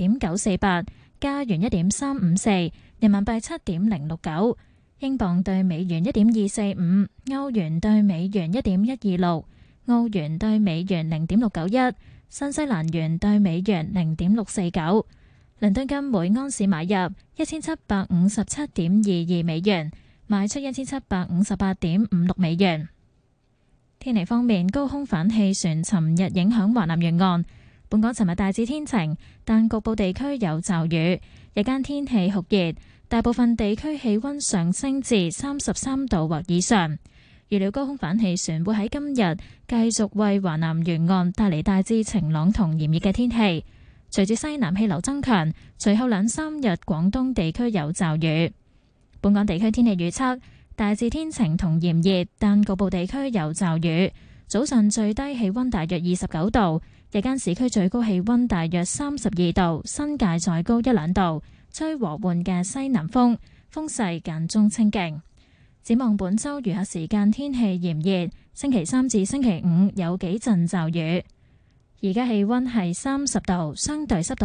0.948，加元1.354，人民幣7.069，英鎊對美元1.245，歐元對美元1.126，澳元對美元0.691，新西蘭元對美元0.649。倫敦金每安士買入1757.22美元，賣出1758.56美元。天氣方面，高空反氣旋尋日影響華南沿岸，本港尋日大致天晴，但局部地區有驟雨。日間天氣酷熱，大部分地區氣溫上升至33度或以上。預料高空反氣旋會喺今日繼續為華南沿岸帶嚟大致晴朗同炎熱嘅天氣。隨住西南氣流增強，隨後2-3日廣東地區有驟雨。本港地區天氣預測大致天晴同炎熱，但局部地區有驟雨。早上最低氣溫大約29度，日間市區最高氣溫大約32度，新界再高1-2度，吹和緩嘅西南風，風勢間中清勁。展望本週餘下時間天氣炎熱，星期3至星期5有幾陣驟雨。而家氣溫係30度，相對濕度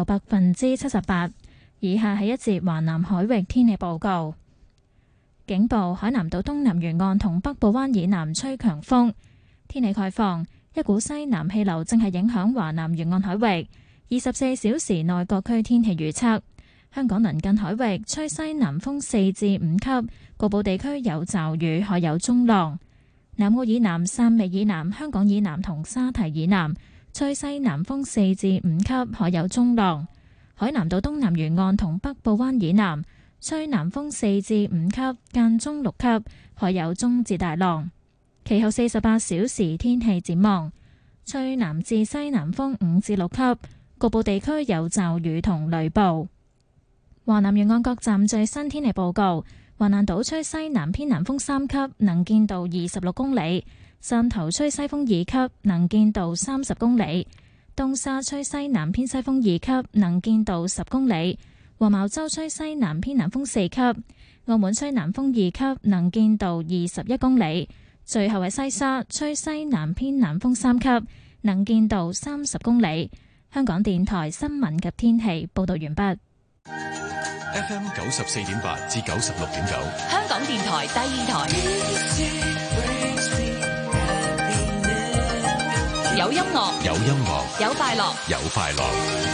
78%。以下係一節華南海域天氣報告。警報：海南島東南沿岸同北部灣以南吹強風。天氣概況：一股西南氣流正係影響華南沿岸海域。24小時內各區天氣預測：香港鄰近海域吹西南風4至5級，局部地區有驟雨，海有中浪。南澳以南、汕尾以南、香港以南同沙堤以南吹西南風4至5級，海有中浪。海南島東南沿岸同北部灣以南吹南風4至5級，間中6級，海有中至大浪。其後48小時天氣展望：吹南至西南風5至6級，局部地區有驟雨同雷暴。華南沿岸各站最新天氣報告：橫瀾島吹西南偏南風3級，能見度26公里；汕頭吹西風2級，能見度30公里；東沙吹西南偏西風2級，能見度10公里；黃茅洲吹西南偏南風4級；澳門吹南風2級，能見度21公里；最後係西沙吹西南偏南風3級，能見度30公里。香港電台新聞及天氣報道完畢。 FM 94.8至96.9， 香港電台第二台，有音樂， 有音樂， 有快樂， 有快樂。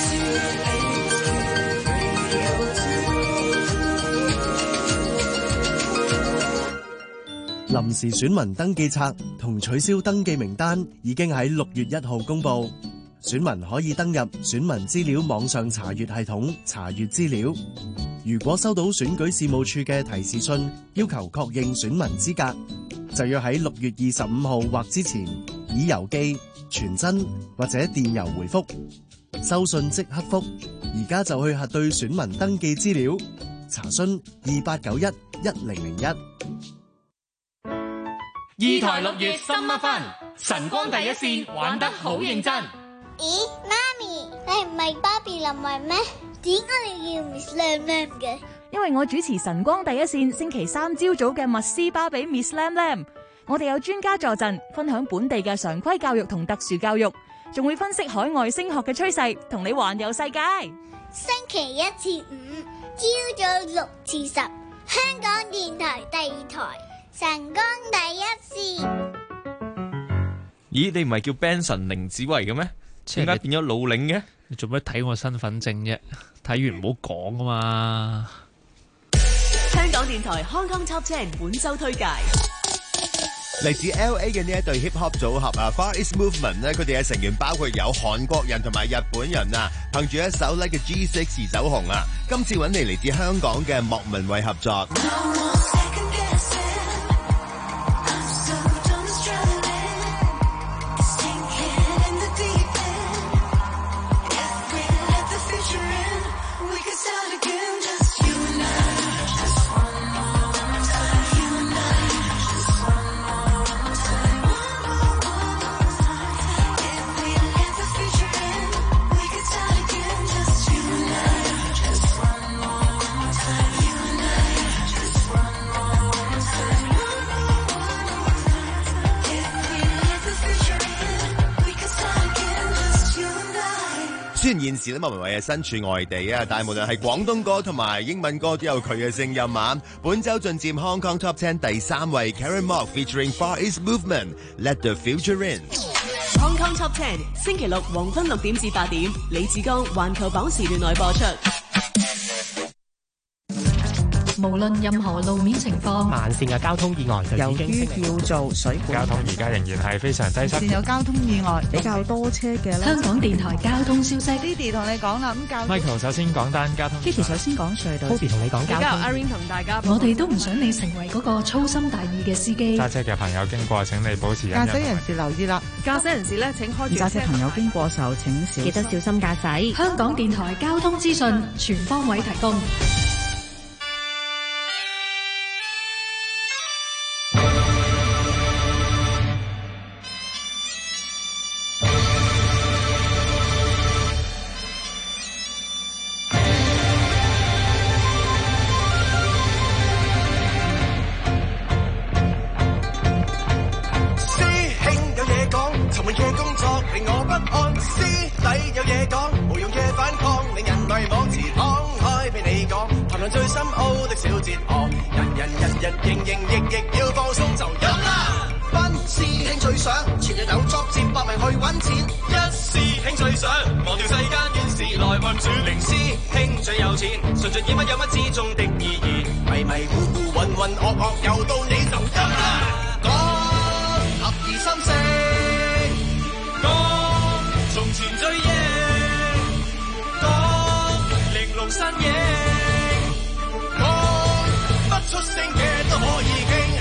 臨時選民登記冊同取消登記名單已經喺6月1號公佈。選民可以登入選民資料網上查閱系統查閱資料。如果收到選舉事務處嘅提示信，要求確認選民資格，就要喺6月25號或之前以郵寄、傳真或者電郵回覆。收信即刻覆。而家就去核對選民登記資料。查詢28911001。 2台6月心一分，晨光第一線玩得好認真。 咦，媽咪，你唔係芭比林慧咩？點解你叫 Miss Lam Lam 嘅？ 因為我主持晨光第一線星期3朝早嘅密斯芭比 Miss Lam Lam， 我哋有專家助陣，分享本地嘅常規教育同特殊教育，仲會分析海外升學嘅趨勢，同你環遊世界。 星期1至5朝早6至10，香港電台第2台晨光第一線。 咦，你唔係叫 Benson 凌子維嘅咩？點解變咗老領嘅？ 你做咩睇我身份證啫？睇完唔好講啊嘛！ 香港電台 Hong Kong Top 10本周推介， 嚟自 LA 嘅呢一隊 hip hop 組合啊 Far East Movement 咧，佢哋嘅成員包括有韓國人同埋日本人啊，憑住一首 Like a G6 而走紅啊！今次揾嚟自香港嘅莫文蔚合作。 雖然現時咧莫文蔚係身處外地啊，但係無論係廣東歌同埋英文歌都有佢嘅聲音啊。本周進佔 Hong Kong Top 10第3位 Karen Mok featuring Far East Movement Let the Future In。Hong Kong Top 10星期六黃昏6點至8點，李志剛環球榜時段內播出。 無論任何路面情況， 慢線嘅交通意外就已經由於叫做水管， 交通而家仍然係非常擠塞。 有交通意外比較多車嘅咧。 香港電台交通消息 ，Didi 同你講啦，咁交 Michael 首先講單交通 ，Kitty 首先講隧道 ，Kobe 同你講交通。 阿 Ring 同大家， 我哋都唔想你成為嗰個粗心大意嘅司機。 揸車嘅朋友經過，請你保持忍讓。 駕駛人士留意啦， 駕駛人士咧請開住車。 駕駛朋友經過時候請小心， 記得小心駕駛。香港電台交通資訊全方位提供。 零師兄最有錢，純盡以乜有乜之中的意義，迷迷糊糊渾渾噩噩，又到你就陰啦。講合二三四，講從前最英，講玲瓏身影，講不出聲嘅都可以傾。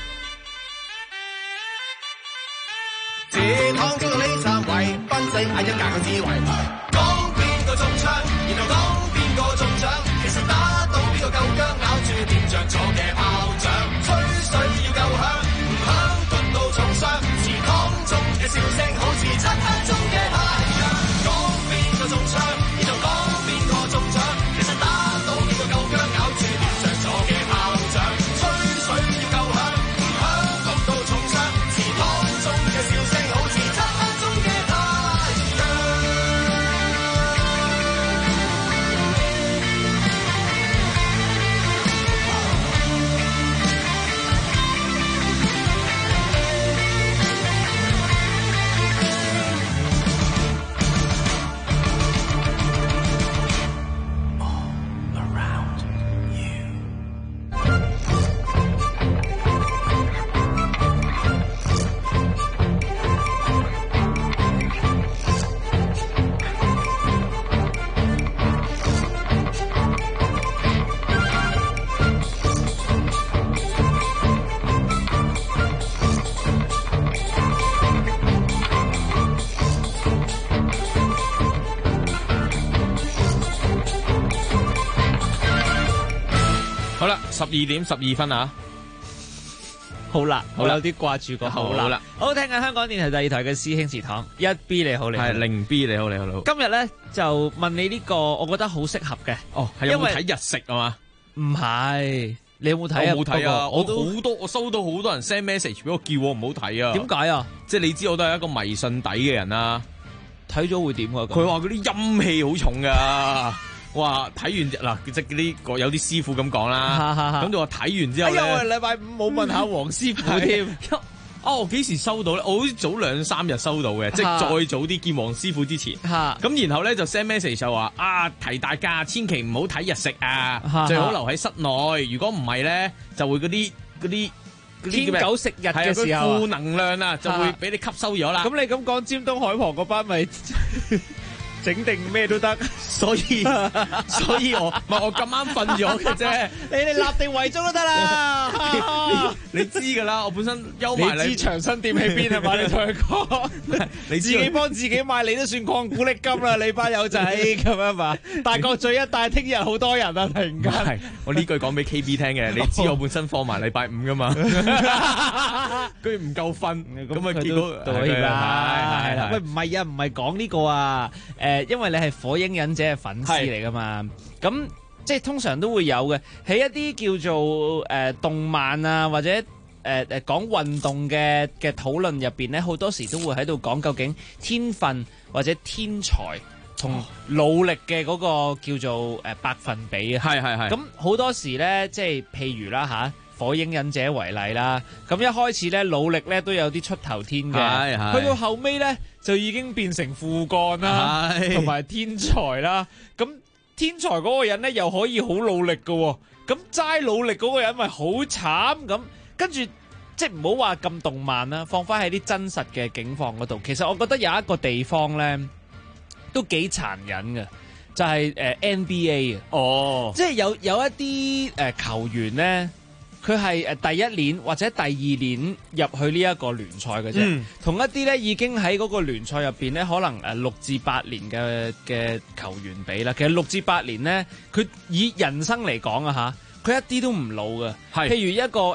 這趟中你站位，賓仔嗌一格嘅智慧。中槍，然後講邊個中獎，其實打到邊個夠薑，咬住掂着咗嘅炮仗，吹水要夠響，唔響焗到重傷，池塘中嘅笑聲好似漆黑中嘅太陽。講邊個中槍，然後講邊個中獎，其實打到邊個夠薑，咬住掂着咗嘅炮仗，吹水要夠響，唔響焗到重傷，池塘中嘅笑聲好似漆黑中嘅太陽。 好啦，12點12分啊！ 好啦，我有啲掛住個好啦。好聽緊香港電台第2台嘅師兄祠堂1B 你好，你好係0B 你好，你好。 今日咧就問你呢個，我覺得好適合嘅。 哦，係有冇睇日食啊嘛？ 唔係，你有冇睇啊？ 我冇睇啊！我收到好多人 send message 俾我，叫我唔好睇啊！ 點解啊？即係你知我都係一個迷信底嘅人啊！ 睇咗會點啊？ 佢話嗰啲陰氣好重噶。哇！睇完嗱，即係啲有啲師傅咁講啦，咁就話睇完之後咧， 我哋禮拜5冇問下黃師傅添。 我幾時收到咧？我好似早2-3日收到嘅，即係再早啲見黃師傅之前。咁然後咧就 send message 就話提大家千祈唔好睇日食啊，最好留喺室內。如果唔係咧，就會嗰啲天狗食日嘅時候， 負能量啊，就會俾你吸收咗啦。 咁你咁講，尖東海旁嗰班咪？整定咩都得， 所以我咁啱瞓咗嘅啫。 你哋立定遺囑都得啦。 你知㗎啦，我本身休埋你知長生店喺邊係嘛？你同佢講，你自己幫自己買，你都算抗股力金啦。你班友仔咁樣嘛？大角咀一帶聽日好多人啊！突然間， 係我呢句講俾 KB 聽嘅。你知我本身放埋禮拜5㗎嘛？居然唔夠瞓，咁啊結果道歉啦。係啦，喂，唔係啊，唔係講呢個啊，因為你係火影忍者嘅粉絲嚟噶嘛，咁即係通常都會有嘅，喺一啲叫做動漫啊或者講運動嘅討論入邊咧，好多時都會喺度講究竟天分或者天才同努力嘅嗰個叫做百分比啊。 係。 咁好多時咧，即係譬如啦嚇。火影忍者為例啦，咁一開始咧努力咧都有啲出頭天嘅，去到後尾咧就已經變成副幹啦，同埋天才啦。咁天才嗰個人咧又可以好努力嘅，咁齋努力嗰個人咪好慘咁。跟住即係唔好話咁動漫啦，放翻喺啲真實嘅境況嗰度。其實我覺得有一個地方咧都幾殘忍嘅，就係NBA 啊。即係有一啲球員咧。佢係第一年或者第二年入去呢一個聯賽嘅啫，同一啲咧已經喺嗰個聯賽入邊咧，可能6至8年嘅球員比啦。其實6至8年咧，佢以人生嚟講啊嚇，佢一啲都唔老嘅。譬如一個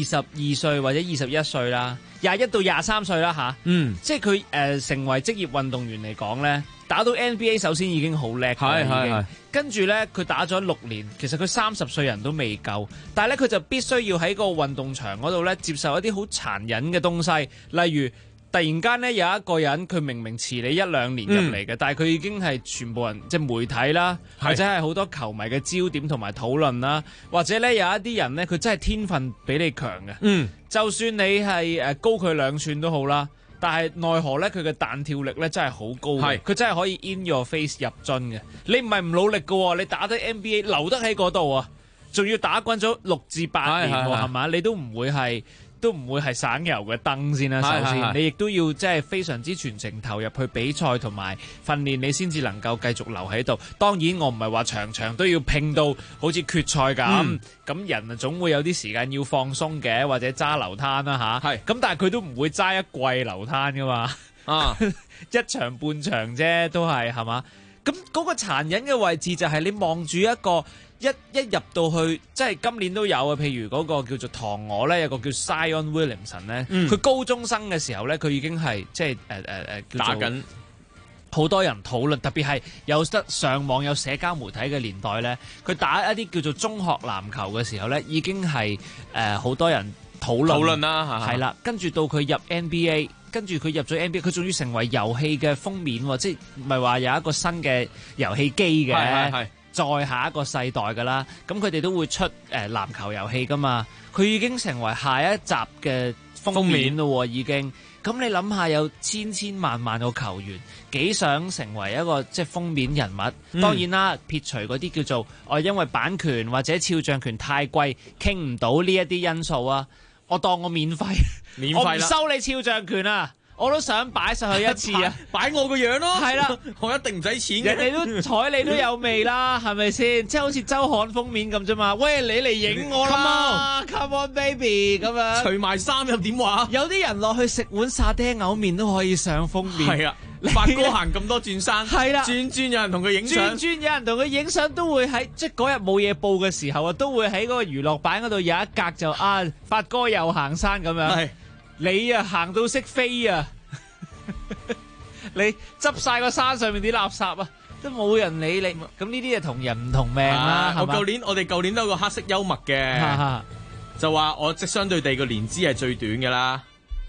22歲或者21歲啦，21到23歲啦嚇，即係佢成為職業運動員嚟講咧。打到 NBA 首先已經好叻，係。跟住呢，佢打咗6年，其實佢30歲人都未夠，但係呢，佢就必須要喺個運動場嗰度呢接受一啲好殘忍嘅東西，例如突然間呢，有一個人佢明明遲你1-2年入嚟嘅，但係佢已經係全部人即係媒體啦，或者係好多球迷嘅焦點同埋討論啦，或者呢，有一啲人呢，佢真係天分比你強嘅，就算你係高佢2寸都好啦。但係奈何咧，佢嘅彈跳力咧真係好高嘅，佢真係可以 in your face 入樽嘅。你唔係唔努力嘅，你打得 NBA 留得喺嗰度啊，仲要打滾咗6至8年，係嘛？你都唔會係省油嘅燈先啦。首先，你亦都要即係非常之全程投入去比賽同埋訓練，你先至能夠繼續留喺度。當然，我唔係話場場都要拼到好似決賽咁。咁人啊，總會有啲時間要放鬆嘅，或者揸流灘啦嚇。咁但係佢都唔會揸一季流灘噶嘛。一場半場啫，都係嘛？咁嗰個殘忍嘅位置就係你望住一個。一入到去，即係今年都有啊。譬如嗰個叫做唐鵝咧，有個叫 Zion Williamson 咧，佢高中生嘅時候咧，佢已經係即係打緊，好多人討論，特別係有得上網有社交媒體嘅年代咧，佢打一啲叫做中學籃球嘅時候咧，已經係好多人討論啦，係啦。跟住到佢入 NBA，跟住佢入咗 NBA，佢仲要成為遊戲嘅封面喎，即係唔係話有一個新嘅遊戲機嘅。再下一個世代㗎啦，咁佢哋都會出籃球遊戲㗎嘛，佢已經成為下一集嘅封面咯，已經。咁你諗下，有千萬個球員幾想成為一個即係封面人物？當然啦，撇除嗰啲叫做因為版權或者肖像權太貴，傾唔到呢一啲因素啊，我當我免費，我唔收你肖像權啊！我都想擺上去一次啊！ 擺我個樣咯，係啦，我一定唔使錢嘅。 人哋都睬你都有味啦，係咪先？即係好似周刊封面咁啫嘛。喂，你嚟影我啦 ！Come on baby 咁樣。 除埋衫又點話？ 有啲人落去食碗沙爹牛麵都可以上封面。 係啊，發哥行咁多轉山，係啦，轉有人同佢影相， 轉有人同佢影相都會喺即係嗰日冇嘢報嘅時候啊，都會喺嗰個娛樂版嗰度有一格就發哥又行山咁樣。係。你啊行到識飛啊！你執晒個山上面啲垃圾啊，都冇人理你。咁呢啲就同人唔同命啦。 我哋舊年都有個黑色幽默嘅，就話我即相對地個年資係最短嘅啦。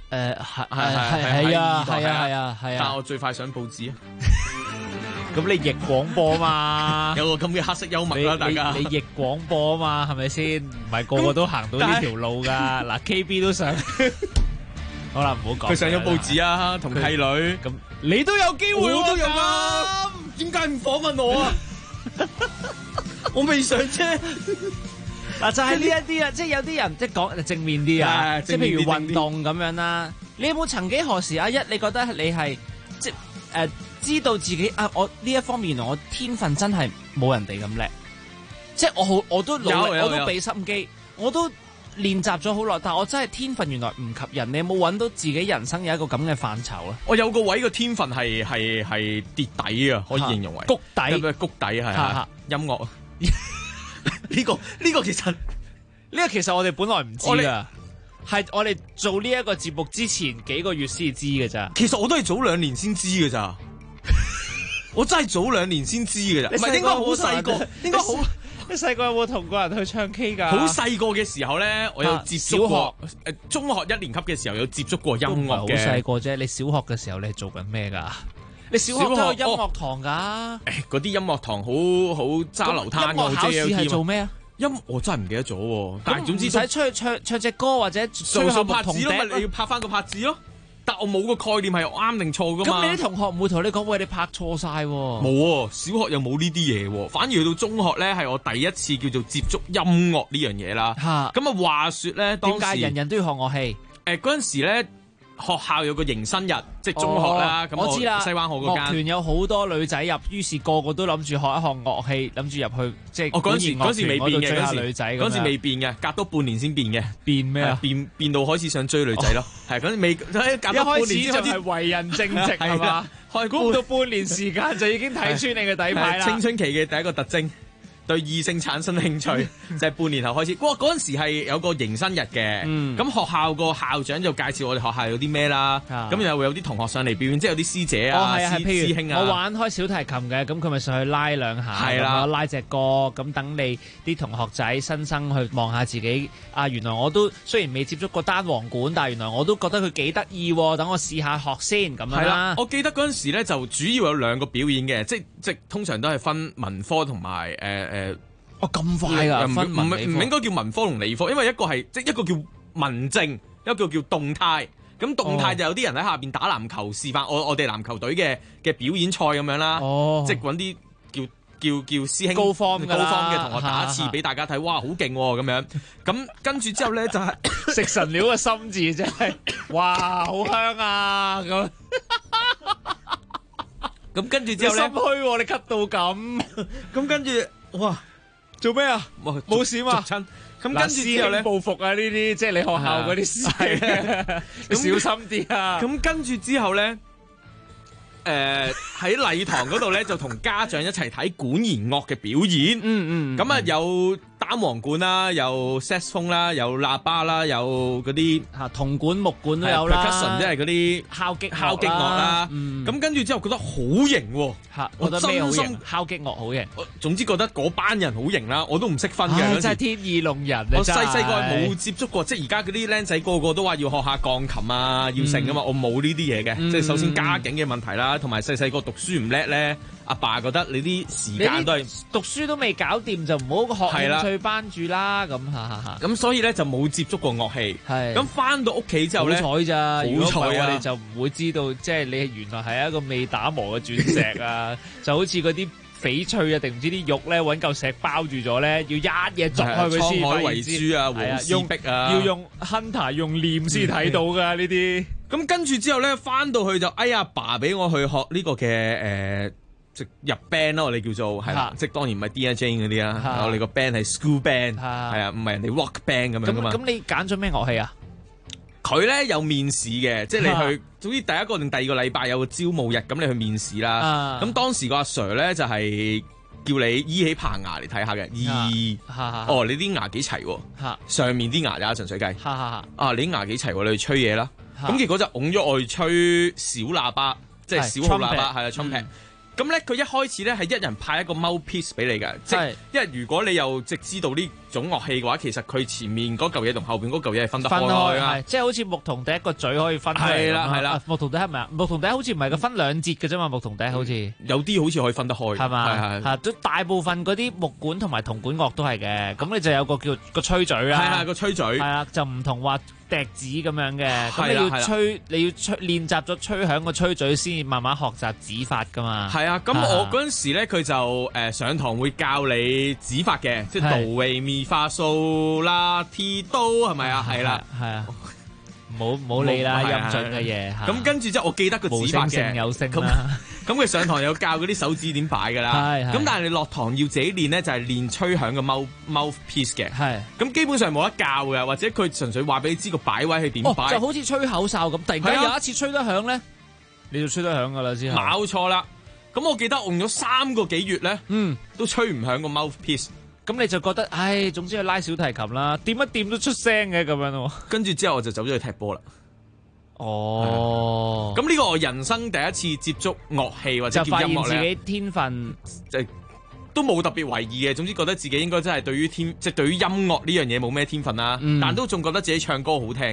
係啊，但我最快上報紙啊。 咁你逆廣播嘛？ 有個咁嘅黑色幽默啦，大家。 你逆廣播啊嘛，係咪先？唔係個個都行到呢條路噶。嗱，KB 都上。好啦，唔好講。 佢上咗報紙啊，同契女。 咁你都有機會， 我都有啊。點解唔訪問我啊？我未上啫。 嗱，就係呢一啲啊，即係有啲人即係講正面啲啊，即係譬如運動咁樣啦。你有冇曾幾何時阿一？你覺得你係即係知道自己我呢一方面原來我天分真係冇人哋咁叻，即係我都努力，我都俾心機，我都練習咗好耐，但係我真係天分原來唔及人。你有冇揾到自己人生有一個咁嘅範疇咧？ 我有個位個天分係跌底啊，可以形容為谷底， 谷底係音樂。呢個其實我哋本來唔知噶，係我哋做呢一個節目之前幾個月先知嘅咋。 其實我都係早2年先知嘅咋，我真係早2年先知嘅咋。唔係應該好細個，應該好。 你細個有冇同過人去唱 K 噶？ 好細個嘅時候咧，我有接觸過。中學1年級嘅時候有接觸過音樂嘅。 好細個啫，你小學嘅時候你係做緊咩噶？ 你小學都有音樂堂㗎？ 嗰啲音樂堂好揸流灘嘅， 音樂考試係做咩啊？ 我真係唔記得咗喎。但係總之唔使出去唱隻歌或者做下拍子咯，咪你要拍翻個拍子咯。但我冇個概念係啱定錯噶嘛。 咁你啲同學唔會同你講，喂，你拍錯晒喎。 冇喎，小學又冇呢啲嘢喎，反而去到中學咧係我第一次叫做接觸音樂呢樣嘢啦。咁啊話說咧，點解人人都要學樂器？ 嗰陣時咧。學校有個迎新日，即係中學啦。咁我知啦， 西灣河嗰間樂團有好多女仔入，於是個個都諗住學一學樂器，諗住入去即係。 嗰時未變嘅，嗰時未變嘅，隔多半年先變嘅。 變咩啊？ 變到開始想追女仔咯。係嗰時未，隔多半年一開始就係為人正直係嘛？估唔到半年時間就已經睇穿你嘅底牌啦。 青春期嘅第一個特徵。對異性產生興趣就係半年後開始。哇！嗰陣時係有個迎新日嘅，咁學校個校長就介紹我哋學校有啲咩啦。咁又會有啲同學上嚟表演，即係有啲師姐啊、師兄啊。 我玩開小提琴嘅，咁佢咪上去拉兩下， 係啦， 拉隻歌，咁等你啲同學仔新生去望下自己。原來我都雖然未接觸過單簧管，但係原來我都覺得佢幾得意喎。等我試下學先咁樣啦。 我記得嗰陣時咧就主要有兩個表演嘅，即通常都係分文科同埋咁快㗎？ 唔應該叫文科同理科，因為一個係一個叫文靜，一個叫動態。咁動態就有啲人喺下邊打籃球示範我哋籃球隊嘅表演賽咁樣啦。即係揾啲叫師兄高方嘅同學打一次俾大家睇，哇好勁喎咁樣。咁跟住之後咧就係食神料嘅心字真係，哇好香啊咁。 咁跟住之後咧， 心虛喎，你咳到咁。咁跟住哇！做咩啊？冇事嘛？咁跟住之後咧，報復啊！呢啲即係你學校嗰啲事，你小心啲啊！ 咁跟住之後咧，喺禮堂嗰度咧就同家長一齊睇管弦樂嘅表演。咁啊有單簧管啦，有 saxophone 啦，有喇叭啦，有嗰啲銅管、木管都有啦。 percussion 即係嗰啲敲擊樂啦。咁跟住之後覺得好型喎。 覺得咩好型？敲擊樂好型。 總之覺得嗰班人好型啦，我都唔識分嘅。 真係天意弄人。 我細個冇接觸過，即係而家嗰啲僆仔個個都話要學下鋼琴啊，要成噶嘛。我冇呢啲嘢嘅，即係首先家境嘅問題啦，同埋細個讀書唔叻咧。阿爸覺得你啲時間都係讀書都未搞掂，就唔好學興趣班住啦。 咁所以咧就冇接觸過樂器。咁翻到屋企之後咧， 好彩咋， 好彩我哋就唔會知道，即係你原來係一個未打磨嘅鑽石啊！就好似嗰啲翡翠啊，定唔知啲玉咧，揾嚿石包住咗咧，要一嘢鑿開佢先。 滄海遺珠啊，黃氏璧啊， 要用 hunter 用念先睇到噶呢啲。 咁跟住之後咧，翻到去就阿爸俾我去學呢個嘅即入 band 咯，我哋叫做係啦，即當然唔係 Dear Jane 嗰啲啦，我哋個 band 係 school band，係啊，唔係人哋 rock band 咁樣噶嘛。 咁你揀咗咩樂器啊？ 佢咧有面試嘅，即係你去，總之第一個定第二個禮拜有個招募日，咁你去面試啦。咁當時個阿 Sir 咧就係叫你依起棚牙嚟睇下嘅，你啲牙幾齊喎？上面啲牙有純粹計。你啲牙幾齊喎？你去吹嘢啦。咁結果就拱咗我去吹小喇叭，即係小號喇叭，係啊，trumpet。咁咧，佢一開始咧係一人派一個 mouthpiece 俾你嘅，即係因為如果你又直知道呢種樂器嘅話，其實佢前面嗰嚿嘢同後邊嗰嚿嘢係分得開啊， 即係好似牧童笛一個嘴可以分開。 係啦， 牧童笛係咪啊？牧童笛好似唔係個分兩節嘅啫嘛，牧童笛好似有啲好似可以分得開， 係嘛？係都大部分嗰啲木管同埋銅管樂都係嘅，咁你就有個叫個吹嘴啦， 係個吹嘴，係啊，就唔同話笛子咁樣嘅，咁你要吹練習咗吹響個吹嘴先，慢慢學習指法噶嘛。 係啊，咁我嗰陣時咧，佢就上堂會教你指法嘅，即係哆唻咪發嗦啦提哆係咪啊？係啦， 係啊，冇理啦，音準嘅嘢。 咁跟住之後，我記得個指法嘅， 有聲啦。 咁佢上堂有教嗰啲手指點擺噶啦。咁但係你落堂要自己練咧，就係練吹響嘅 mouthpiece 嘅。咁基本上冇得教嘅，或者佢純粹話俾你知個擺位係點擺。 就好似吹口哨咁，突然間有一次吹得響咧，你就吹得響噶啦先。 冇錯啦。咁我記得用咗3個幾月咧，都吹唔響個 mouthpiece。 咁你就覺得，總之去拉小提琴啦，掂一掂都出聲嘅咁樣咯。 跟住之後我就走咗去踢波啦。 咁呢個我人生第一次接觸樂器或者叫音樂咧，就發現自己天分， 都冇特別為意嘅。總之覺得自己應該真係對於對於音樂呢樣嘢冇咩天分啦，但都仲覺得自己唱歌好聽嘅。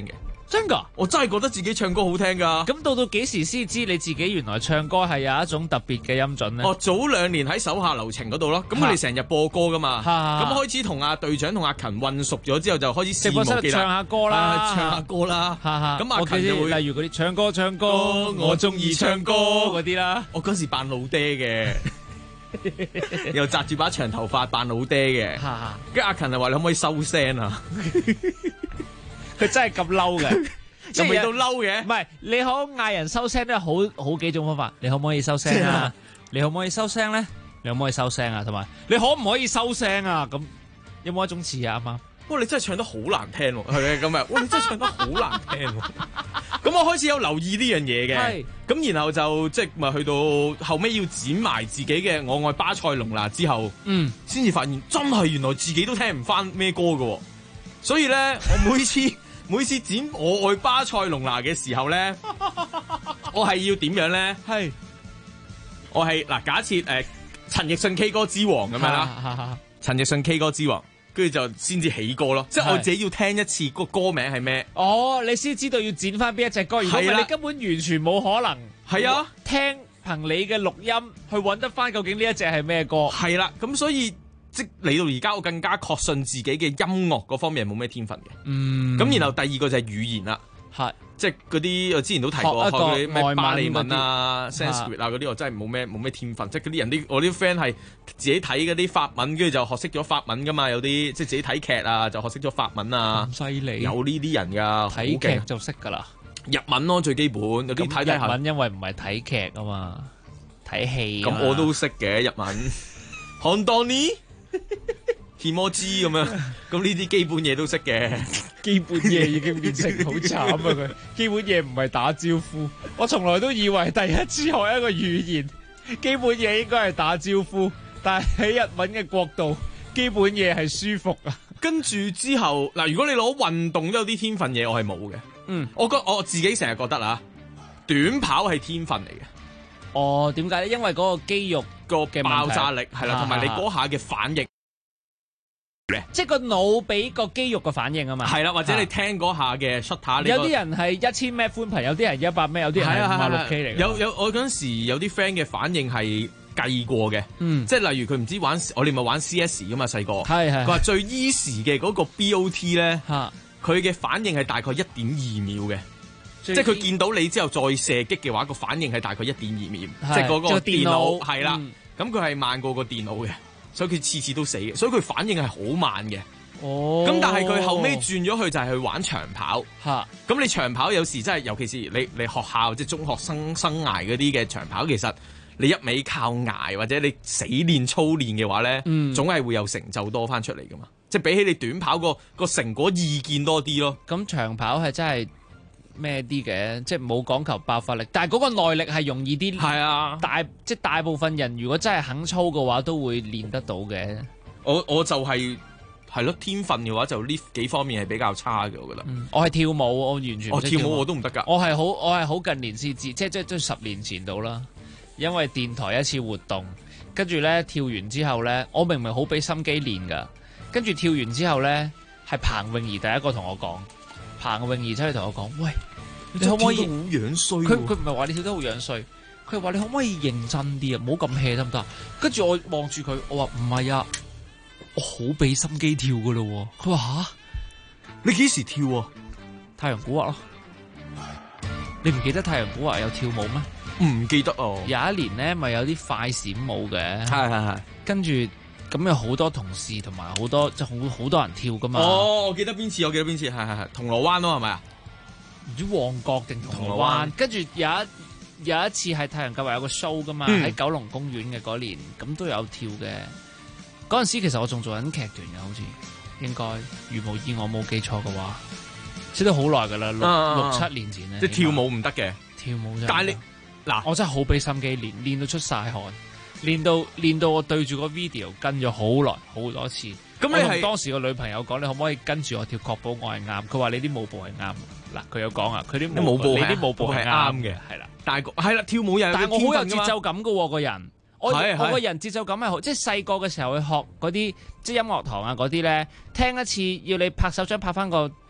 真㗎？ 我真係覺得自己唱歌好聽㗎。 咁到幾時先知你自己原來唱歌係有一種特別嘅音準咧？ 早2年喺手下留情嗰度咯，咁佢哋成日播歌㗎嘛，咁開始同阿隊長同阿勤混熟咗之後，就開始肆無忌憚唱下歌啦， 唱下歌啦。咁阿勤就會例如嗰啲唱歌，我中意唱歌嗰啲啦。 我嗰時扮老爹嘅。又紮住把長頭髮扮老爹嘅，跟住阿勤就話你可唔可以收聲啊？ 佢真係咁嬲嘅， 又未到嬲嘅。 唔係，你可嗌人收聲都有好幾種方法。你可唔可以收聲啊？你可唔可以收聲咧？你可唔可以收聲啊？同埋你可唔可以收聲啊？咁有冇一種詞啊？啱啱？ 哇！你真係唱得好難聽喎，係咪咁啊？哇！你真係唱得好難聽喎。咁我開始有留意呢樣嘢嘅，咁然後就即係咪去到後尾要剪埋自己嘅《我愛巴塞隆拿》之後，先至發現真係原來自己都聽唔翻咩歌㗎。所以咧，我每次剪《我愛巴塞隆拿》嘅時候咧，我係要點樣咧？我係嗱，假設陳奕迅 K 歌之王咁樣啦，陳奕迅 K 歌之王。跟住就先至起歌咯，即係我自己要聽一次個歌名係咩？ 哦，你先知道要剪翻邊一隻歌，如果唔係你根本完全冇可能。 係啊， 聽憑你嘅錄音去揾得翻究竟呢一隻係咩歌？ 係啦，咁所以即嚟到而家，我更加確信自己嘅音樂嗰方面係冇咩天分嘅。咁然後第二個就係語言啦。即係嗰啲我之前都提過，學嗰啲咩巴利文啊、Sanskrit 啊嗰啲，我真係冇咩天分。即係嗰啲人我啲 friend 係自己睇嗰啲法文，跟住就學識咗法文噶嘛。有啲即係自己睇劇啊，就學識咗法文啊。 咁犀利！ 有呢啲人㗎， 睇劇就識㗎啦。 日文咯最基本，有啲睇日文，因為唔係睇劇啊嘛，睇戲。 咁我都識嘅日文。看當呢？天魔之咁樣，咁呢啲基本嘢都識嘅。 基本嘢已經變成好慘啊！佢基本嘢唔係打招呼，我從來都以為第一次學一個語言，基本嘢應該係打招呼，但係喺日文嘅角度，基本嘢係舒服啊。 跟住之後嗱，如果你攞運動都有啲天分嘢，我係冇嘅。我自己成日覺得啊，短跑係天分嚟嘅。 哦，點解咧？因為嗰個肌肉個嘅爆炸力係啦，同埋你嗰下嘅反應。 即係個腦俾個肌肉嘅反應啊嘛， 係啦，或者你聽嗰下嘅 shutter， 有啲人係1000咩寬頻，有啲人100咩，有啲人係56K 嚟嘅。 有我嗰陣時有啲 friend 嘅反應係計過嘅，即係例如佢唔知玩，我哋咪玩 CS 噶嘛細個，佢話最 easy 嘅嗰個 BOT 咧，佢嘅反應係大概1.2秒嘅，即係佢見到你之後再射擊嘅話，個反應係大概1.2秒，即係嗰個電腦係啦，咁佢係慢過個電腦嘅。所以佢次次都死嘅，所以佢反應係好慢嘅。咁但係佢後尾轉咗去就係去玩長跑。咁你長跑有時真係，尤其是你學校即係中學生涯嗰啲嘅長跑，其實你一味靠捱或者你死練操練嘅話咧，總係會有成就多翻出嚟噶嘛。即係比起你短跑個成果意見多啲咯。 咁長跑係真係咩啲嘅，即係冇講求爆發力，但係嗰個耐力係容易啲。 係啊， 即係大部分人如果真係肯操嘅話，都會練得到嘅。 我就係咯，天分嘅話就呢幾方面係比較差嘅，我覺得。 我係跳舞，我完全唔識跳舞。 跳舞我都唔得㗎。 我係好近年先知，即係10年前到啦。因為電台一次活動，跟住咧跳完之後咧，我明明好俾心機練㗎，跟住跳完之後咧，係彭詠儀第一個同我講。彭詠儀出去同我講，喂，你可唔可以？ 好樣衰。 佢唔係話你跳得好樣衰，佢係話你可唔可以認真啲啊？唔好咁 hea 得唔得？跟住我望住佢，我話唔係啊，我好俾心機跳噶咯。佢話吓， 你幾時跳啊？ 太陽古惑咯，你唔記得太陽古惑有跳舞咩？ 唔記得哦。 有一年咧，咪有啲快閃舞嘅， 係， 跟住。咁有好多同事同埋好多即係好多人跳噶嘛。 哦，我記得邊次，係銅鑼灣咯，係咪啊？ 唔知旺角定銅鑼灣。跟住有一次係太陽計劃有個 show 噶嘛，喺九龍公園嘅嗰年，咁都有跳嘅。嗰陣時其實我仲做緊劇團嘅，好似應該如無意外冇記錯嘅話，即係都好耐噶啦，6-7年前咧。 即係跳舞唔得嘅， 跳舞真係。 但係你嗱， 我真係好俾心機練到出晒汗。練到我對住個 video 跟咗好耐好多次。咁你係當時個女朋友講，你可唔可以跟住我跳，確保我係啱？佢話你啲舞步係啱。嗱，佢有講啊，佢啲舞步，你啲舞步係啱嘅，係啦。但係啦，跳舞又但係我好有節奏感噶喎，個人。我個人節奏感係好，即係細個嘅時候去學嗰啲即係音樂堂啊嗰啲咧，聽一次要你拍手掌拍翻個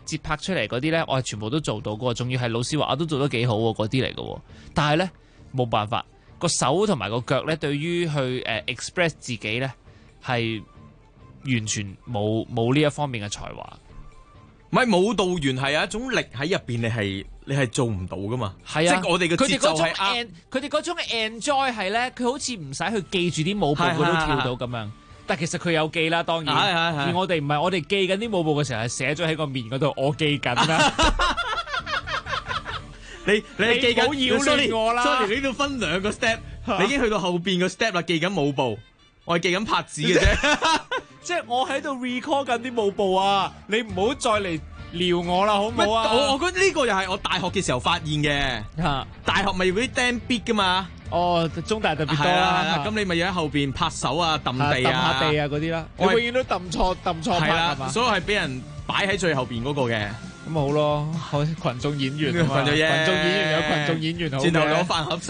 節拍出嚟嗰啲咧，我係全部都做到嘅，仲要係老師話我都做得幾好喎嗰啲嚟嘅。但係咧冇辦法，個手同埋個腳咧，對於去express 自己咧係完全冇呢一方面嘅才華。 唔係舞蹈員係有一種力喺入邊，你係做唔到噶嘛？ 係啊， 即係我哋嘅節奏係佢哋嗰種 enjoy 係咧，佢好似唔使去記住啲舞步，佢都跳到咁樣。但其實佢有記啦，當然。而我哋唔係，我哋記緊啲舞步嘅時候係寫咗喺個面嗰度，我記緊啦。 你記緊， 唔好擾亂我啦。 Sorry， 你呢度分兩個 step， 你已經去到後邊個 step 啦，記緊舞步，我係記緊拍子嘅啫。 即係我喺度 recall 緊啲舞步啊！你唔好再嚟撩我啦，好唔好啊？ 我覺得呢個又係我大學嘅時候發現嘅。大學咪要嗰啲 dance beat 噶嘛？ 哦，中大特別多啦。 咁你咪要喺後邊拍手啊、揼地啊、 揼下地啊嗰啲啦。我永遠都揼錯拍係嘛？ 所以係俾人擺喺最後邊嗰個嘅。 咁好咯，群眾演員啊嘛。群眾演員有群眾演員好嘅。 轉頭攞飯盒食。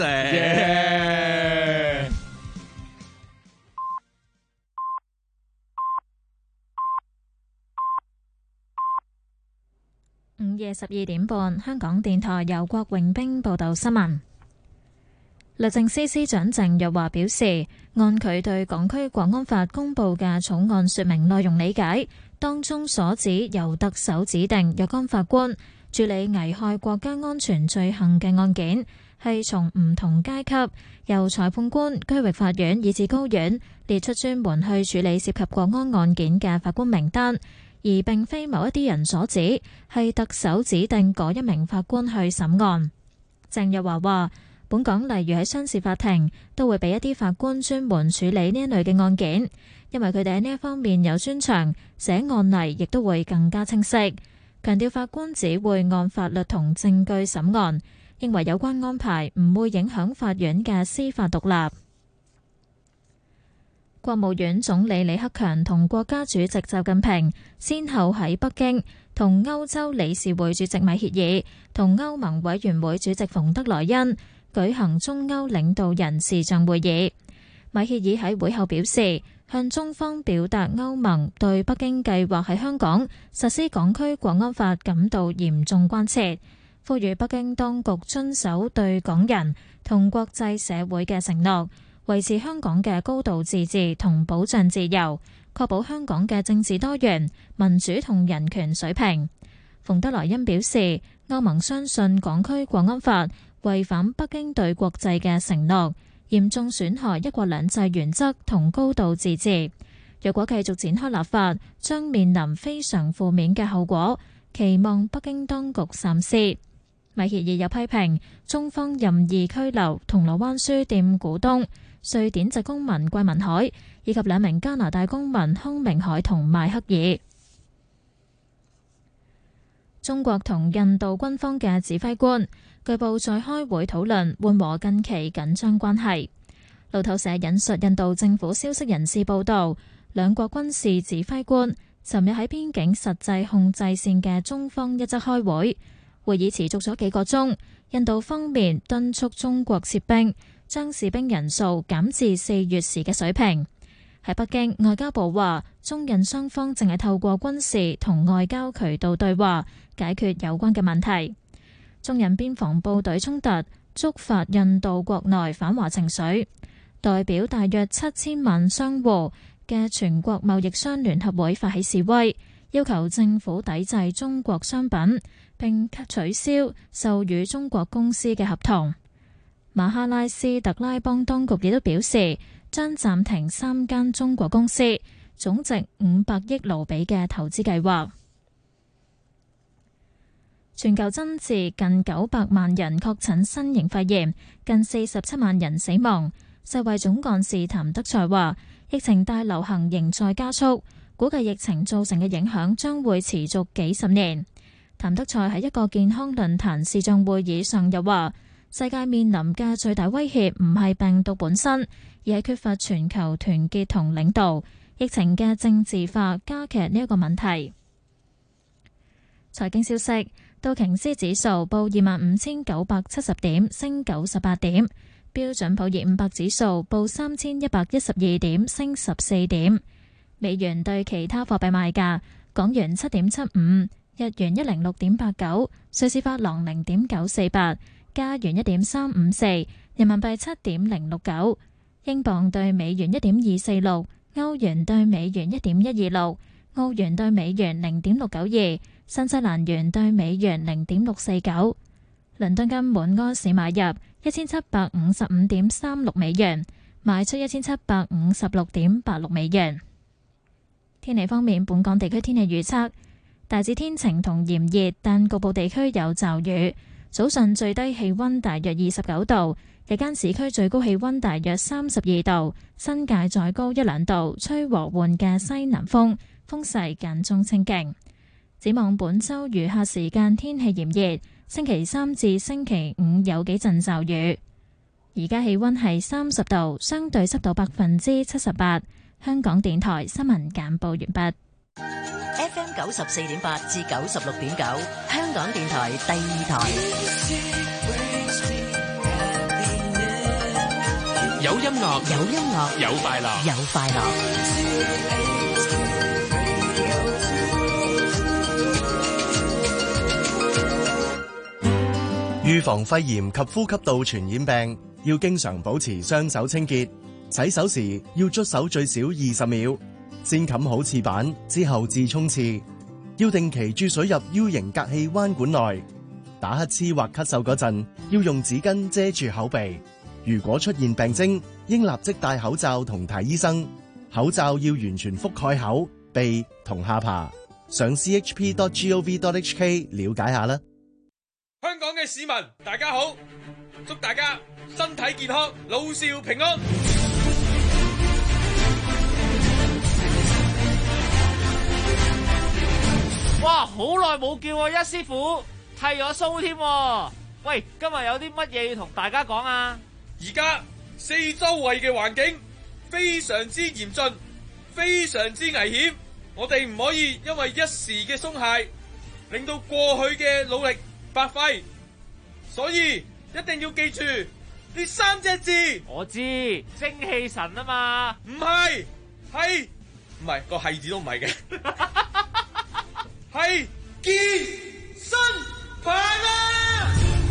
午夜12點半，香港電台由郭榮兵報道新聞。律政司司長鄭若驊表示，按佢對港區國安法公布嘅草案說明內容理解，當中所指由特首指定若干法官處理危害國家安全罪行嘅案件，係從唔同階級，由裁判官、區域法院以至高院列出專門去處理涉及國安案件嘅法官名單，而並非某一啲人所指係特首指定嗰一名法官去審案。鄭若驊話，本港例如喺商事法庭都會俾一啲法官專門處理呢一類嘅案件，因為佢哋喺呢一方面有專長，寫案例亦都會更加清晰。強調法官只會按法律同證據審案，認為有關安排唔會影響法院嘅司法獨立。國務院總理李克強同國家主席習近平先後喺北京同歐洲理事會主席米歇爾同歐盟委員會主席馮德萊恩舉行中歐領導人視像會議。米歇爾喺會後表示，向中方表達歐盟對北京計劃喺香港實施港區國安法感到嚴重關切，呼籲北京當局遵守對港人同國際社會嘅承諾，維持香港嘅高度自治同保障自由，確保香港嘅政治多元、民主同人權水平。馮德萊恩表示，歐盟相信港區國安法違反北京對國際嘅承諾，嚴重損害一國兩制原則同高度自治。若果繼續展開立法，將面臨非常負面嘅後果，期望北京當局三思。米歇爾又批評中方任意拘留銅鑼灣書店股東、瑞典籍公民桂民海以及兩名加拿大公民康明凱同邁克爾。中國同印度軍方嘅指揮官據報在開會討論緩和近期緊張關係。路透社引述印度政府消息人士報道，兩國軍事指揮官尋日喺邊境實際控制線嘅中方一側開會，會議持續咗幾個鐘。印度方面敦促中國撤兵，將士兵人數減至4月時嘅水平。喺北京，外交部話，中印雙方淨係透過軍事同外交渠道對話解決有關嘅問題。中印邊防部隊衝突觸發印度國內反華情緒，代表大約7000萬商戶嘅全國貿易商聯合會發起示威，要求政府抵制中國商品，並取消授予中國公司嘅合同。馬哈拉斯特拉邦當局亦都表示，將暫停3間中國公司總值500億盧比嘅投資計劃。全球增至近900萬人確診新型肺炎，近47萬人死亡。世衛總幹事譚德塞話，疫情大流行仍在加速，估計疫情造成嘅影響將會持續幾十年。譚德塞喺一個健康論壇視像會議上又話，世界面臨嘅最大威脅唔係病毒本身，而係缺乏全球團結同領導。疫情嘅政治化加劇呢一個問題。財經消息，道瓊斯指數報25,970點，升98點；標準普爾500指數報3112點，升14點。美元對其他貨幣賣價：港元7.75， 日元106.89，瑞士法郎0.948，加元1.354，人民幣7.069，英鎊對美元1.246，歐元對美元1.126，澳元對美元0.692，新西蘭元對美元0.649。倫敦金每安士買入1755.36美元，賣出1756.86美元。天氣方面，本港地區天氣預測大致天晴同炎熱，但局部地區有驟雨。早上最低氣溫大約29度，日間市區最高氣溫大約32度，新界再高1-2度，吹和緩嘅西南風，風勢間中清勁。展望本週餘下時間天氣炎熱，星期三至星期五有幾陣驟雨。而家氣溫係30度，相對濕度78%。香港電台新聞簡報完畢。 FM 94.8至96.9，香港電台第二台。 有音樂， 有音樂， 有快樂， 有快樂。 預防肺炎及呼吸道傳染病，要經常保持雙手清潔。洗手時要捽手最少20秒，先冚好廁板之後至沖廁。要定期注水入 U 型隔氣彎管內。打乞嗤或咳嗽嗰陣，要用紙巾遮住口鼻。如果出現病徵，應立即戴口罩同睇醫生。口罩要完全覆蓋口、鼻同下巴。上 chp.gov.hk 了解下啦。 香港嘅市民，大家好，祝大家身體健康，老少平安。 哇！好耐冇見我一師傅剃咗鬚添。喂，今日有啲乜嘢要同大家講啊？ 而家四周圍嘅環境非常之嚴峻，非常之危險。我哋唔可以因為一時嘅鬆懈，令到過去嘅努力白費。所以一定要記住呢3隻字。 我知，精氣神啊嘛。 唔係，唔係個係字都唔係嘅。係健身棒啊！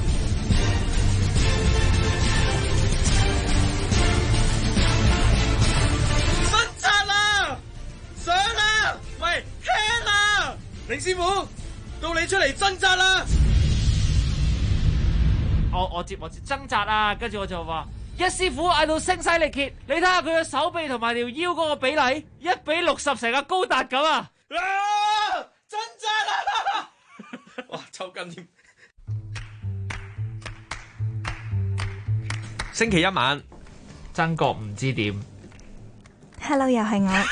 伸扎啦，上啦，唔係輕啦。凌師傅，到你出嚟掙扎啦！ 我接掙扎啊，跟住我就話一師傅嗌到聲嘶力竭，你睇下佢嘅手臂同埋條腰嗰個比例1比60，成個高達咁啊！ 掙扎啦！哇，抽筋添。星期一晚， 曾國唔知點。 Hello， 又係我。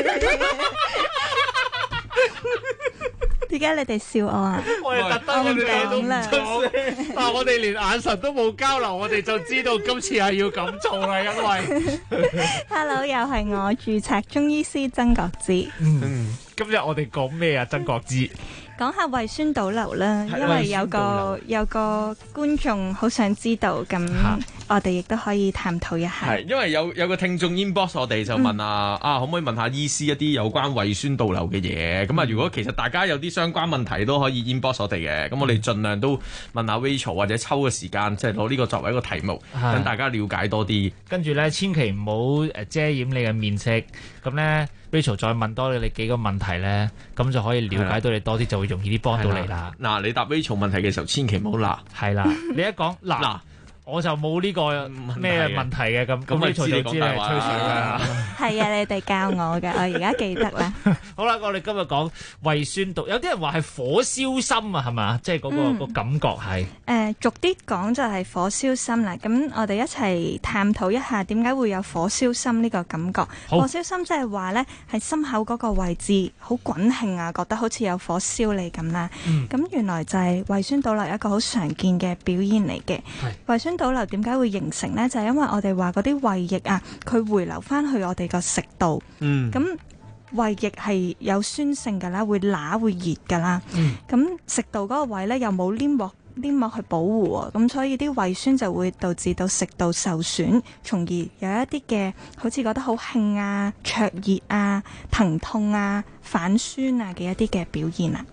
點解你哋笑我啊？ 我哋特登，我哋都唔出聲，但係我哋連眼神都冇交流，我哋就知道今次係要咁做啦，因為 Hello， 又係我註冊中醫師曾國芝。 今日我哋講咩啊？曾國芝講下胃酸倒流啦，因為有個觀眾好想知道，咁我哋亦都可以探討一下。 係因為有個聽眾 inbox 我哋就問可唔可以問下醫師一啲有關胃酸倒流嘅嘢？咁啊，如果其實大家有啲相關問題都可以 inbox 我哋嘅，咁我哋盡量都問下 Rachel 或者抽個時間，即係攞呢個作為一個題目，等大家了解多啲。 跟住咧，千祈唔好遮掩你嘅面色，咁咧。Rachel 再問多你幾個問題咧，咁就可以了解到你多啲，就會容易啲幫到你啦。 嗱，你答 Rachel 問題嘅時候，千祈唔好嗱。 係啦，你一講嗱，我就冇呢個咩問題嘅，咁 Rachel 就知你係吹水㗎。 係啊，你哋教我㗎，我而家記得啦。 好啦，我哋今日講胃酸倒，有啲人話係火燒心啊，係嘛？即係嗰個感覺係。 俗啲講就係火燒心啦。咁我哋一齊探討一下點解會有火燒心呢個感覺。火燒心即係話呢，係心口嗰個位置好滾興啊，覺得好似有火燒你咁啦。咁原來就係胃酸倒流一個好常見嘅表現嚟嘅。胃酸倒流點解會形成呢？就係因為我哋話嗰啲胃液啊，佢回流翻去我哋個食道。咁胃液係有酸性㗎啦，會乸會熱㗎啦。咁食道嗰個位呢，又冇黏膜去保護喎，咁所以啲胃酸就會導致到食道受損，從而有一啲嘅好似覺得好興啊、灼熱啊、疼痛啊、反酸啊嘅一啲嘅表現啊。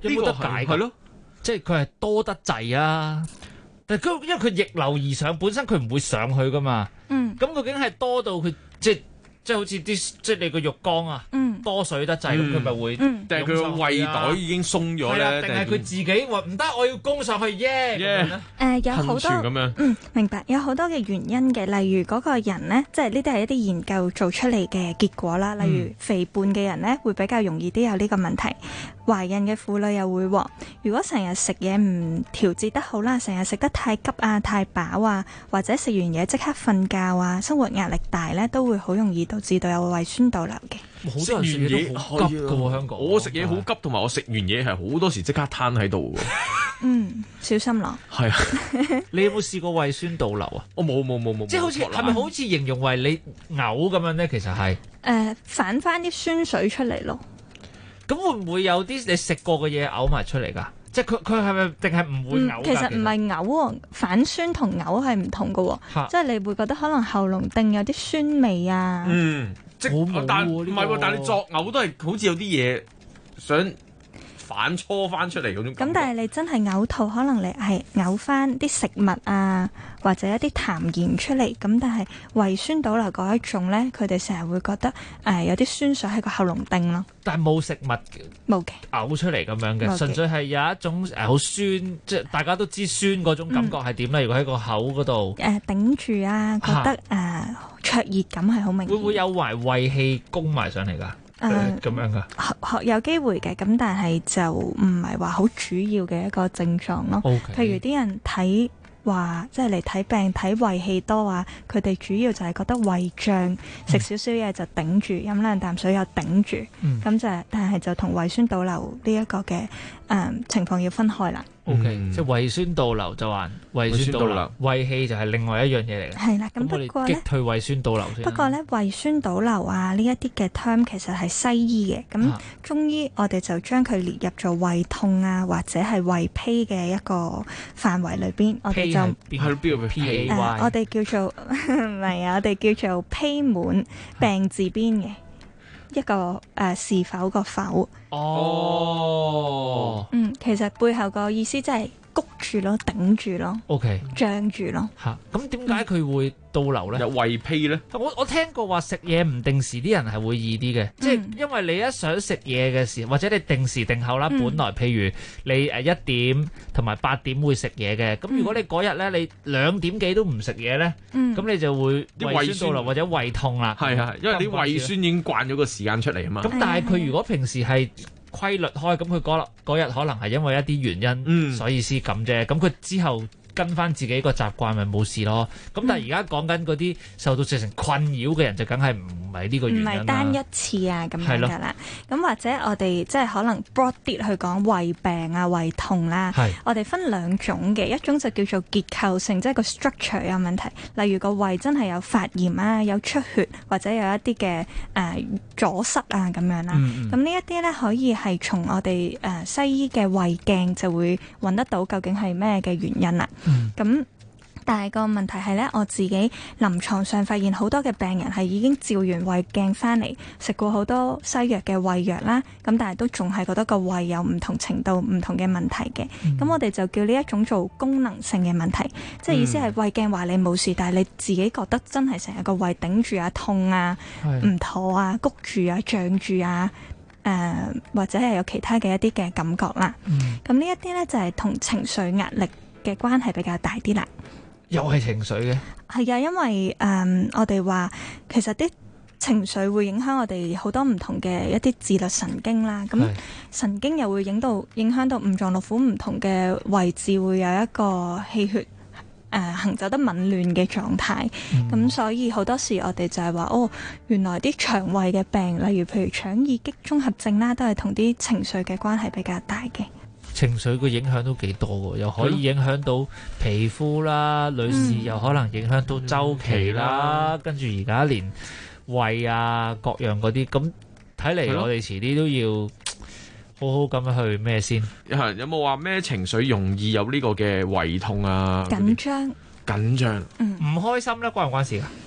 有冇得解㗎？ 係咯， 即係佢係多得滯啊！但係因為佢逆流而上，本身佢唔會上去噶嘛。咁究竟係多到佢即係好似啲即係你個浴缸啊，多水得滯，咁佢咪會？ 定係佢個胃袋已經鬆咗咧？ 定係佢自己話唔得，我要攻上去耶？ 有好多咁樣。 明白，有好多嘅原因嘅，例如嗰個人呢，即係呢啲係一啲研究做出嚟嘅結果啦。例如肥胖嘅人呢，會比較容易啲有呢個問題。懷孕嘅婦女又會喎，如果成日食嘢唔調節得好啦，成日食得太急啊、太飽啊，或者食完嘢即刻瞓覺啊，生活壓力大呢，都會好容易導致到有胃酸倒流嘅。 好多人食嘢都好急㗎喎，香港。 我食嘢好急，同埋我食完嘢係好多時即刻攤喺度喎。 小心咯。 係啊， 你有冇試過胃酸倒流啊？ 我冇， 即係好似係咪好似形容為你嘔咁樣咧？其實係反翻啲酸水出嚟咯。 咁會唔會有啲你食過嘅嘢嘔埋出嚟㗎？即係佢係咪定係唔會嘔㗎？ 其實唔係嘔喎，反酸同嘔係唔同㗎喎。即係你會覺得可能喉嚨定有啲酸味啊。 但唔係喎，但係你作嘔都係好似有啲嘢想反搓翻出嚟嗰種感覺。 咁但係你真係嘔吐，可能你係嘔翻啲食物啊，或者一啲痰涎出嚟。咁但係胃酸倒流嗰一種咧，佢哋成日會覺得有啲酸水喺個喉嚨定咯。 但係冇食物冇嘅嘔出嚟咁樣嘅，純粹係有一種好酸，即係大家都知酸嗰種感覺係點咧？如果喺個口嗰度頂住啊，覺得灼熱感係好明顯。 會唔會有埋胃氣攻埋上嚟㗎？咁樣㗎？ 有機會嘅，咁但係就唔係話好主要嘅一個症狀咯。譬如啲人睇話即係嚟睇病睇胃氣多啊，佢哋主要就係覺得胃脹，食少少嘢就頂住，飲兩啖水又頂住，咁但係就同胃酸倒流呢一個嘅情況要分開啦。 即係胃酸倒流就話胃酸倒流，胃氣就係另外一樣嘢嚟嘅。 係啦，咁不過咧， 擊退胃酸倒流先。 不過咧，胃酸倒流啊呢一啲嘅 term 其實係西醫嘅，咁中醫我哋就將佢列入做胃痛啊或者係胃痞嘅一個範圍裏邊，我哋就係邊個痞？ 我哋叫做唔係啊，我哋叫做痞滿病字邊嘅一個是否個否。其實背後個意思即係谷住咯，頂住咯脹住咯。 咁點解佢會倒流咧？ 有胃痞咧？ 我聽過話食嘢唔定時啲人係會易啲嘅，即係因為你一想食嘢嘅時候，或者你定時定候啦，本來譬如你1點同埋8點會食嘢嘅，咁如果你嗰日咧你2點幾都唔食嘢咧，咁你就會胃酸倒流或者胃痛啦。 係，因為啲胃酸已經慣咗個時間出嚟啊嘛。 咁但係佢如果平時係規律開，咁佢嗰日可能係因為一啲原因，所以先咁啫。咁佢之後跟翻自己個習慣，咪冇事咯。咁但係而家講緊嗰啲受到直情困擾嘅人，就梗係唔係呢個原因啦。 唔係單一次啊咁樣㗎啦。咁或者我哋即係可能 broad 啲去講胃病啊、胃痛啦。我哋分兩種嘅，一種就叫做結構性，即係個 structure 有問題。例如個胃真係有發炎啊、有出血或者有一啲嘅阻塞啊咁樣啦。咁呢一啲咧可以係從我哋西醫嘅胃鏡就會揾得到究竟係咩嘅原因啦。咁但係個問題係咧，我自己臨床上發現好多嘅病人係已經照完胃鏡翻嚟，食過好多西藥嘅胃藥啦，咁但係都仲係覺得個胃有唔同程度唔同嘅問題嘅。咁我哋就叫呢一種做功能性嘅問題，即係意思係胃鏡話你冇事，但係你自己覺得真係成日個胃頂住啊、痛啊、唔妥啊、谷住啊、脹住啊。或者係有其他嘅一啲嘅感覺啦。咁呢一啲咧就係同情緒壓力嘅關係比較大啲啦。 又係情緒嘅？係啊，因為我哋話其實啲情緒會影響我哋好多唔同嘅一啲自律神經啦。咁神經又會影響到五臟六腑唔同嘅位置，會有一個氣血行走得紊亂嘅狀態。咁所以好多時我哋就係話原來啲腸胃嘅病，例如譬如腸易激綜合症啦，都係同啲情緒嘅關係比較大嘅。 情緒嘅影響都幾多喎，又可以影響到皮膚啦，女士又可能影響到週期啦，跟住而家連胃啊各樣嗰啲，咁睇嚟我哋遲啲都要好好咁樣去咩先？ 有冇話咩情緒容易有呢個嘅胃痛啊？ 緊張， 唔開心咧，關唔關事㗎？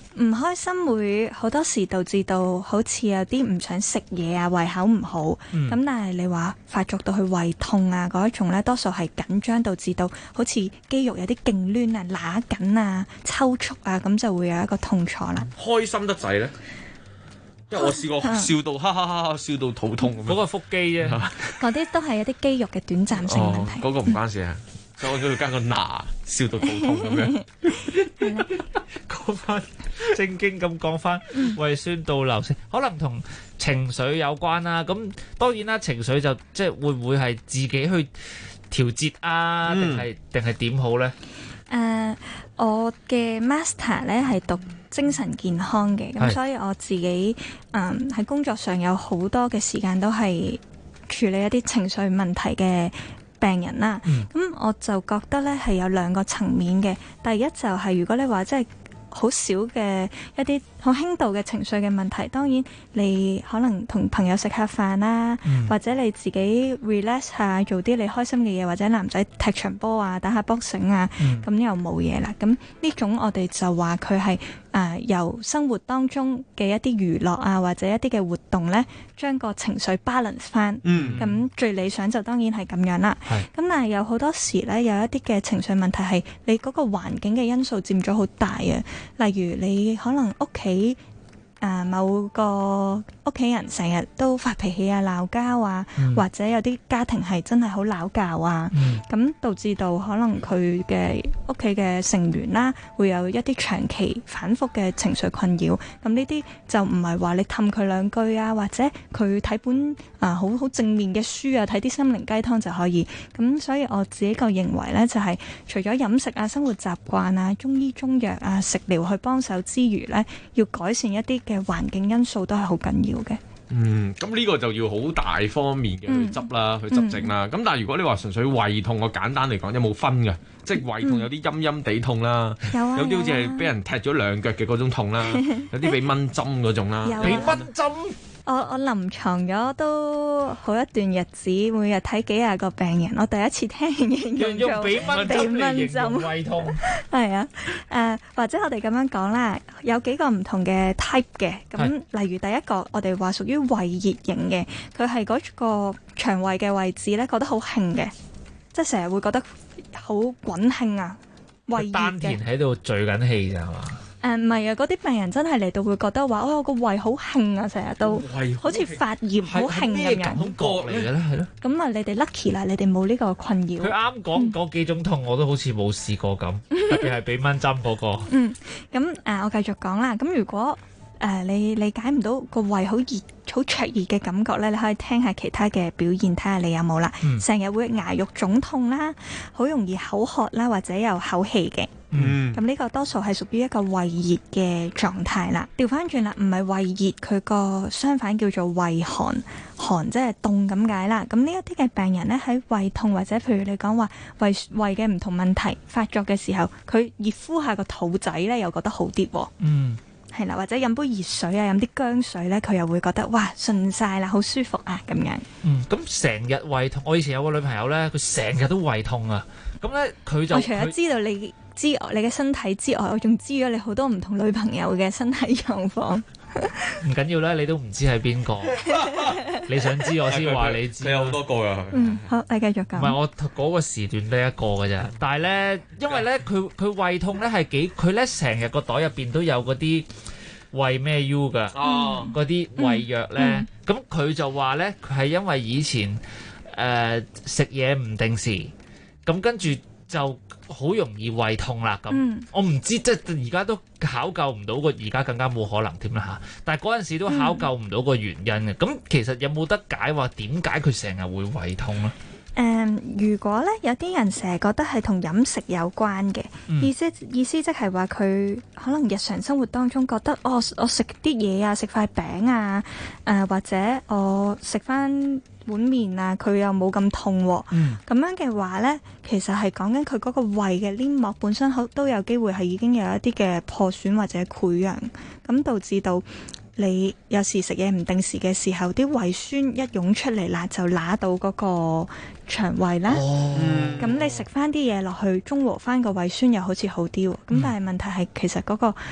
唔開心會好多時導致到好似有啲唔想食嘢啊，胃口唔好。咁但係你話發作到去胃痛啊嗰一種咧，多數係緊張導致到好似肌肉有啲痙攣啊、揦緊啊、抽搐啊，咁就會有一個痛楚啦。 開心得滯咧，因為我試過笑到哈哈哈哈，笑到肚痛咁樣。 嗰個腹肌啫， 嗰啲都係一啲肌肉嘅短暫性問題。 嗰個唔關事啊。所以我都要加個嗱，笑到肚痛咁樣。 講翻正經咁講翻，胃酸倒流性可能同情緒有關啦。咁當然啦，情緒就即係會唔會係自己去調節啊？定係點好咧？ 我嘅 master 咧係讀精神健康嘅，咁所以我自己喺工作上有好多嘅時間都係處理一啲情緒問題嘅病人啦。咁我就覺得咧係有兩個層面嘅。第一就係如果你話即係好少嘅一啲好輕度嘅情緒嘅問題，當然你可能同朋友食下飯啦，或者你自己 relax 下，做啲你開心嘅嘢，或者男仔踢場波啊，打下 boxing 啊，咁又冇嘢啦。咁呢種我哋就話佢係由生活當中嘅一啲娛樂啊，或者一啲嘅活動咧，將個情緒 balance 翻。咁最理想就當然係咁樣啦。咁但係有好多時咧，有一啲嘅情緒問題係你嗰個環境嘅因素佔咗好大啊。例如你可能屋企某個屋企人成日都發脾氣啊、鬧交啊，或者有啲家庭係真係好鬧交啊，咁導致到可能佢嘅屋企嘅成員啦，會有一啲長期反覆嘅情緒困擾。咁呢啲就唔係話你氹佢兩句啊，或者佢睇本好正面嘅書啊，睇啲心靈雞湯就可以。咁所以我自己個認為呢，就係除咗飲食啊、生活習慣啊、中醫中藥啊、食療去幫手之餘呢，要改善一啲嘅環境因素都係好緊要嘅。 咁呢個就要好大方面嘅去執啦，去執整啦。咁但係如果你話純粹胃痛，我簡單嚟講有冇分嘅？即係胃痛有啲陰陰地痛啦，有啲好似係俾人踢咗兩腳嘅嗰種痛啦，有啲俾蚊針嗰種啦，俾蚊針。 我臨床咗都好一段日子，每日睇幾廿個病人。我第一次聽形容做俾蚊針胃痛， 係啊，或者我哋咁樣講啦，有幾個唔同嘅 type 嘅。咁例如第一個，我哋話屬於胃熱型嘅，佢係嗰個腸胃嘅位置咧，覺得好興嘅，即係成日會覺得好滾興啊，胃熱嘅。 丹田喺度聚緊氣咋係嘛？ 唔係啊，嗰啲病人真係嚟到會覺得話，我個胃好興啊，成日都好似發炎好興咁樣。 感覺嚟嘅咧，係咯。 咁啊，你哋 lucky 啦，你哋冇呢個困擾。 佢啱講嗰幾種痛，我都好似冇試過咁，特別係俾蚊針嗰個。 咁我繼續講啦。咁如果你理解唔到個胃好熱、好灼熱嘅感覺咧，你可以聽下其他嘅表現，睇下你有冇啦。成日會牙肉腫痛啦，好容易口渴啦，或者有口氣嘅。咁呢個多數係屬於一個胃熱嘅狀態啦。調翻轉啦，唔係胃熱，佢個相反叫做胃寒，寒即係凍咁解啦。咁呢一啲嘅病人呢，喺胃痛或者譬如你講話胃嘅唔同問題發作嘅時候，佢熱敷下個肚仔呢，又覺得好啲喎。係啦，或者飲杯熱水啊，飲啲薑水呢，佢又會覺得哇順晒啦，好舒服啊咁樣。 咁成日胃痛，我以前有個女朋友呢，佢成日都胃痛啊。咁呢，佢就我除咗知道你嘅身體之外，我仲知咗你好多唔同女朋友嘅身體狀況。 唔緊要啦，你都唔知係邊個，你想知我先話你知。 你有好多個啊。 好，你繼續講。 唔係我嗰個時段得一個㗎咋，但係咧，因為咧佢胃痛咧係佢咧成日個袋入邊都有嗰啲胃咩 U 㗎，嗰啲胃藥咧，咁佢就話咧佢係因為以前食嘢唔定時，咁跟住就好容易胃痛啦咁。我唔知即係而家都考究唔到而家更加冇可能添啦嚇。但係嗰陣時都考究唔到個原因嘅。咁其實有冇得解話點解佢成日會胃痛咧？ 如果咧有啲人成日覺得係同飲食有關嘅，意思即係話佢可能日常生活當中覺得我食啲嘢啊，食塊餅啊，或者我食翻碗麵啊，佢又冇咁痛喎。咁樣嘅話呢，其實係講緊佢嗰個胃嘅黏膜本身都有機會係已經有一啲嘅破損或者潰瘍，咁導致到你有時食嘢唔定時嘅時候，啲胃酸一湧出嚟啦，就揦到嗰個腸胃啦。咁你食翻啲嘢落去，中和翻個胃酸又好似好啲喎。咁但係問題係其實嗰個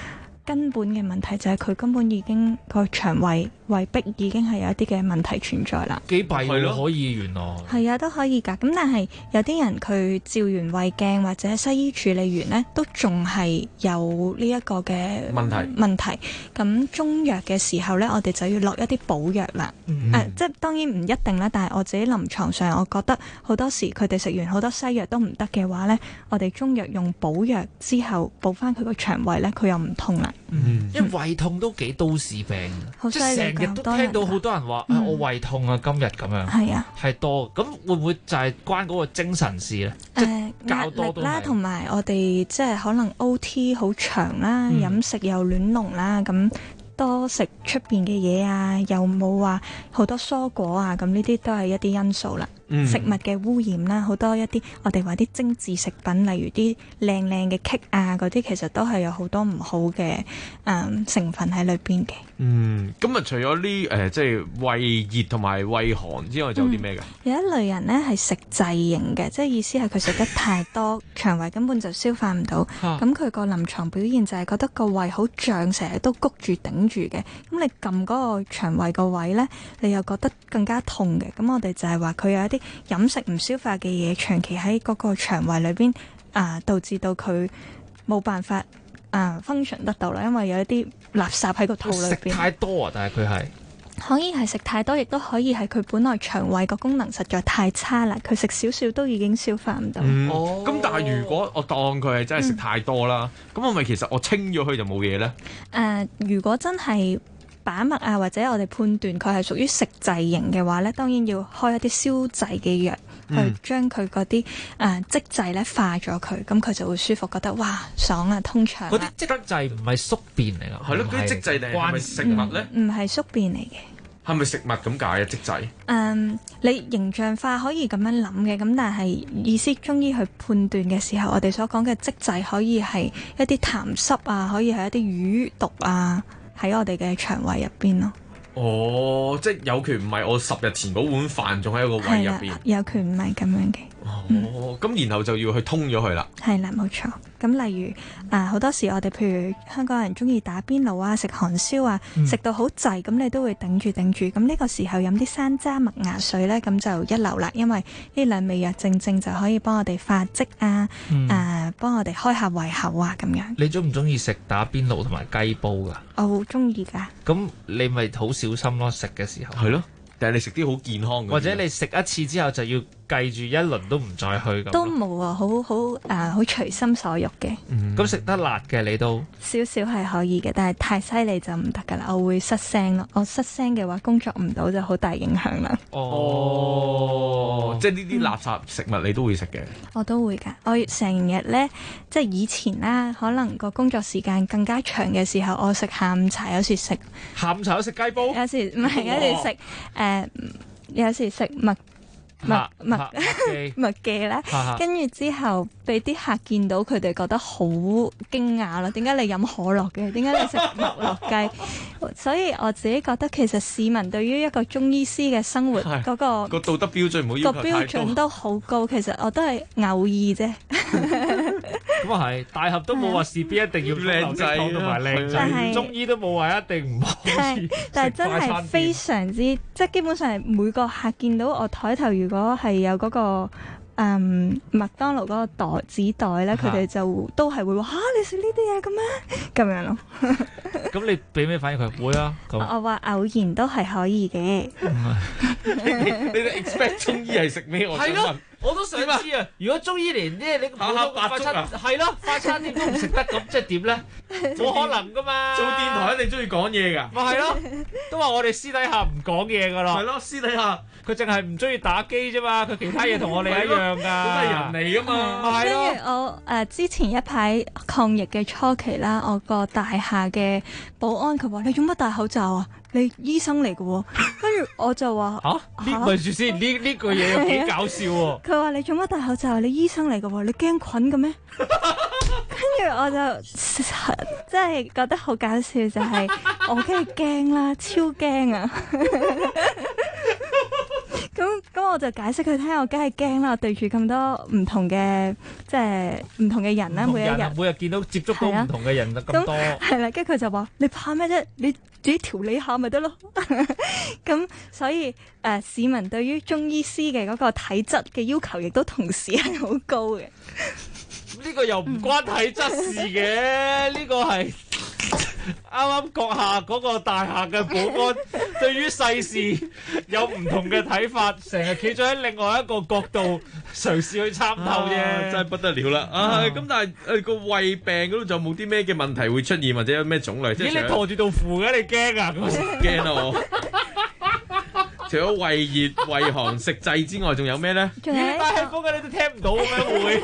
根本嘅問題就係佢根本已經個腸胃壁已經係有一啲嘅問題存在啦。 幾弊喎，可以原來係啊，都可以㗎。咁但係有啲人佢照完胃鏡或者西醫處理完呢，都仲係有呢一個嘅問題。咁中藥嘅時候呢，我哋就要落一啲補藥啦。即係當然唔一定啦，但係我自己臨床上，我覺得好多時佢哋食完好多西藥都唔得嘅話呢，我哋中藥用補藥之後補翻佢個腸胃呢，佢又唔痛啦。 因為胃痛都幾都市病，即係成日都聽到好多人話我胃痛啊，今日咁樣。係啊，係多。咁會唔會就係關嗰個精神事咧？ 壓力啦，同埋我哋即係可能 OT 好長啦，飲食又亂龍啦，咁多食出邊嘅嘢啊，又冇話好多蔬果啊，咁呢啲都係一啲因素啦。食物嘅污染啦，好多一啲我哋話啲精緻食品，例如啲靚靚嘅 cake 啊，嗰啲其實都係有好多唔好嘅成分喺裏邊嘅。 咁啊，除咗呢即係胃熱同埋胃寒之外，仲有啲咩㗎？有一類人呢係食滯型嘅，即係意思係佢食得太多，腸胃根本就消化唔到。咁佢個臨床表現就係覺得個胃好脹，成日都谷住頂住嘅。咁你撳嗰個腸胃個位呢，你又覺得更加痛嘅。咁我哋就係話佢有一啲飲食唔消化嘅嘢，長期喺嗰個腸胃裏邊導致到佢冇辦法function 得到啦，因為有一啲垃圾喺個肚裏邊。食太多啊！但係佢係可以係食太多，亦都可以係佢本來腸胃個功能實在太差啦，佢食少少都已經消化唔到。 咁但係如果我當佢係真係食太多啦，咁我咪其實我清咗佢就冇嘢咧？ 如果真係把脈啊，或者我哋判斷佢係屬於食滯型嘅話咧，當然要開一啲消滯嘅藥，去將佢嗰啲積滯咧化咗佢，咁佢就會舒服，覺得哇爽啊，通腸。 嗰啲積滯唔係宿便嚟㗎， 係咯，嗰啲積滯定係咪食物咧？ 唔係宿便嚟嘅。 係咪食物咁解啊？積滯？ 你形象化可以咁樣諗嘅，咁但係意思中醫去判斷嘅時候，我哋所講嘅積滯可以係一啲痰濕啊，可以係一啲淤毒啊。喺我哋嘅腸胃入邊咯。 即係有權唔係我10日前嗰碗飯仲喺個胃入邊。 有權唔係咁樣嘅。 咁然後就要去通咗佢啦。 係啦，冇錯。咁例如好多時我哋譬如香港人中意打邊爐啊，食韓燒啊，食到好滯，咁你都會頂住。咁呢個時候飲啲山楂麥芽水呢，咁就一流啦。因為呢兩味藥正正就可以幫我哋化積啊，幫我哋開下胃口啊，咁樣。 你中唔中意食打邊爐同埋雞煲㗎？ 我好中意㗎。 咁你咪好小心咯，食嘅時候。 係咯。但係你食啲好健康嘅， 或者你食一次之後就要計住一輪都唔再去咁。 都冇啊，好隨心所欲嘅。 咁食得辣嘅你都少少係可以嘅，但係太犀利就唔得㗎啦，我會失聲咯。我失聲嘅話，工作唔到就好大影響啦。 即係呢啲垃圾食物你都會食嘅？ 我都會㗎。我成日呢，即係以前啦，可能個工作時間更加長嘅時候，我食下午茶，有時食下午茶都食雞煲， 有時唔係，有時食有時食麥記啦，跟住之後俾啲客見到，佢哋覺得好驚訝咯。點解你飲可樂嘅？點解你食麥樂雞？所以我自己覺得其實市民對於一個中醫師嘅生活嗰個道德標準唔好要求太高， 個標準都好高。其實我都係偶爾啫。 咁啊係，大俠都冇話事必一定要靚仔同埋靚仔，中醫都冇話一定唔可以。 但係真係非常之，即係基本上係每個客見到我枱頭，如果係有嗰個麥當勞嗰個紙袋咧，佢哋就都係會話嚇你食呢啲嘢嘅咩？咁樣咯。 咁你俾咩反應佢？會啊。 我話偶然都係可以嘅。 你哋 expect 中醫係食咩？我想問。 我都想知啊！如果中醫連啲你下下白粥啊， 係咯，快餐店都唔食得咁，即係點咧？冇可能噶嘛！ 做電台一定中意講嘢㗎。 咪係咯，都話我哋私底下唔講嘢㗎啦。 係咯，私底下佢淨係唔中意打機啫嘛，佢其他嘢同我哋一樣㗎。 都係人嚟㗎嘛。 跟住我之前一排抗疫嘅初期啦，我個大廈嘅保安佢話：你做乜戴口罩啊？你醫生嚟嘅喎。跟住我就話： 咪住先，呢句嘢又幾搞笑喎。 佢話：你做乜戴口罩？你醫生嚟嘅喎，你驚菌嘅咩？跟住我就真係覺得好搞笑，就係我梗係驚啦，超驚啊！咁我就解釋佢聽，我梗係驚啦，對住咁多唔同嘅即係唔同嘅人啦，每日見到接觸到唔同嘅人咁多， 係啦，跟住佢就話：你怕咩啫？你自己調理下咪得咯。咁所以市民對於中醫師嘅嗰個體質嘅要求，亦都同時係好高嘅。 呢個又唔關體質事嘅，呢個係啱啱閣下嗰個大廈嘅保安對於世事有唔同嘅睇法，成日企咗喺另外一個角度嘗試去參透啫， 真係不得了啦！咁但係個胃病嗰度就冇啲咩嘅問題會出現，或者有咩種類？ 咦，你陀住道符嘅，你驚啊？ 驚啊我！除咗胃熱、胃寒、食滯之外，仲有咩咧？ 仲有一個帶氣風嘅你都聽唔到嘅咩會？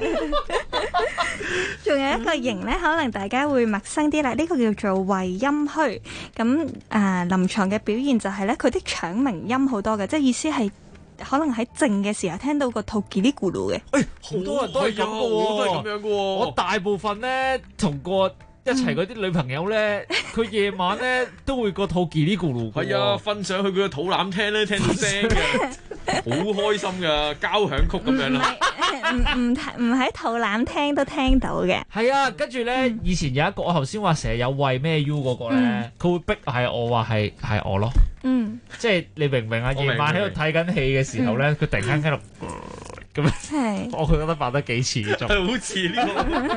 仲有一個型咧，可能大家會陌生啲啦。呢個叫做胃陰虛。咁臨床嘅表現就係咧，佢啲腸鳴音好多嘅，即係意思係可能喺靜嘅時候聽到個肚嘰哩咕嚕嘅。 好多人都係咁嘅喎， 都係咁樣嘅喎。 我大部分咧同過一齊嗰啲女朋友咧，佢夜晚咧都會個肚嘰哩咕嚕。 係啊，瞓上去佢個肚腩聽咧，聽到聲嘅，好開心㗎，交響曲咁樣啦。 唔喺肚腩聽都聽到嘅。 係啊，跟住咧，以前有一個我頭先話成日有胃咩 U 嗰個咧，佢會逼係我話係我咯。即係你明唔明啊？夜晚喺度睇緊戲嘅時候咧，佢突然間喺度。咁樣，我覺得扮得幾似咗， 好似呢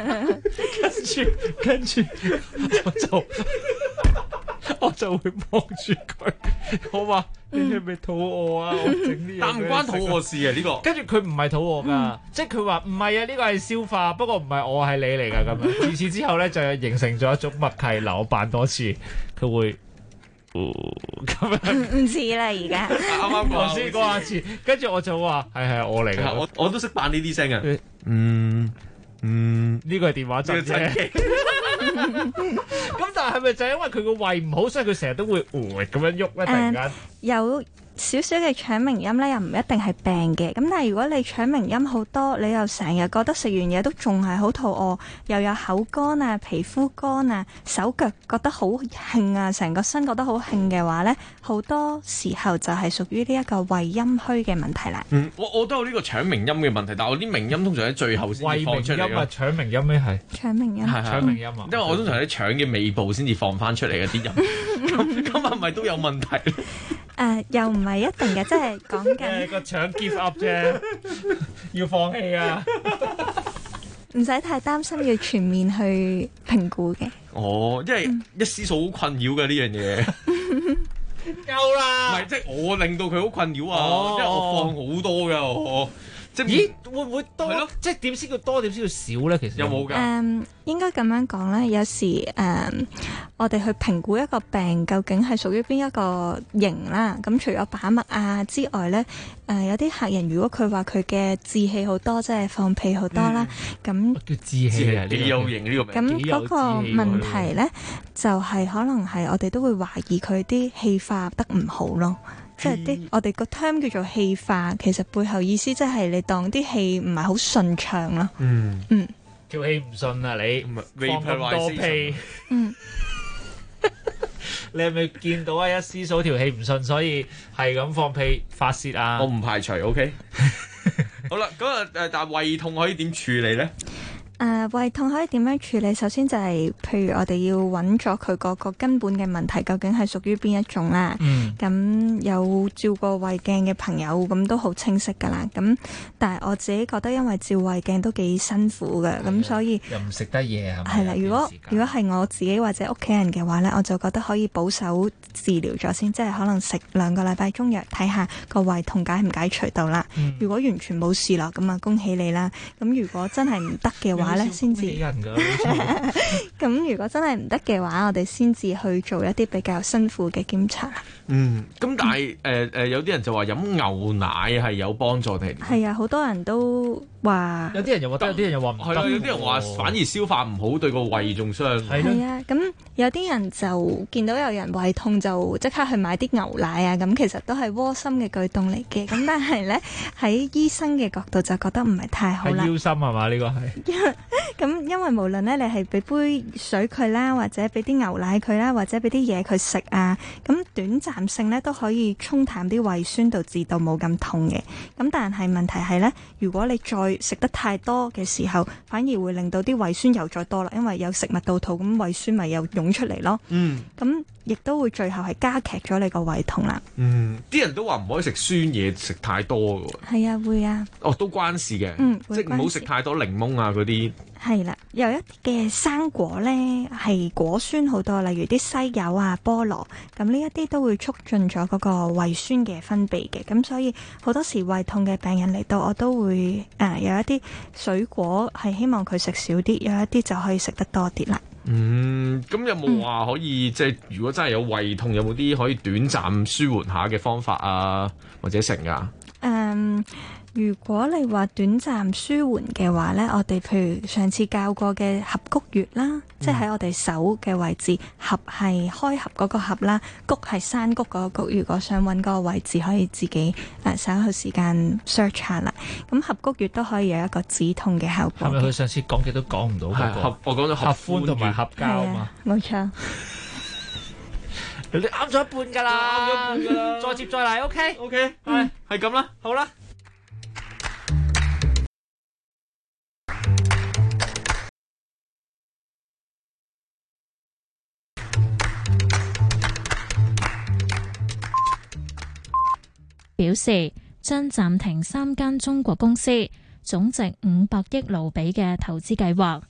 個。 跟住我就會望住佢，我話你係咪肚餓啊？我整啲嘢。 但唔關肚餓事啊呢個。 跟住佢唔係肚餓㗎，即係佢話唔係啊，呢個係消化，不過唔係我係你嚟㗎咁樣。自此之後咧，就形成咗一種默契。嗱，我扮多次，佢會。咁樣唔似啦，而家啱啱頭先講下次，跟住我就話係我嚟嘅， 我都識扮呢啲聲嘅。 呢個係電話震啫。咁但係咪就係因為佢個胃唔好，所以佢成日都會咁樣喐咧？突然間有少少嘅腸鳴音咧，又唔一定係病嘅。咁但係如果你腸鳴音好多，你又成日覺得食完嘢都仲係好肚餓，又有口乾啊、皮膚乾啊、手腳覺得好興啊、成個身覺得好興嘅話咧，好多時候就係屬於呢一個胃陰虛嘅問題啦。 我都有呢個腸鳴音嘅問題，但係我啲鳴音通常喺最後先至放出嚟。 胃鳴音啊，腸鳴音咩係？ 腸鳴音， 腸鳴音啊！ 因為我通常喺腸嘅尾部先至放翻出嚟嘅啲音，咁係咪都有問題？ 又唔係一定嘅，即係講緊個腸 give up 啫，要放棄啊！ 唔使太擔心，要全面去評估嘅。 哦，因為一思素好困擾嘅呢樣嘢。 夠啦！ 唔係，即係我令到佢好困擾啊，因為我放好多㗎我。 咦，會唔會多？係咯，即係點先叫多，點先叫少咧？其實有冇㗎？ 應該咁樣講咧，有時我哋去評估一個病究竟係屬於邊一個型啦。咁除咗把脈啊之外咧，有啲客人如果佢話佢嘅志氣好多，即係放屁好多啦，咁叫志氣啊， 幾有型呢個名。 咁嗰個問題咧，就係可能係我哋都會懷疑佢啲氣化得唔好咯。即係啲我哋個 term 叫做氣化，其實背後意思即係你當啲氣唔係好順暢咯。 條氣唔順啊！你放咁多屁，你係咪見到啊？一思嫂條氣唔順，所以係咁放屁發泄啊？ 我唔排除 ，OK。好啦，咁但係胃痛可以點處理咧？ 胃痛可以點樣處理？首先就係，譬如我哋要揾咗佢嗰個根本嘅問題，究竟係屬於邊一種啦。咁有照過胃鏡嘅朋友，咁都好清晰噶啦。咁但係我自己覺得，因為照胃鏡都幾辛苦嘅，咁所以又唔食得嘢係咪？ 係啦，如果係我自己或者屋企人嘅話呢，我就覺得可以保守治療咗先，即係可能食2個禮拜中藥，睇下個胃痛解唔解除到啦。如果完全冇事啦，咁啊恭喜你啦。咁如果真係唔得嘅話咧，先至咁如果真係唔得嘅話，我哋先至去做一啲比較辛苦嘅檢查。 咁但係有啲人就話飲牛奶係有幫助定係點？ 係啊，好多人都話有啲人又話得，有啲人又話唔得。 係啊，有啲人話反而消化唔好，對個胃仲傷。 係啊，咁有啲人就見到有人胃痛就即刻去買啲牛奶啊，咁其實都係窩心嘅舉動嚟嘅。咁但係咧喺醫生嘅角度就覺得唔係太好啦。 係腰心係嘛？呢個係。 咁因為無論咧你係俾杯水佢啦，或者俾啲牛奶佢啦，或者俾啲嘢佢食啊，咁短暫性咧都可以沖淡啲胃酸，導致到冇咁痛嘅。咁但係問題係咧，如果你再再食得太多嘅時候，反而會令到啲胃酸又再多啦，因為有食物到肚，咁胃酸咪又湧出嚟咯。咁亦都會最後係加劇咗你個胃痛啦。 啲人都話唔可以食酸嘢，食太多㗎喎。 係啊，會啊。 都關事嘅。即係唔好食太多檸檬啊嗰啲。係啦，有一啲嘅生果呢係果酸好多，例如啲西柚啊、菠蘿，咁呢一啲都會促進咗嗰個胃酸嘅分泌嘅。咁所以好多時胃痛嘅病人嚟到，我都會有一啲水果係希望佢食少啲，有一啲就可以食得多啲啦。 咁有冇話可以即係如果真係有胃痛，有冇啲可以短暫舒緩下嘅方法啊，或者成啊？ 如果你話短暫舒緩嘅話呢，我哋譬如上次教過嘅合谷穴啦，即係喺我哋手嘅位置，合係開合嗰個合啦，谷係山谷嗰個谷。如果想揾嗰個位置，可以自己稍後時間 search 下啦。咁合谷穴都可以有一個止痛嘅效果。 係咪佢上次講嘅都講唔到嗰個？ 我講咗合歡同埋合交啊嘛。 冇錯。 你啱咗一半㗎啦，再接再厲 ，OK， 係咁啦， 好啦。 表示將暫停3間中國公司總值500億盧比嘅投資計劃。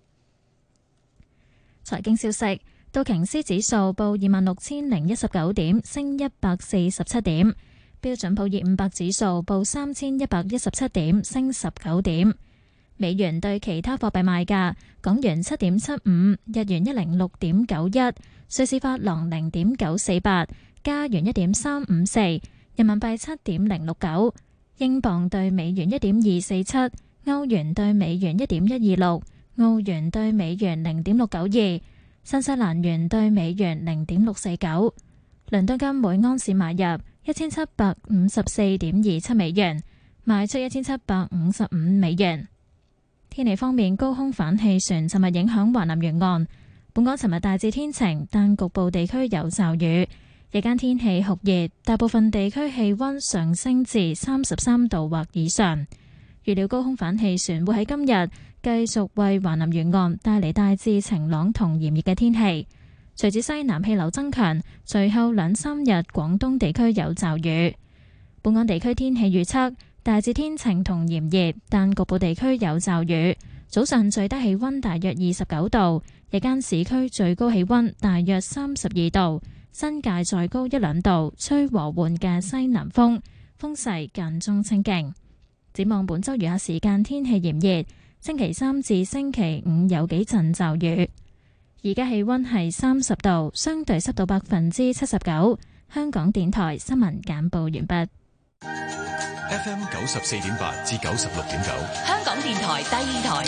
財經消息，道瓊斯指數報26,019點，升147點；標準普爾500指數報3117點，升19點。美元對其他貨幣賣價：港元7.75，日元106.91，瑞士法郎0.948，加元1.354。人民幣7.069，英鎊對美元1.247，歐元對美元1.126，澳元對美元0.692，新西蘭元對美元0.649。倫敦金每安士買入1754.27美元，賣出1755美元。天氣方面，高空反氣旋尋日影響華南沿岸，本港尋日大致天晴，但局部地區有驟雨。日間天氣酷熱，大部分地區氣溫上升至33度或以上。預料高空反氣旋會喺今日繼續為華南沿岸帶嚟大致晴朗同炎熱嘅天氣。隨住西南氣流增強，隨後2-3日廣東地區有驟雨。本港地區天氣預測大致天晴同炎熱，但局部地區有驟雨。早上最低氣溫大約29度，日間市區最高氣溫大約32度。新界再高1-2度，吹和緩嘅西南風，風勢間中清勁。展望本週餘下時間天氣炎熱，星期3至星期5有幾陣驟雨。而家氣溫係30度，相對濕度79%。香港電台新聞簡報完畢。 FM 94.8至96.9， 香港電台第二台。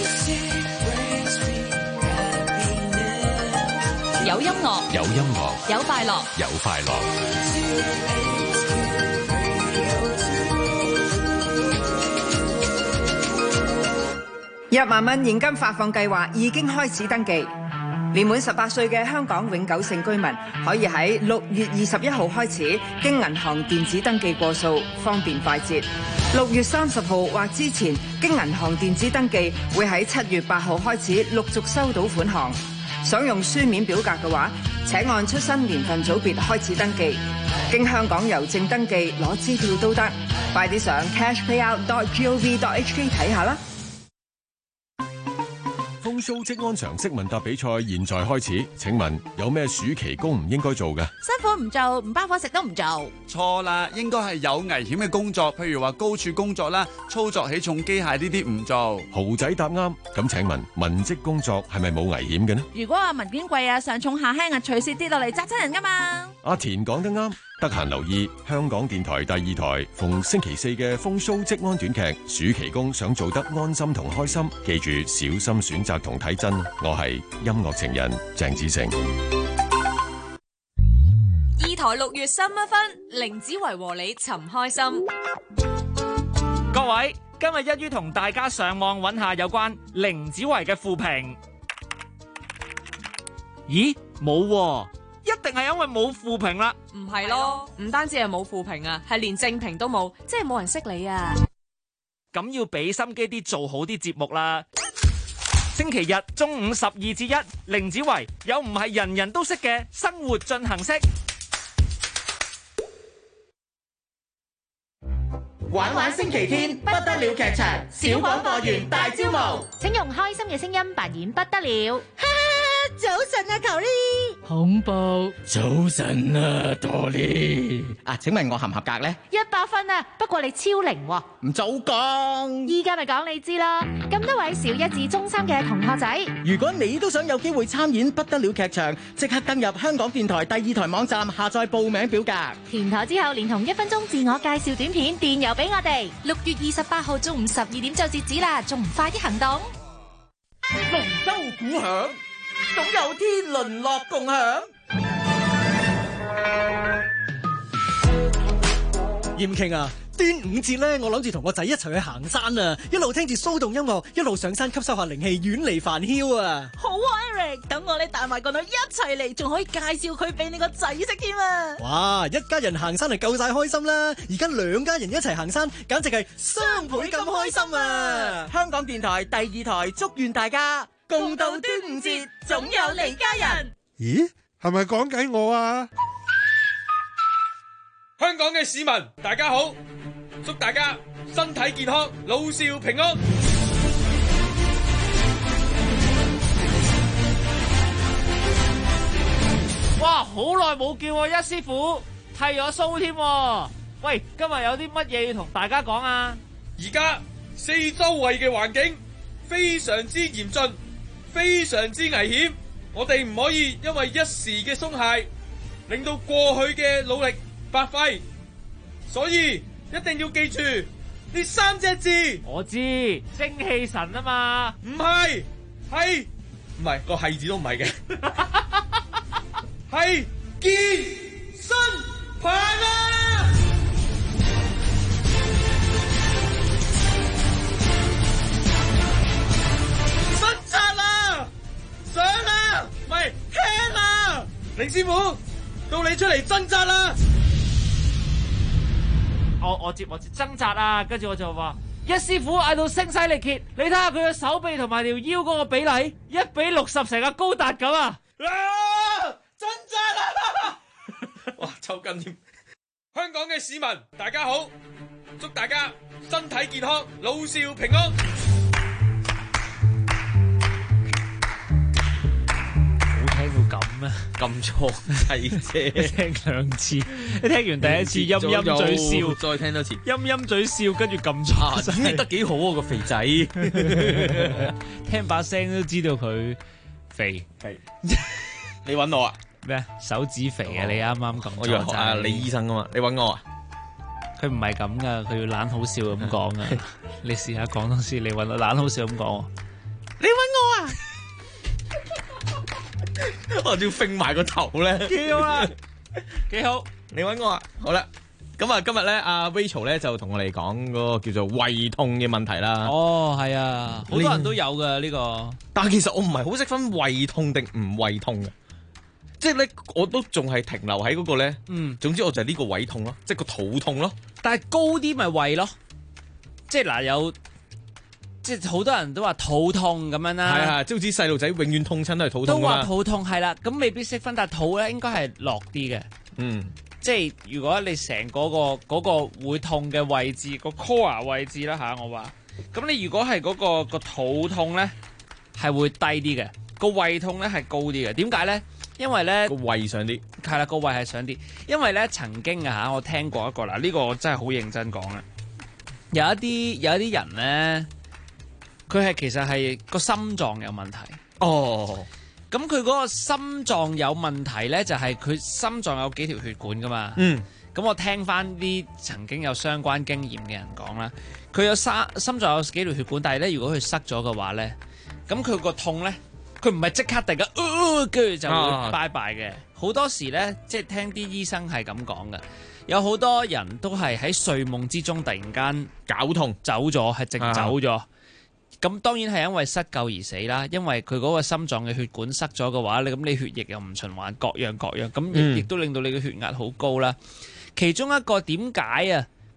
有音樂， 有音樂， 有快樂， 有快樂。 1萬蚊現金發放計劃已經開始登記，年滿18歲嘅香港永久性居民可以喺6月21號開始經銀行電子登記過數，方便快捷。6月30號或之前經銀行電子登記，會喺7月8號開始陸續收到款項。想用書面表格嘅話，請按出生年份組別開始登記。經香港郵政登記攞支票都得，快啲上 cashpayout.gov.hk 睇下啦。 風騷職安常識問答比賽現在開始，請問有咩暑期工唔應該做嘅？ 辛苦唔做，唔包伙食都唔做。 錯啦，應該係有危險嘅工作，譬如話高處工作啦，操作起重機械呢啲唔做。 豪仔答啱，咁請問文職工作係咪冇危險嘅呢？ 如果話文件貴啊，上重下輕啊，隨時跌落嚟砸親人噶嘛。 阿田講得啱，得閒留意香港電台第2台逢星期4嘅風騷職安短劇。暑期工想做得安心同開心，記住小心選擇同睇真。我係音樂情人鄭子誠。 2台6月3一分，凌子維和你尋開心。 各位，今日一於同大家上網揾下有關凌子維嘅負評。咦，冇喎，一定係因為冇負評啦。 唔係咯，唔單止係冇負評啊，係連正評都冇，即係冇人識你啊。 咁要俾心機啲做好啲節目啦。星期日中午12至1，凌子維有唔係人人都識嘅生活進行式。 玩玩星期天不得了劇場小廣播員大招募， 請用開心嘅聲音扮演不得了。 早晨啊，球呢？ 恐怖。 早晨啊，多莉。請問我合唔合格呢 ？100分啊，不過你超齡喎。 唔早講。 依家咪講你知啦。咁多位小一至中三嘅同學仔， 如果你都想有機會參演不得了劇場，即刻登入香港電台第2台網站下載報名表格。 填妥之後，連同1分鐘自我介紹短片電郵俾我哋。6月28號中午12點就截止啦，仲唔快啲行動？ 龍舟鼓響，總有天淪落共享。 嚴瓊啊，端午節咧，我諗住同個仔一齊去行山啊，一路聽住騷動音樂，一路上山吸收下靈氣，遠離煩囂啊！ 好啊 ，Eric， 等我咧帶埋個女一齊嚟，仲可以介紹佢俾你個仔識添啊！ 哇，一家人行山係夠晒開心啦，而家2家人一齊行山，簡直係雙倍咁開心啊！ 香港電台第2台祝願大家共度端午節，總有離家人。 咦，係咪講緊我啊？ 香港嘅市民大家好，祝大家身體健康，老少平安。 哇，好耐冇見喎，一師傅剃咗鬚添。喂，今日有啲乜嘢要同大家講啊？ 而家四周圍嘅環境非常之嚴峻，非常之危險，我哋唔可以因為一時嘅鬆懈，令到過去嘅努力白費，所以一定要記住呢3隻字。 我知，精氣神啊嘛。 唔係，係唔係個係字都唔係嘅，係健身棒啊！掙扎啦，上啦，唔係聽啦，凌師傅，到你出嚟掙扎啦！ 我接掙扎啊，跟住我就話一師傅嗌到聲嘶力竭，你睇下佢嘅手臂同埋條腰嗰個比例1比60，成個高達咁啊！ 掙扎啦！哇，抽筋添！香港嘅市民大家好，祝大家身體健康，老少平安。 聽到咁咩？ 咁錯細啫， 聽2次，你聽完第一次陰陰嘴笑， 再聽多次陰陰嘴笑，跟住咁錯， 演繹得幾好啊個肥仔， 聽把聲都知道佢肥。 係你揾我啊？ 咩？手指肥啊！你啱啱咁， 我以為學阿李醫生啊嘛，你揾我啊？ 佢唔係咁噶，佢要懶好笑咁講啊！你試下講多次，你揾我懶好笑咁講。 你揾我啊？我仲要揈埋個頭咧， 幾好啊！幾好， 你揾我啊！好啦，咁啊，今日咧，阿 Rachel 咧就同我哋講嗰個叫做胃痛嘅問題啦。 哦，係啊，好多人都有噶呢個， 但係其實我唔係好識分胃痛定唔胃痛嘅，即係咧我都仲係停留喺嗰個咧。總之我就係呢個胃痛咯，即係個肚痛咯。 但係高啲咪胃咯，即係嗱有。即係好多人都話肚痛咁樣啦， 係啊，即係好似細路仔永遠痛親都係肚痛都話肚痛係啦，咁未必識分，但係肚咧應該係落啲嘅。即係如果你成嗰個會痛嘅位置，個 core 位置啦嚇，我話，咁你如果係嗰個肚痛咧係會低啲嘅，個胃痛咧係高啲嘅。點解咧？因為咧個胃上啲， 係啦，個胃係上啲。因為咧曾經啊嚇，我聽過一個啦，呢個我真係好認真講啦。有一啲人咧。佢係其實係個心臟有問題。 哦， 咁佢嗰個心臟有問題咧，就係佢心臟有幾條血管噶嘛。咁我聽翻啲曾經有相關經驗嘅人講啦，佢有心臟有幾條血管，但係咧如果佢塞咗嘅話咧，咁佢個痛咧，佢唔係即刻突然間，跟住就會拜拜嘅。好多時咧，即係聽啲醫生係咁講嘅，有好多人都係喺睡夢之中突然間絞痛走咗，係直走咗。咁當然係因為失救而死啦，因為佢嗰個心臟嘅血管塞咗嘅話，咁你血液又唔循環，各樣，咁亦都令到你嘅血壓好高啦。其中一個點解啊，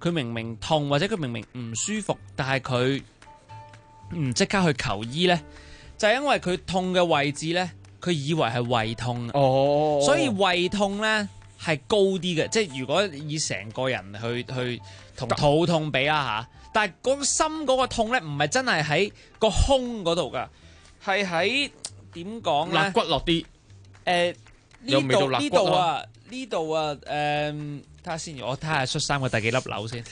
佢明明痛或者佢明明唔舒服，但係佢唔即刻去求醫呢？就係因為佢痛嘅位置呢，佢以為係胃痛，所以胃痛呢係高啲嘅，即係如果以成個人去同肚痛比啦嚇，但係嗰個心嗰個痛呢，唔係真係喺個胸嗰度噶，係喺點講呢？ 肋骨落啲， 呢度啊，睇下先，我睇下恤衫嘅第幾粒紐先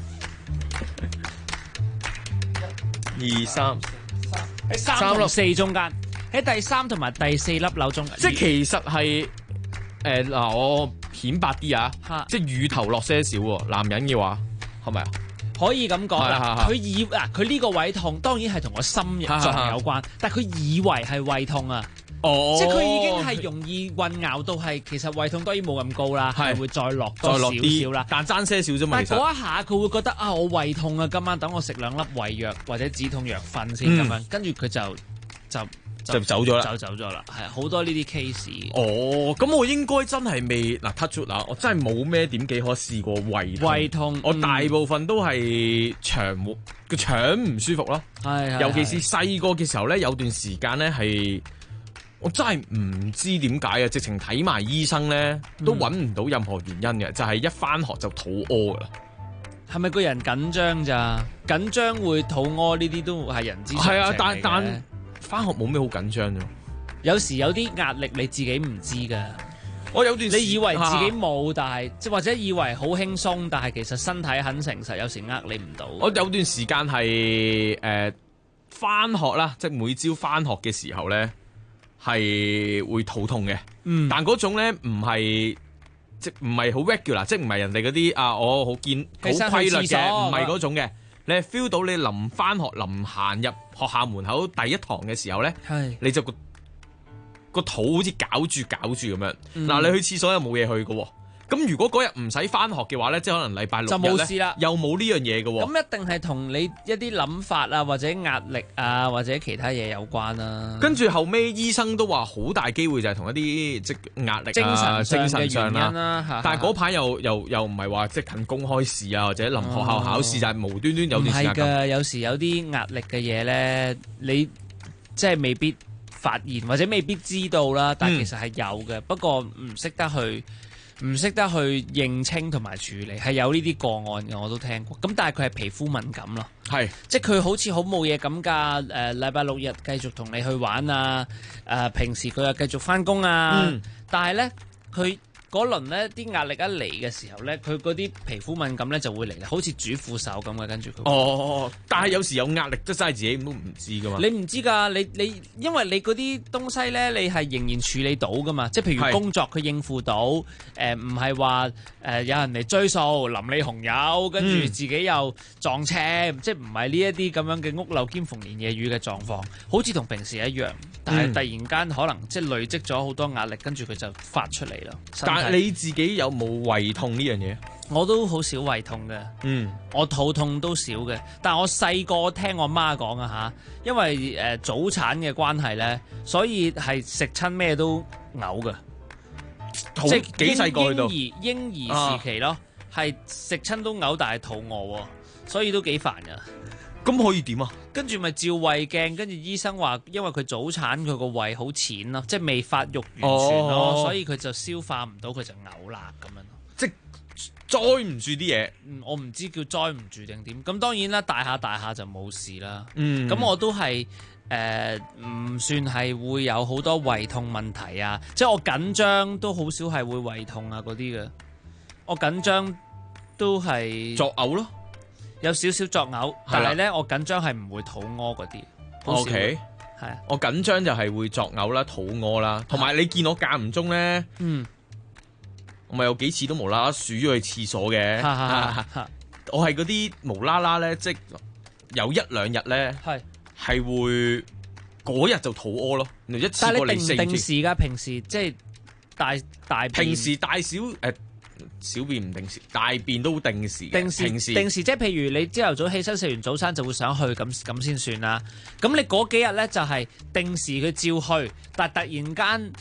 ，2、3 喺3同4中間，喺第3同埋第4粒紐中間， 即係其實係我顯白啲啊，即係乳頭落些少喎，男人嘅話係咪啊？ 可以咁講啦，佢呢個胃痛當然係同個心臟有關，但係佢以為係胃痛啊。即係佢已經係容易混淆到係，其實胃痛當然冇咁高啦，係會再落多少少啦， 但爭些少啫嘛。 但係嗰一下佢會覺得啊，我胃痛啊，今晚等我食2粒胃藥或者止痛藥瞓先咁樣，跟住佢就走咗啦， 走咗啦，係好多呢啲 case。 咁我應該真係未touch wood我真係冇咩點幾可試過胃痛。我大部分都係個腸唔舒服咯，尤其是細個嘅時候咧，有段時間咧係。我真係唔知點解啊！直情睇埋醫生咧，都揾唔到任何原因嘅，就係一返學就肚屙噶啦。 係咪個人緊張咋？緊張會肚屙呢啲都係人之常情嚟嘅。係啊，但返學冇咩好緊張啫。 有時有啲壓力你自己唔知噶。 我有段時你以為自己冇，但係即或者以為好輕鬆，但係其實身體很誠實，有時呃你唔到。 我有段時間係返學啦，即係每朝返學嘅時候咧。係會肚痛嘅，但嗰種咧唔係好 regular， 即係唔係人哋嗰啲我好規律嘅，唔係嗰種嘅。你係 feel 到你臨翻學、臨行入學校門口第一堂嘅時候咧，你就個肚好似搞住咁樣。嗱，你去廁所又冇嘢去嘅。咁如果嗰日唔使翻學嘅話咧，即係可能禮拜六日就冇事啦， 又冇呢樣嘢嘅喎。 咁一定係同你一啲諗法啊，或者壓力啊，或者其他嘢有關啦。 跟住後尾醫生都話好大機會就係同一啲即壓力啊、精神上啦。但係嗰排又唔係話即近公開試啊，或者臨學校考試就係無端端有段時間咁。唔係㗎， 有時有啲壓力嘅嘢咧，你即係未必發現或者未必知道啦。但係其實係有嘅，不過唔識得去認清同埋處理，係有呢啲個案嘅，我都聽過。咁但係佢係皮膚敏感咯，即係佢好似好冇嘢咁㗎。禮拜六日繼續同你去玩啊，平時佢又繼續返工啊。但係咧，佢嗰輪咧啲壓力一嚟嘅時候咧，佢嗰啲皮膚敏感咧就會嚟，好似主婦手咁嘅。跟住佢但係有時有壓力都真係自己都唔知噶嘛。 你唔知㗎，你因為你嗰啲東西咧，你係仍然處理到㗎嘛。即係譬如工作佢應付到，唔係話有人嚟追數淋你紅油，跟住自己又撞車，即係唔係呢一啲咁樣嘅屋漏兼逢連夜雨嘅狀況，好似同平時一樣。但係突然間可能即係累積咗好多壓力，跟住佢就發出嚟啦。 但係你自己有冇胃痛呢樣嘢？ 我都好少胃痛嘅，我肚痛都少嘅。但係我細個聽我媽講啊嚇，因為早產嘅關係咧，所以係食親咩都嘔嘅，即係幾細個去到嬰兒時期咯，係食親都嘔，但係肚餓喎，所以都幾煩㗎。 咁可以點啊？ 跟住咪照胃鏡，跟住醫生話，因為佢早產，佢個胃好淺咯，即係未發育完全咯，所以佢就消化唔到，佢就嘔啦咁樣咯。 即係載唔住啲嘢， 我唔知叫載唔住定點。咁當然啦，大下就冇事啦。咁我都係唔算係會有好多胃痛問題啊，即係我緊張都好少係會胃痛啊嗰啲嘅。我緊張都係作嘔咯。 有少少作嘔，但係咧我緊張係唔會肚屙嗰啲。 OK，係啊，我緊張就係會作嘔啦、肚屙啦，同埋你見我間唔中咧，我咪有幾次都無啦啦鼠咗去廁所嘅。我係嗰啲無啦啦咧，即係有1-2日咧，係會嗰日就肚屙咯。一次過嚟4次。但係你定時㗎？ 平時即係大平時大小小便唔定時，大便都定時。 定時即係譬如你朝頭早起身食完早餐就會想去咁先算啦。咁你嗰幾日咧就係定時佢照去，但係突然間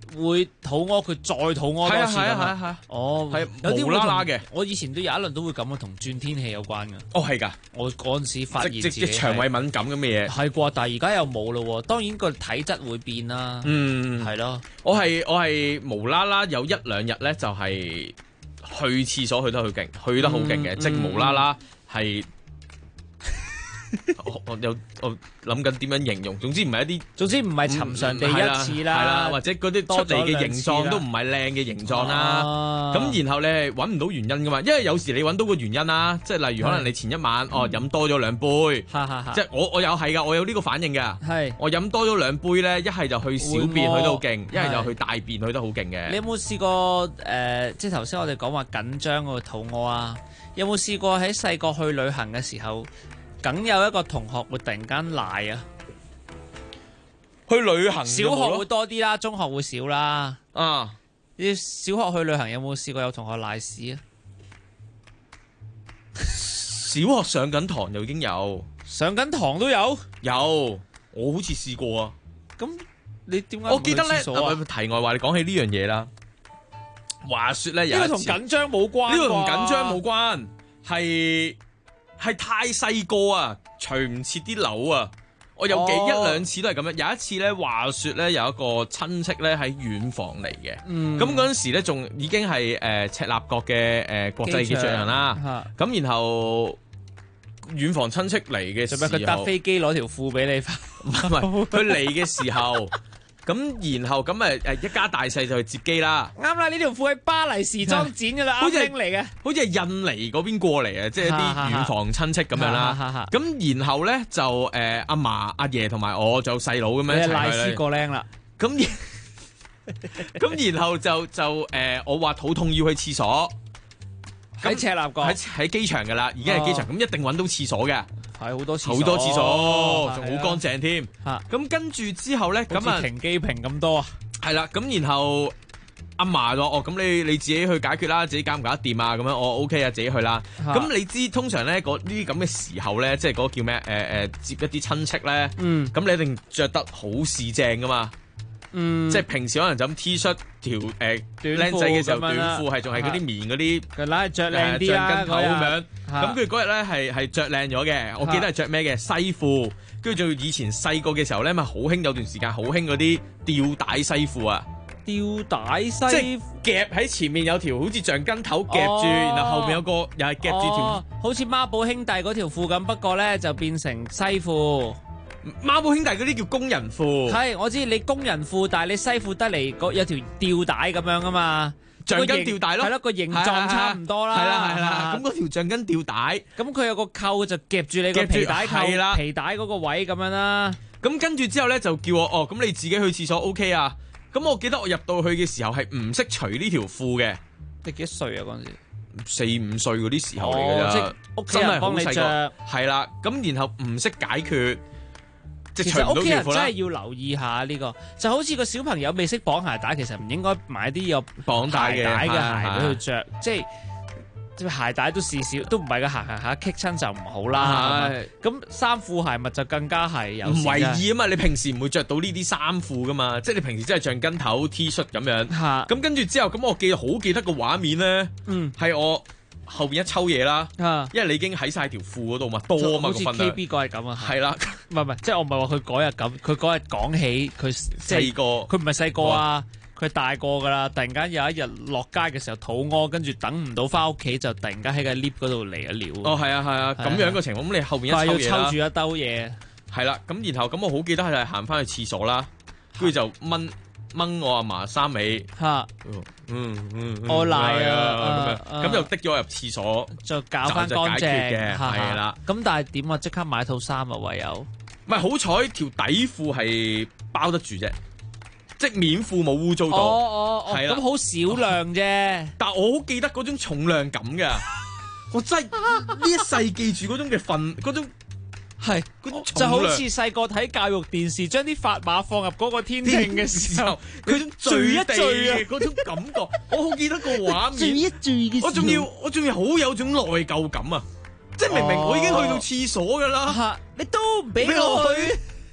會肚屙，佢再肚屙多次㗎嘛。 係啊。 哦， 係有啲無啦啦嘅。 我以前都有一輪都會咁啊，同轉天氣有關㗎。 哦，係㗎。 我嗰陣時發現自己即腸胃敏感咁嘅嘢。 係啩？但係而家又冇咯喎。當然個體質會變啦。係咯。 我係無啦啦有一兩日咧，就係去廁所去得好勁，即係無啦啦係。我諗緊點樣形容，總之唔係尋常地一次啦， 係啦，或者嗰啲出嚟嘅形狀都唔係靚嘅形狀啦。咁然後你係揾唔到原因噶嘛？因為有時你揾到個原因啦，即係例如可能你前一晚飲多咗2杯，即係我有係噶，我有呢個反應噶。係我飲多咗2杯咧，一係就去小便去得好勁，一係就去大便去得好勁嘅。 你有冇試過即係頭先我哋講話緊張嗰個肚屙啊？有冇試過喺細個去旅行嘅時候？梗有一個同學會突然間賴啊！ 去旅行， 小學會多啲啦，中學會少啦。啊！你小學去旅行有冇試過有同學賴屎啊？ 小學上緊堂就已經有， 上緊堂都有。 有，我好似試過啊。 咁你點解？ 我記得咧，題外話，你講起呢樣嘢啦。話說咧， 呢個同緊張冇關。 呢個同緊張冇關，係太細個啊，除唔切啲樓啊！我有一兩次都係咁樣。有一次咧，話說咧有一個親戚咧喺遠房嚟嘅，咁嗰陣時咧仲已經係赤鱲角嘅國際機場啦。咁然後遠房親戚嚟嘅時候， 佢搭飛機攞條褲俾你？ 唔係，佢嚟嘅時候。咁然後咁一家大細就去接機啦。 啱啦，呢條褲喺巴黎時裝展噶啦，啱拎嚟嘅， 好似係印尼嗰邊過嚟嘅，即係啲遠房親戚咁樣啦。咁然後咧就阿嫲阿爺同埋我就細佬咁樣一齊去。 拉絲過靚啦。 咁然後就我話肚痛要去廁所， 喺赤鱲角喺機場噶啦，已經係機場，咁一定揾到廁所嘅。 係好多廁所，仲好乾淨添。咁跟住之後咧，咁啊停機坪咁多啊。 係啦，咁然後阿嫲就咁你自己去解決啦，自己搞唔搞得掂啊？咁樣我 OK 啊，自己去啦。咁你知通常咧呢啲咁嘅時候咧，即係嗰個叫咩？接一啲親戚咧，咁你一定着得好四正噶嘛。即係平時可能就咁 T 恤條僆仔嘅時候短褲係仲係嗰啲棉嗰啲， 佢拉着靚啲啦橡筋頭咁樣。咁佢嗰日咧係着靚咗嘅，我記得係着咩嘅西褲，跟住就以前細個嘅時候咧咪好興有段時間好興嗰啲吊帶西褲啊， 吊帶西即係夾喺前面有條好似橡筋頭夾住，然後後面有個又係夾住條， 好似孖寶兄弟嗰條褲咁，不過咧就變成西褲。 孖寶兄弟嗰啲叫工人褲， 係我知你工人褲，但係你西褲得嚟有條吊帶咁樣啊嘛， 橡筋吊帶咯， 係咯，個形狀差唔多啦， 係啦，咁嗰條橡筋吊帶， 咁佢有個扣就夾住你個皮帶扣，皮帶嗰個位咁樣啦。 咁跟住之後咧就叫我咁你自己去廁所 OK 啊？咁我記得我入到去嘅時候係唔識除呢條褲嘅。 你幾多歲啊？嗰陣時 4-5歲嗰啲時候嚟㗎咋， 屋企人幫你着， 係啦。咁然後唔識解決。 其實屋企人真係要留意下呢個，就好似個小朋友未識綁鞋帶，其實唔應該買啲有綁帶嘅鞋俾佢着，即係鞋帶都試少，都唔係嘅，行下棘親就唔好啦。咁衫褲鞋襪就更加係有唔為意啊嘛！你平時唔會着到呢啲衫褲噶嘛，即係你平時真係橡筋頭 T 恤咁樣。咁跟住之後，咁我好記得個畫面咧，係我後邊一抽嘢啦，因為你已經喺晒條褲嗰度嘛，多啊嘛個分量。 好似 KB 嗰日咁啊， 係啦， 唔係，即係我唔係話佢嗰日咁，佢嗰日講起佢細個， 佢唔係細個啊，佢大個噶啦。突然間有一日落街嘅時候肚屙，跟住等唔到翻屋企，就突然間喺個 lift 嗰度嚟咗尿。 哦，係啊，咁樣嘅情況，咁你後邊一抽嘢啦， 要抽住一兜嘢， 係啦，咁然後咁我好記得係行翻去廁所啦，跟住就掹我阿嫲衫尾， 我賴啊， 咁就滴咗入廁所， 就搞翻乾淨嘅，係啦。 咁但係點啊？即刻買套衫啊！唯有， 唔係好彩條底褲係包得住啫，即係面褲冇污糟到，係啦。 咁好少量啫， 但係我好記得嗰種重量感㗎，我真係呢一世記住嗰種嘅份，嗰種。係就好似細個睇教育電視，將啲砝碼放入嗰個天秤嘅時候， 佢種聚一聚啊嗰種感覺，我好記得個畫面。 聚一聚嘅時候， 我仲要好有種內疚感啊！即係明明我已經去到廁所噶啦， 你都唔俾我去。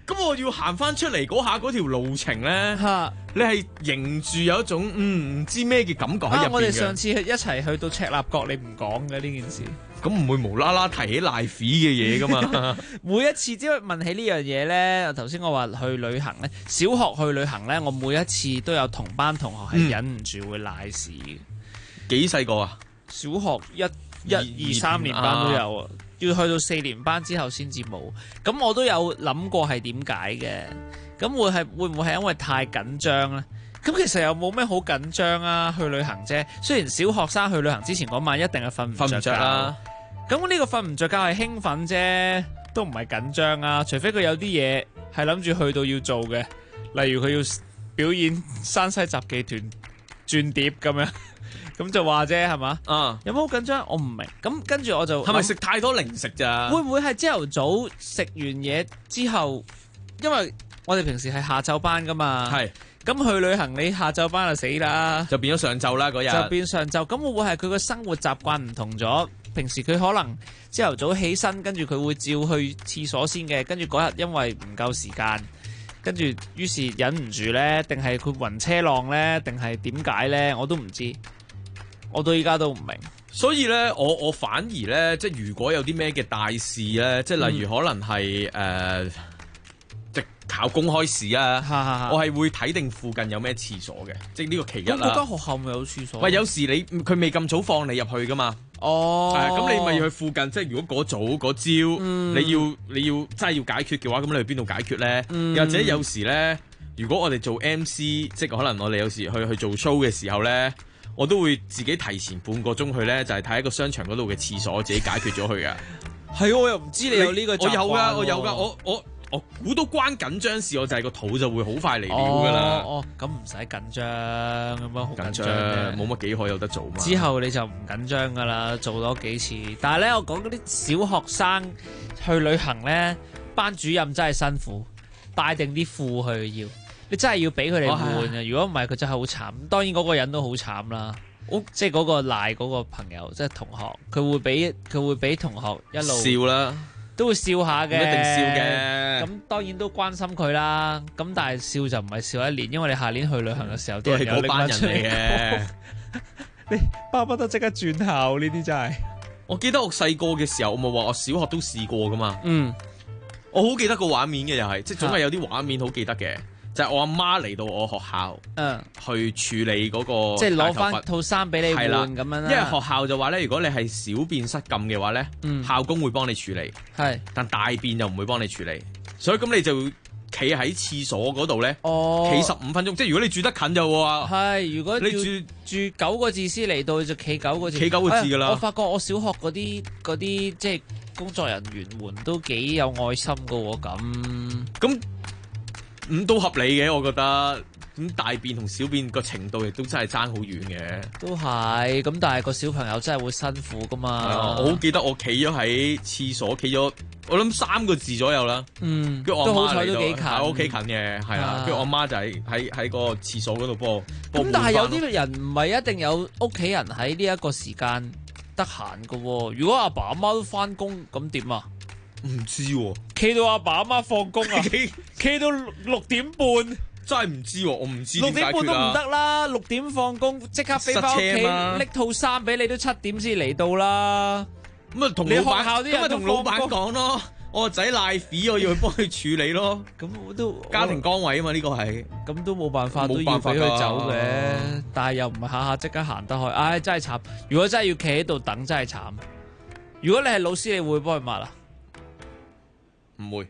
咁我要行翻出嚟嗰下嗰條路程咧，你係迎住有一種唔知咩嘅感覺喺入邊嘅。 我哋上次一齊去到赤鱲角，你唔講嘅呢件事。 咁唔會無啦啦提起賴屎嘅嘢噶嘛？ 每一次只係問起呢樣嘢咧，頭先我話去旅行咧，小學去旅行咧，我每一次都有同班同學係忍唔住會賴屎嘅。 幾細個啊？ 小學一二三年班都有啊。要去到4年班之後先至冇，咁我都有諗過係點解嘅，咁會唔會係因為太緊張呢？咁其實又冇咩好緊張啊，去旅行啫。雖然小學生去旅行之前嗰晚一定係瞓唔着啦，咁呢個瞓唔着覺係興奮啫，都唔係緊張啊。除非佢有啲嘢係諗住去到要做嘅，例如佢要表演山西雜技團轉碟咁樣。咁就話啫，係嘛？有冇好緊張？我唔明。咁跟住我就係咪食太多零食咋？ 會唔會係朝頭早食完嘢之後？因為我哋平時係下晝班噶嘛。係。咁去旅行你下晝班就死啦， 就變咗上晝啦嗰日。 就變上晝。咁會唔會係佢個生活習慣唔同咗？平時佢可能朝頭早起身，跟住佢會照去廁所先嘅。跟住嗰日因為唔夠時間，跟住於是忍唔住呢？定係佢暈車浪呢？定係點解呢？我都唔知。我到依家都唔明， 所以咧，我反而咧，即係如果有啲咩嘅大事咧，即係例如可能係即係考公開試啊，我係會睇定附近有咩廁所嘅，即係呢個其一啦。 咁嗰間學校咪有廁所？ 喂，有時佢未咁早放你入去噶嘛？ 哦， 咁你咪要去附近，即係如果嗰早嗰朝你要真係要解決嘅話，咁你去邊度解決咧？又或者有時咧，如果我哋做 MC，即係可能我哋有時去做 show 嘅時候咧。我都會自己提前半個鐘去咧，就係睇一個商場嗰度嘅廁所，自己解決咗佢嘅。 係我又唔知你有呢個習慣。 我有噶，我估到關緊張事，我就係個肚就會好快嚟了噶啦。 咁唔使緊張，咁樣好緊張冇乜幾可有得做嘛。 之後你就唔緊張噶啦，做多幾次。但係咧，我講嗰啲小學生去旅行咧，班主任真係辛苦，帶定啲褲去要。你真係要俾佢哋換啊！如果唔係，佢真係好慘。當然嗰個人都好慘啦。即係嗰個賴嗰個朋友，即係同學，佢會俾同學一路笑啦， 都會笑下嘅， 一定笑嘅。 咁當然都關心佢啦。咁但係笑就唔係笑一年，因為你下年去旅行嘅時候， 都係嗰班人嚟嘅。 你巴不得即刻轉校呢啲真係。 我記得我細個嘅時候，我咪話我小學都試過噶嘛。我好記得個畫面嘅又係，即係總係有啲畫面好記得嘅。就係我阿媽嚟到我學校，去處理嗰個， 即係攞翻套衫俾你換咁樣啦。 因為學校就話咧，如果你係小便失禁嘅話咧，校工會幫你處理，但大便就唔會幫你處理。所以咁你就企喺廁所嗰度咧，企15分鐘。即係如果你住得近就喎。 係，如果你住9個字先嚟到，就企9個字。 企9個字㗎啦。 我發覺我小學嗰啲即係工作人員們都幾有愛心㗎喎，咁。 都合理嘅，我覺得咁大便同小便個程度亦都真係爭好遠嘅。 都係，咁但係個小朋友真係會辛苦噶嘛。 我好記得我企咗喺廁所，企咗我諗3個字左右啦。跟住我都好彩都幾近， 喺屋企近嘅，係啦。跟住我媽就喺個廁所嗰度幫我。 咁但係有啲人唔係一定有屋企人喺呢一個時間得閒噶喎。如果阿爸阿媽都翻工，咁點啊？ 唔知喎， 企到阿爸阿媽放工啊，企到6點半， 真係唔知喎，我唔知點解決啦。6點半都唔得啦，6點放工即刻飛翻屋企，拎套衫俾你都7點先嚟到啦。 咁啊同老闆，咁啊同老闆講咯，我個仔賴屎，我要去幫佢處理咯。 咁我都家庭崗位啊嘛，呢個係， 咁都冇辦法，都要俾佢走嘅。但係又唔係下下即刻行得開，唉真係慘。如果真係要企喺度等，真係慘。如果你係老師，你會幫佢抹啊？ 唔會，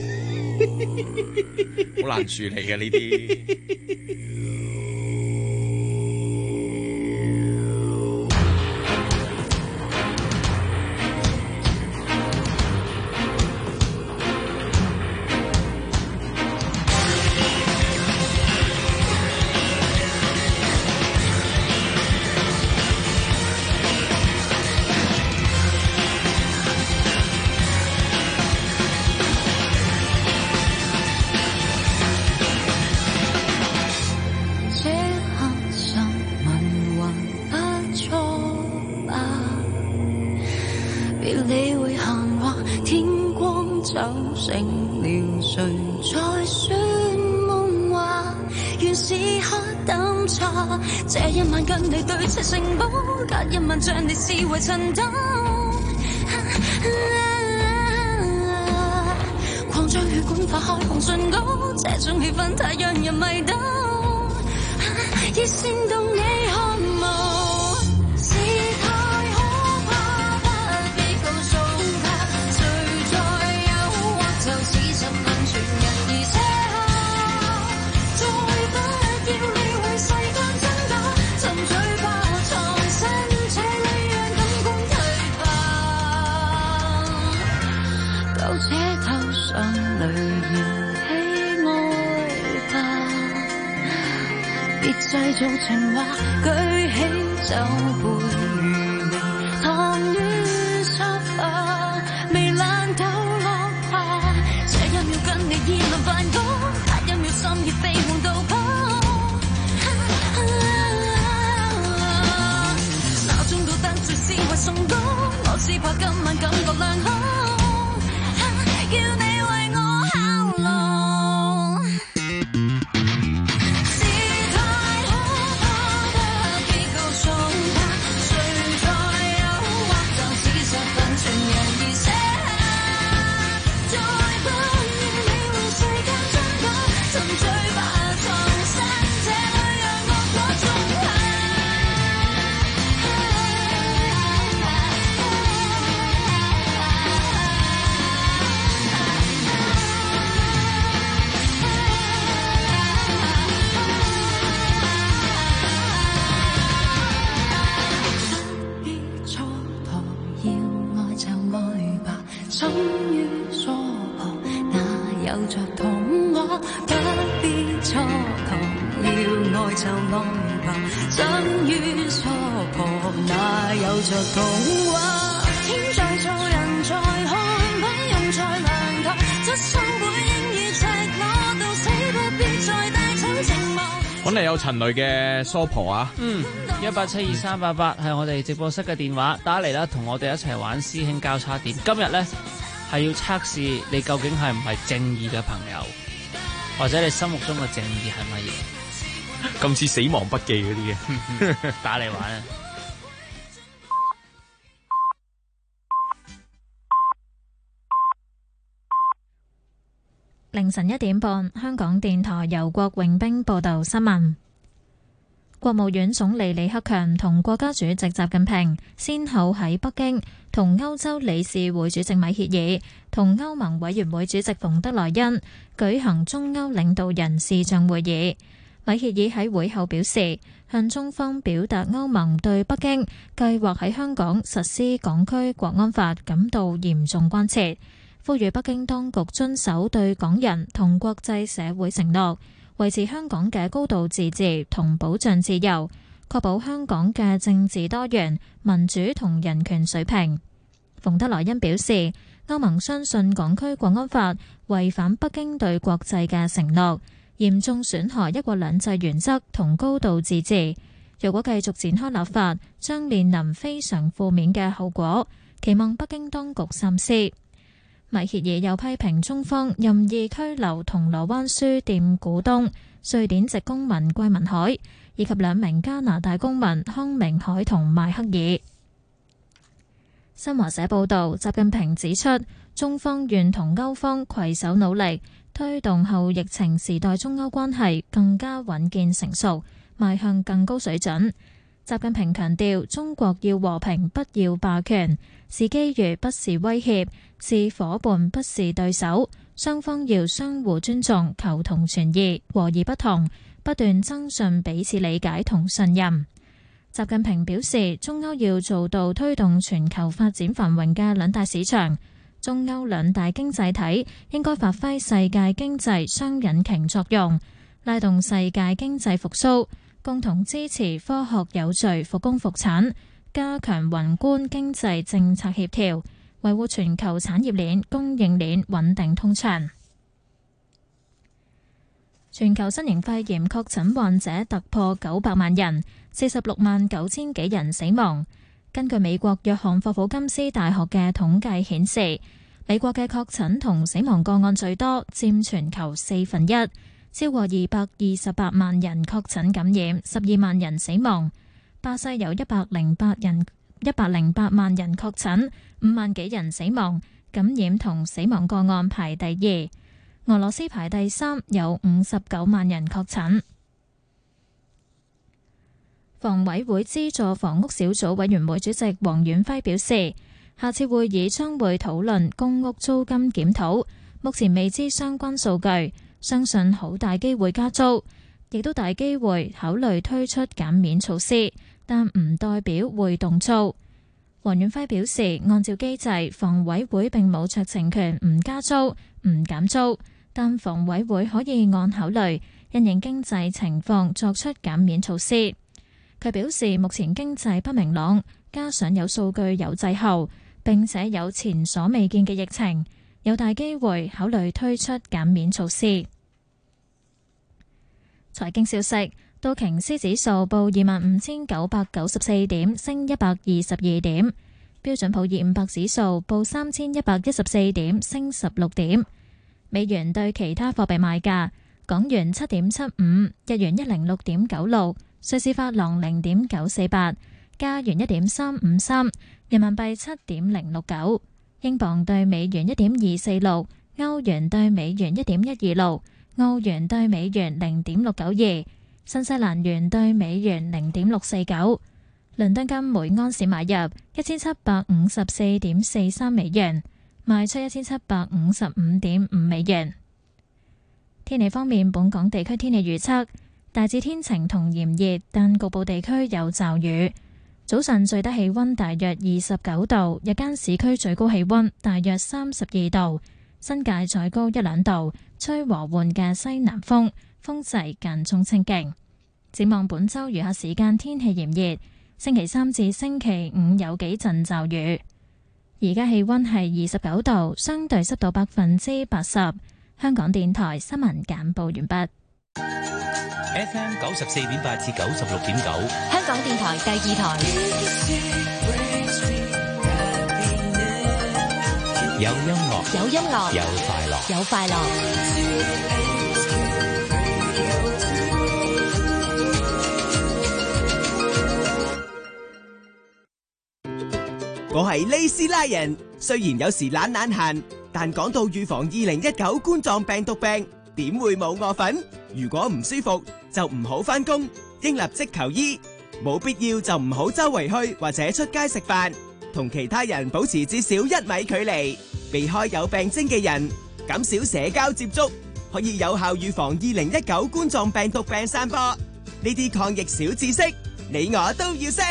好難處理嘅呢啲。 你會閒話天光早走醒了，誰在說夢話？原是黑膽茶，這一晚跟你對砌城堡，隔一晚將你視為塵土。狂將血管化開紅唇膏，這種氣氛太讓人迷倒，已煽動你渴慕，是太可怕，不必告訴他，誰在誘惑就似十分全人，而且再不要理會世間真假，沉醉吧藏身這裏讓感官退化，苟且頭上淚燃起愛吧，別製造情話，舉起酒杯如明堂於沙發，微冷抖落下，這一秒跟你議論梵高，下一秒深夜飛往道坡，鬧鐘到得最視為崇高，我只怕今晚感覺良好，要你為我效勞，是太可怕，不必告訴他，誰在誘惑就似十分全人，而且再不要理會世間真假，沉醉吧藏身這裏讓惡果種下。蹉跎要愛就愛吧，生於娑婆哪有着童話，不必蹉跎要愛就愛吧，生於娑婆哪有着童話，天在做人在看，不用再量度，質素本應已赤裸到死，不必再帶走情望。 揾嚟有陳雷嘅梳婆啊 ，1872388係我哋直播室嘅電話，打嚟啦，同我哋一齊玩師兄交叉點。今日呢係要測試你究竟係唔係正義嘅朋友，或者你心目中嘅正義係乜嘢？ 咁似死亡筆記嗰啲嘅， 打嚟玩啊！ 凌晨1點半，香港電台由郭永兵報道新聞。國務院總理李克強同國家主席習近平先後喺北京同歐洲理事會主席米歇爾同歐盟委員會主席馮德萊恩舉行中歐領導人視像會議。米歇爾喺會後表示，向中方表達歐盟對北京計劃喺香港實施港區國安法感到嚴重關切，呼籲北京當局遵守對港人同國際社會承諾，維持香港嘅高度自治同保障自由，確保香港嘅政治多元、民主同人權水平。馮德萊恩表示，歐盟相信港區國安法違反北京對國際嘅承諾，嚴重損害一國兩制原則同高度自治。如果繼續展開立法，將面臨非常負面嘅後果，期望北京當局三思。米歇爾又批評中方任意拘留銅鑼灣書店股東、瑞典籍公民桂民海以及2名加拿大公民康明凱同邁克爾。新華社報導，習近平指出，中方願同歐方攜手努力，推動後疫情時代中歐關係更加穩健成熟，邁向更高水準。習近平強調，中國要和平，不要霸權，是機遇，不是威脅，是伙伴，不是對手。雙方要相互尊重，求同存異，和而不同，不斷增進彼此理解同信任。習近平表示，中歐要做到推動全球發展繁榮嘅兩大市場，中歐兩大經濟體應該發揮世界經濟雙引擎作用，拉動世界經濟復甦，共同支持科學有序復工復產，加強宏觀經濟政策協調，維護全球產業鏈、供應鏈穩定通暢。全球新型肺炎確診患者突破900萬人，46萬9千幾人死亡。根據美國約翰霍普金斯大學嘅統計顯示， 美國嘅確診同死亡個案最多，佔全球1/4，超過228萬人確診感染，12萬人死亡。巴西有108萬人確診，5萬幾人死亡，感染同死亡個案排第2。俄羅斯排第3，有59萬人確診。房委會資助房屋小組委員會主席黃遠輝表示，下次會議將會討論公屋租金檢討，目前未知相關數據，相信好大機會加租，亦都大機會考慮推出減免措施，但唔代表會動租。黃遠輝表示，按照機制，房委會並冇酌情權唔加租、唔減租，但房委會可以按考慮因應經濟情況作出減免措施。佢表示，目前經濟不明朗，加上有數據有滯後，並且有前所未見嘅疫情，有大機會考慮推出減免措施。財經消息，道瓊斯指數報25,994點，升122點；標準普爾500指數報3,114點，升16點。美元對其他貨幣賣價：港元7.75，日元106.96，瑞士法郎0.948，加元1.353，人民幣7.069，英鎊對美元1.246，歐元對美元1.126，澳元對美元0.692，新西蘭元對美元0.649。倫敦金每安士買入1754.43美元，賣出1755.5美元。天氣方面，本港地區天氣預測大致天晴同炎熱，但局部地區有驟雨。早上最低氣溫大約29度，日間市區最高氣溫大約32度，新界再高1-2度，吹和緩嘅西南風，風勢間中清勁。展望本週餘下時間天氣炎熱，星期3至星期5有幾陣驟雨。而家氣溫係29度，相對濕度80%。香港電台新聞簡報完畢。 FM 94.8至96.9， 香港電台第2台。 有音樂， 有音樂， 有快樂， 有快樂。 我係利斯拉人，雖然有時懶閒，但講到預防2019冠狀病毒病，點會冇我份？如果唔舒服就唔好返工，應立即求醫。冇必要就唔好周圍去或者出街食飯，同其他人保持至少1米距離，避開有病徵嘅人，減少社交接觸，可以有效預防2019冠狀病毒病散播。呢啲抗疫小知識，你我都要識。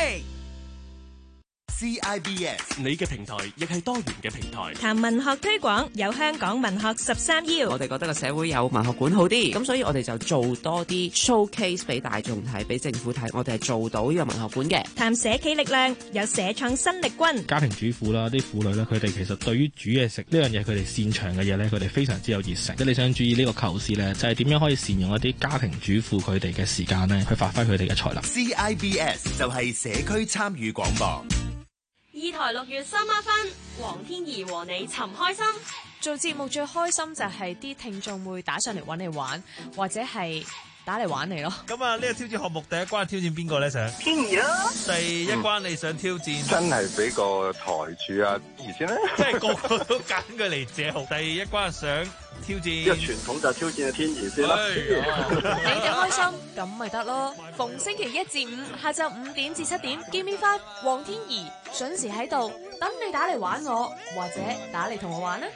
CIBS 你嘅平台亦係多元嘅平台， 談文學推廣有香港文學13邀。 我哋覺得個社會有文學館好啲，咁所以我哋就做多啲 showcase 俾大眾睇，俾政府睇，我哋係做到呢個文學館嘅。 談社企力量有社創新力軍， 家庭主婦啦，啲婦女咧，佢哋其實對於煮嘢食呢樣嘢，佢哋擅長嘅嘢咧，佢哋非常之有熱誠。即係你想注意呢個構思咧，就係點樣可以善用一啲家庭主婦佢哋嘅時間咧，去發揮佢哋嘅才能。 CIBS 就係社區參與廣播。 2台6月3孖分，黃天怡和你尋開心。 做節目最開心就係啲聽眾會打上嚟揾你玩，或者係打嚟玩你咯。 咁啊，呢個挑戰項目第一關挑戰邊個咧？想天怡咯。 第一關你想挑戰？ 真係俾個台柱啊！而先咧， 即係個個都揀佢嚟借號。第一關想挑戰， 呢個傳統就挑戰天怡先啦。 你哋開心咁咪得咯。逢星期1至5下晝5點至7點，Give Me 5，黃天怡準時喺度等你打嚟玩我，或者打嚟同我玩啦。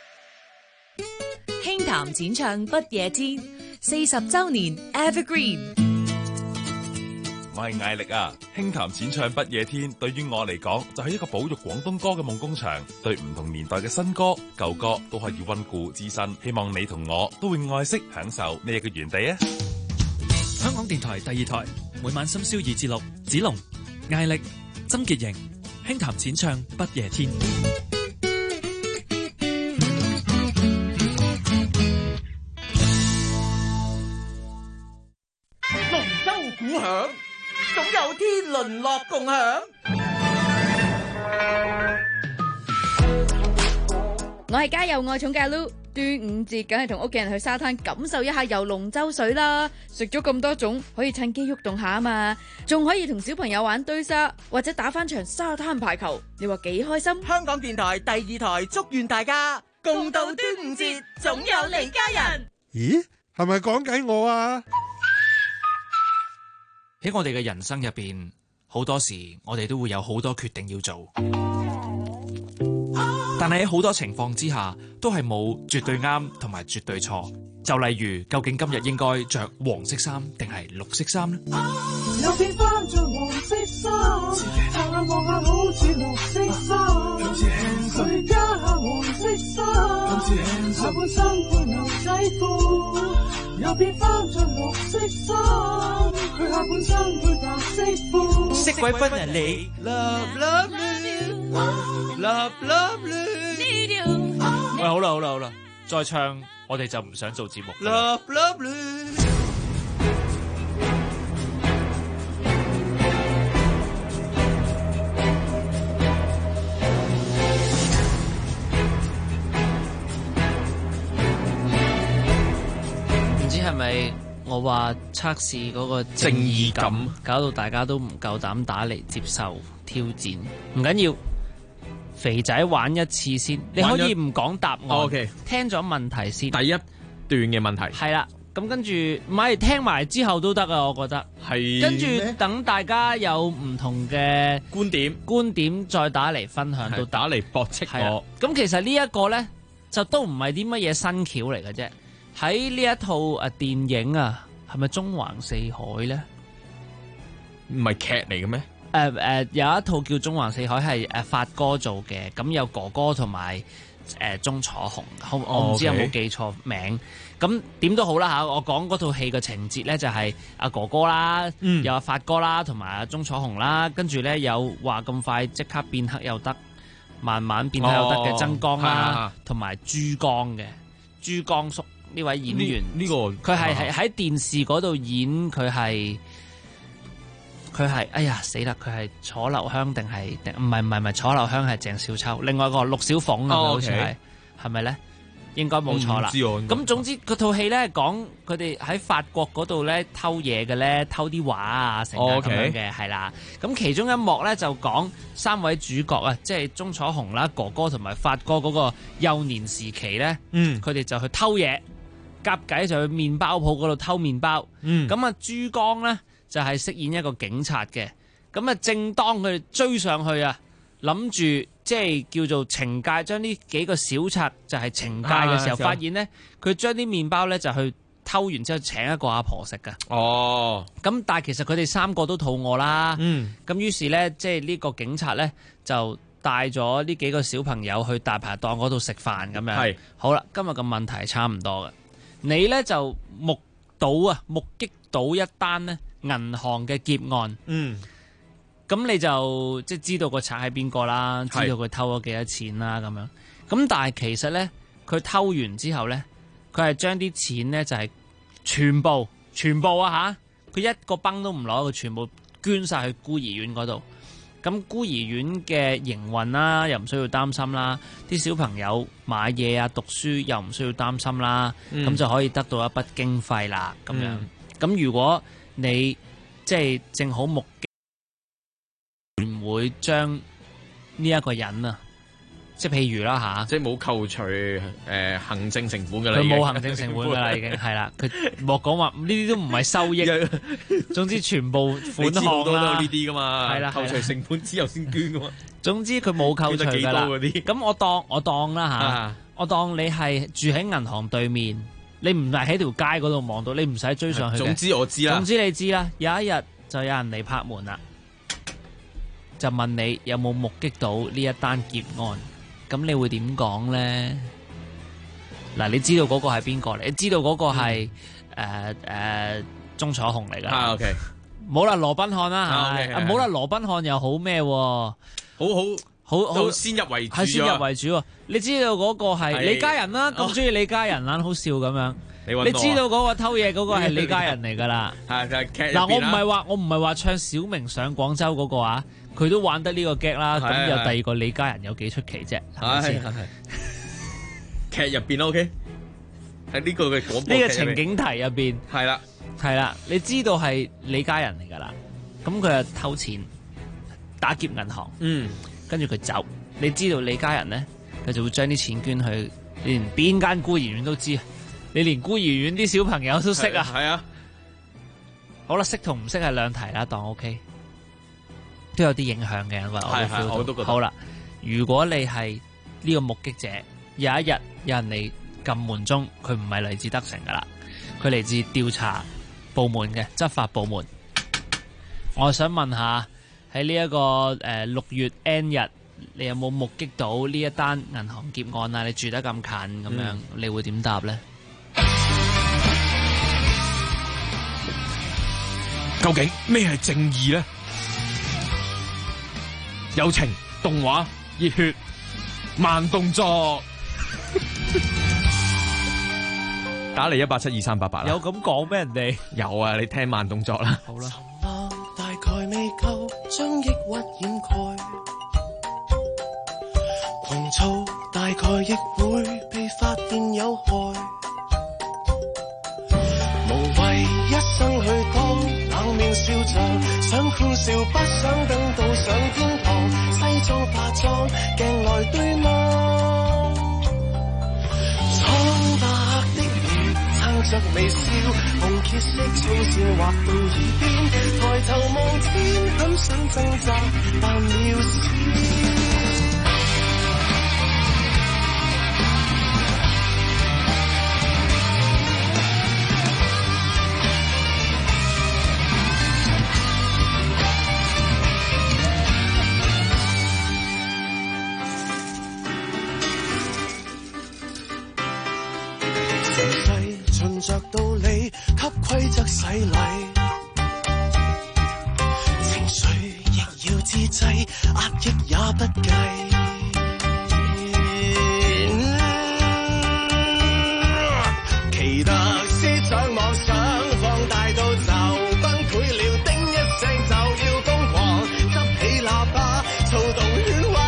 輕談淺唱不夜天，40週年 Evergreen。 我係艾力啊！輕談淺唱不夜天，對於我嚟講就係一個保育廣東歌嘅夢工場，對唔同年代嘅新歌、舊歌都可以溫故知新。希望你同我都會愛惜享受呢一個園地啊！ 香港電台第2台，每晚深宵2至6，子龍、艾力、曾潔瑩，輕談淺唱不夜天。 龍舟鼓響，總有天倫樂共享。 我係家有愛寵嘅阿 Lu，端午節梗係同屋企人去沙灘感受一下游龍舟水啦，食咗咁多種，可以趁機喐動下啊嘛，仲可以同小朋友玩堆沙或者打翻場沙灘排球，你話幾開心？ 香港電台第2台祝願大家共度端午節，總有你家人。 咦，係咪講緊我啊？ 喺我哋嘅人生入邊，好多時我哋都會有好多決定要做。但係喺好多情況之下，都係冇絕對啱同埋絕對錯。就例如，究竟今日應該着黃色衫定係綠色衫呢？ 有變翻着黃色衫，望下望下好似綠色衫，佢加下黃色衫，下半身配牛仔褲。又變翻着綠色衫，佢下半身配白色褲。 色鬼分人你 ，love love you，love love you。 喂，好啦，再唱我哋就唔想做節目。 Love love you。 唔知係咪我話測試嗰個正義感，搞到大家都唔夠膽打嚟接受挑戰？唔緊要。肥仔玩一次先，你可以唔講答案。 OK， 聽咗問題先。 第一段嘅問題係啦，咁跟住唔係聽埋之後都得啊，我覺得係。跟住等大家有唔同嘅觀點再打嚟分享，到打嚟駁斥我。 咁其實呢一個咧就都唔係啲乜嘢新橋嚟嘅啫。喺呢一套電影啊，係咪縱橫四海咧？ 唔係劇嚟嘅咩？ 有一套叫《縱橫四海》，係發哥做嘅，咁有哥哥同埋鐘楚紅，我唔知有冇記錯名。咁點都好啦嚇，我講嗰套戲嘅情節咧就係阿哥哥啦，有阿發哥啦，同埋阿鐘楚紅啦，跟住咧有話咁快即刻變黑又得，慢慢變黑又得嘅曾江啦，同埋珠江嘅珠江叔呢位演員， 呢個佢係喺電視嗰度演，佢係哎呀死啦！佢係楚留香定係唔係楚留香係鄭少秋，另外一個陸小鳳啊，好似係咪咧？應該冇錯啦。咁總之嗰套戲咧講佢哋喺法國嗰度咧偷嘢嘅咧，偷啲畫啊成咁樣嘅係啦。咁其中一幕咧就講三位主角啊，即係鐘楚紅啦、哥哥同埋發哥嗰個幼年時期咧，佢哋就去偷嘢，夾計就去麵包鋪嗰度偷麵包。咁啊珠江咧就係飾演一個警察嘅，咁啊正當佢哋追上去啊，諗住即係叫做懲戒，將呢幾個小賊就係懲戒嘅時候，發現咧佢將啲麵包咧就去偷完之後請一個阿婆食噶。哦，咁但係其實佢哋三個都肚餓啦。咁於是咧即係呢個警察咧就帶咗呢幾個小朋友去大排檔嗰度食飯咁樣。係好啦，今日嘅問題差唔多嘅，你咧就目擊到一單咧銀行嘅劫案，咁你就即係知道個賊係邊個啦，知道佢偷咗幾多錢啦咁樣。咁但係其實咧，佢偷完之後咧，佢係將啲錢咧就係全部啊嚇，佢一個崩都唔攞，佢全部捐晒去孤兒院嗰度。咁孤兒院嘅營運啦，又唔需要擔心啦，啲小朋友買嘢啊、讀書又唔需要擔心啦，咁就可以得到一筆經費啦咁樣。咁如果你即係正好目擊，會唔會將呢一個人啊，即係譬如啦嚇， 即係冇扣除行政成本㗎啦， 佢冇行政成本㗎啦已經係啦，佢莫講話呢啲都唔係收益，總之全部款項啦，都呢啲㗎嘛， 係啦， 扣除成本之後先捐㗎嘛。 總之佢冇扣除㗎啦。咁我當啦嚇，我當你係住喺銀行對面。你唔係喺條街嗰度望到，你唔使追上去。 總之我知啦。 總之你知啦。有一日就有人嚟拍門啦，就問你有冇目擊到呢一單劫案？咁你會點講咧？嗱，你知道嗰個係邊個嚟？你知道嗰個係鐘楚紅嚟㗎。 OK。 冇啦，羅賓漢啦嚇。冇啦，羅賓漢又好咩喎？好先入為主， 係先入為主喎。你知道嗰個係李家仁啦，咁中意李家仁啦，好笑咁樣。你知道嗰個偷嘢嗰個係李家仁嚟㗎啦。嗱，我唔係話唱小明上廣州嗰個啊，佢都玩得呢個 gag 啦。咁有第二個李家仁有幾出奇啫？係咪先？ 劇入邊啦 ，OK， 喺呢個嘅廣播劇呢個情景題入邊係啦， 係啦，你知道係李家人嚟㗎啦，咁佢就偷錢打劫銀行，跟住佢走，你知道李家人咧，佢就會將啲錢捐去，你連邊間孤兒院都知，你連孤兒院啲小朋友都識啊， 係啊， 好啦，識同唔識係兩題啦，當 OK， 都有啲影響嘅，我都覺得。好啦，如果你係呢個目擊者，有一日有人嚟撳門鐘，佢唔係嚟自德城噶啦，佢嚟自調查部門嘅執法部門。我想問下喺呢一個6月 N 日，你有冇目擊到呢一單銀行劫案啊？你住得咁近咁樣，你會點答呢？ 究竟咩係正義呢？友情、動畫、熱血、慢動作，打嚟1872388啦。 有咁講咩人哋？ 有啊，你聽慢動作啦。 好啦。 大概未夠將抑鬱掩蓋，狂躁大概亦會被發現有害，無謂一生去當冷面笑匠，想歡笑不想等到上天堂，西裝化妝鏡來對望，蒼白的臉撐着微笑，紅褐色粗線畫到耳邊，抬頭望天很想掙扎但渺小，循着道理給規則洗禮，情緒亦要自制，壓抑也不計，奇特思想妄想放大到就崩潰了，叮一聲就要瘋狂，執起喇叭躁動喧嘩，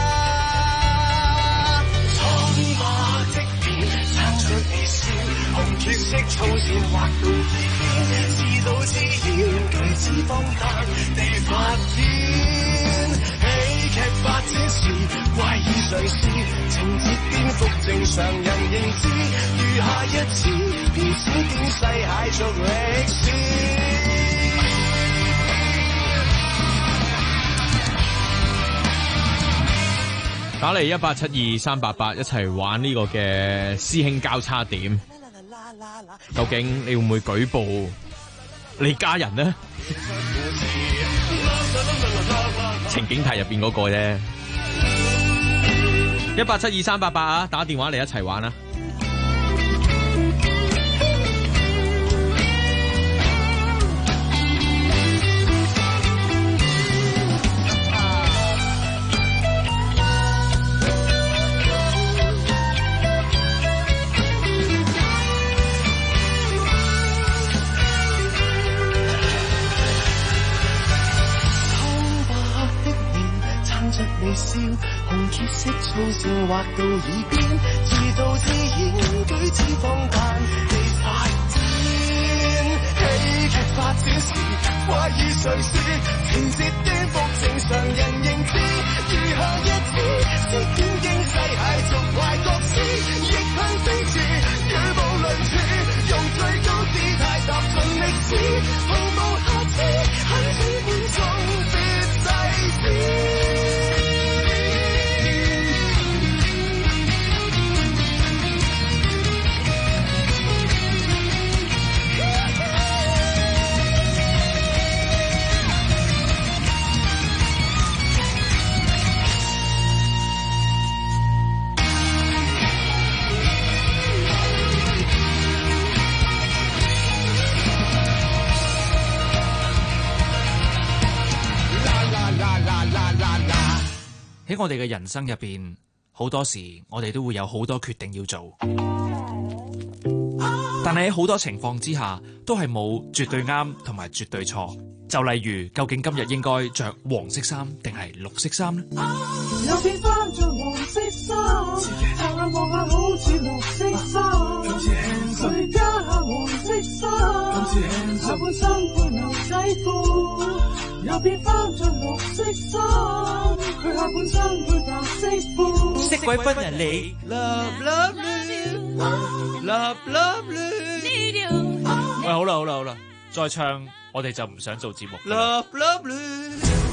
蒼白的臉撐着微笑，紅褐色粗線畫到耳邊，自導自演，舉止荒誕地發展，喜劇發展時怪異嘗試，情節顛覆正常人認知，餘下一次騙子驚世駭俗歷史。 打嚟1872388，一齊玩呢個嘅師兄交叉點。究竟你會唔會舉報你家人呢？情景題入邊嗰個啫。1872388啊，打電話嚟一齊玩啊！ 微笑，紅褐色粗線畫到耳邊，自導自演，舉止荒誕地發展，喜劇發展時怪異嘗試，情節顛覆正常人認知，餘下一次事件驚世駭俗壞各施，逆向飛馳，語無倫次，用最高姿態踏進歷史，毫無瑕疵，懇請觀眾別制止。 喺我哋嘅人生入邊，好多時我哋都會有好多決定要做，但係喺好多情況之下，都係冇絕對啱同埋絕對錯。就例如，究竟今日應該着黃色衫定係綠色衫呢？ 有變翻着黃色衫，擦下望下好似身配牛仔褲，又變翻着綠色衫，佢下半身配白色褲， 色鬼分人你 love love you love love you。喂，好啦，再唱我哋就唔想做節目。Love love you。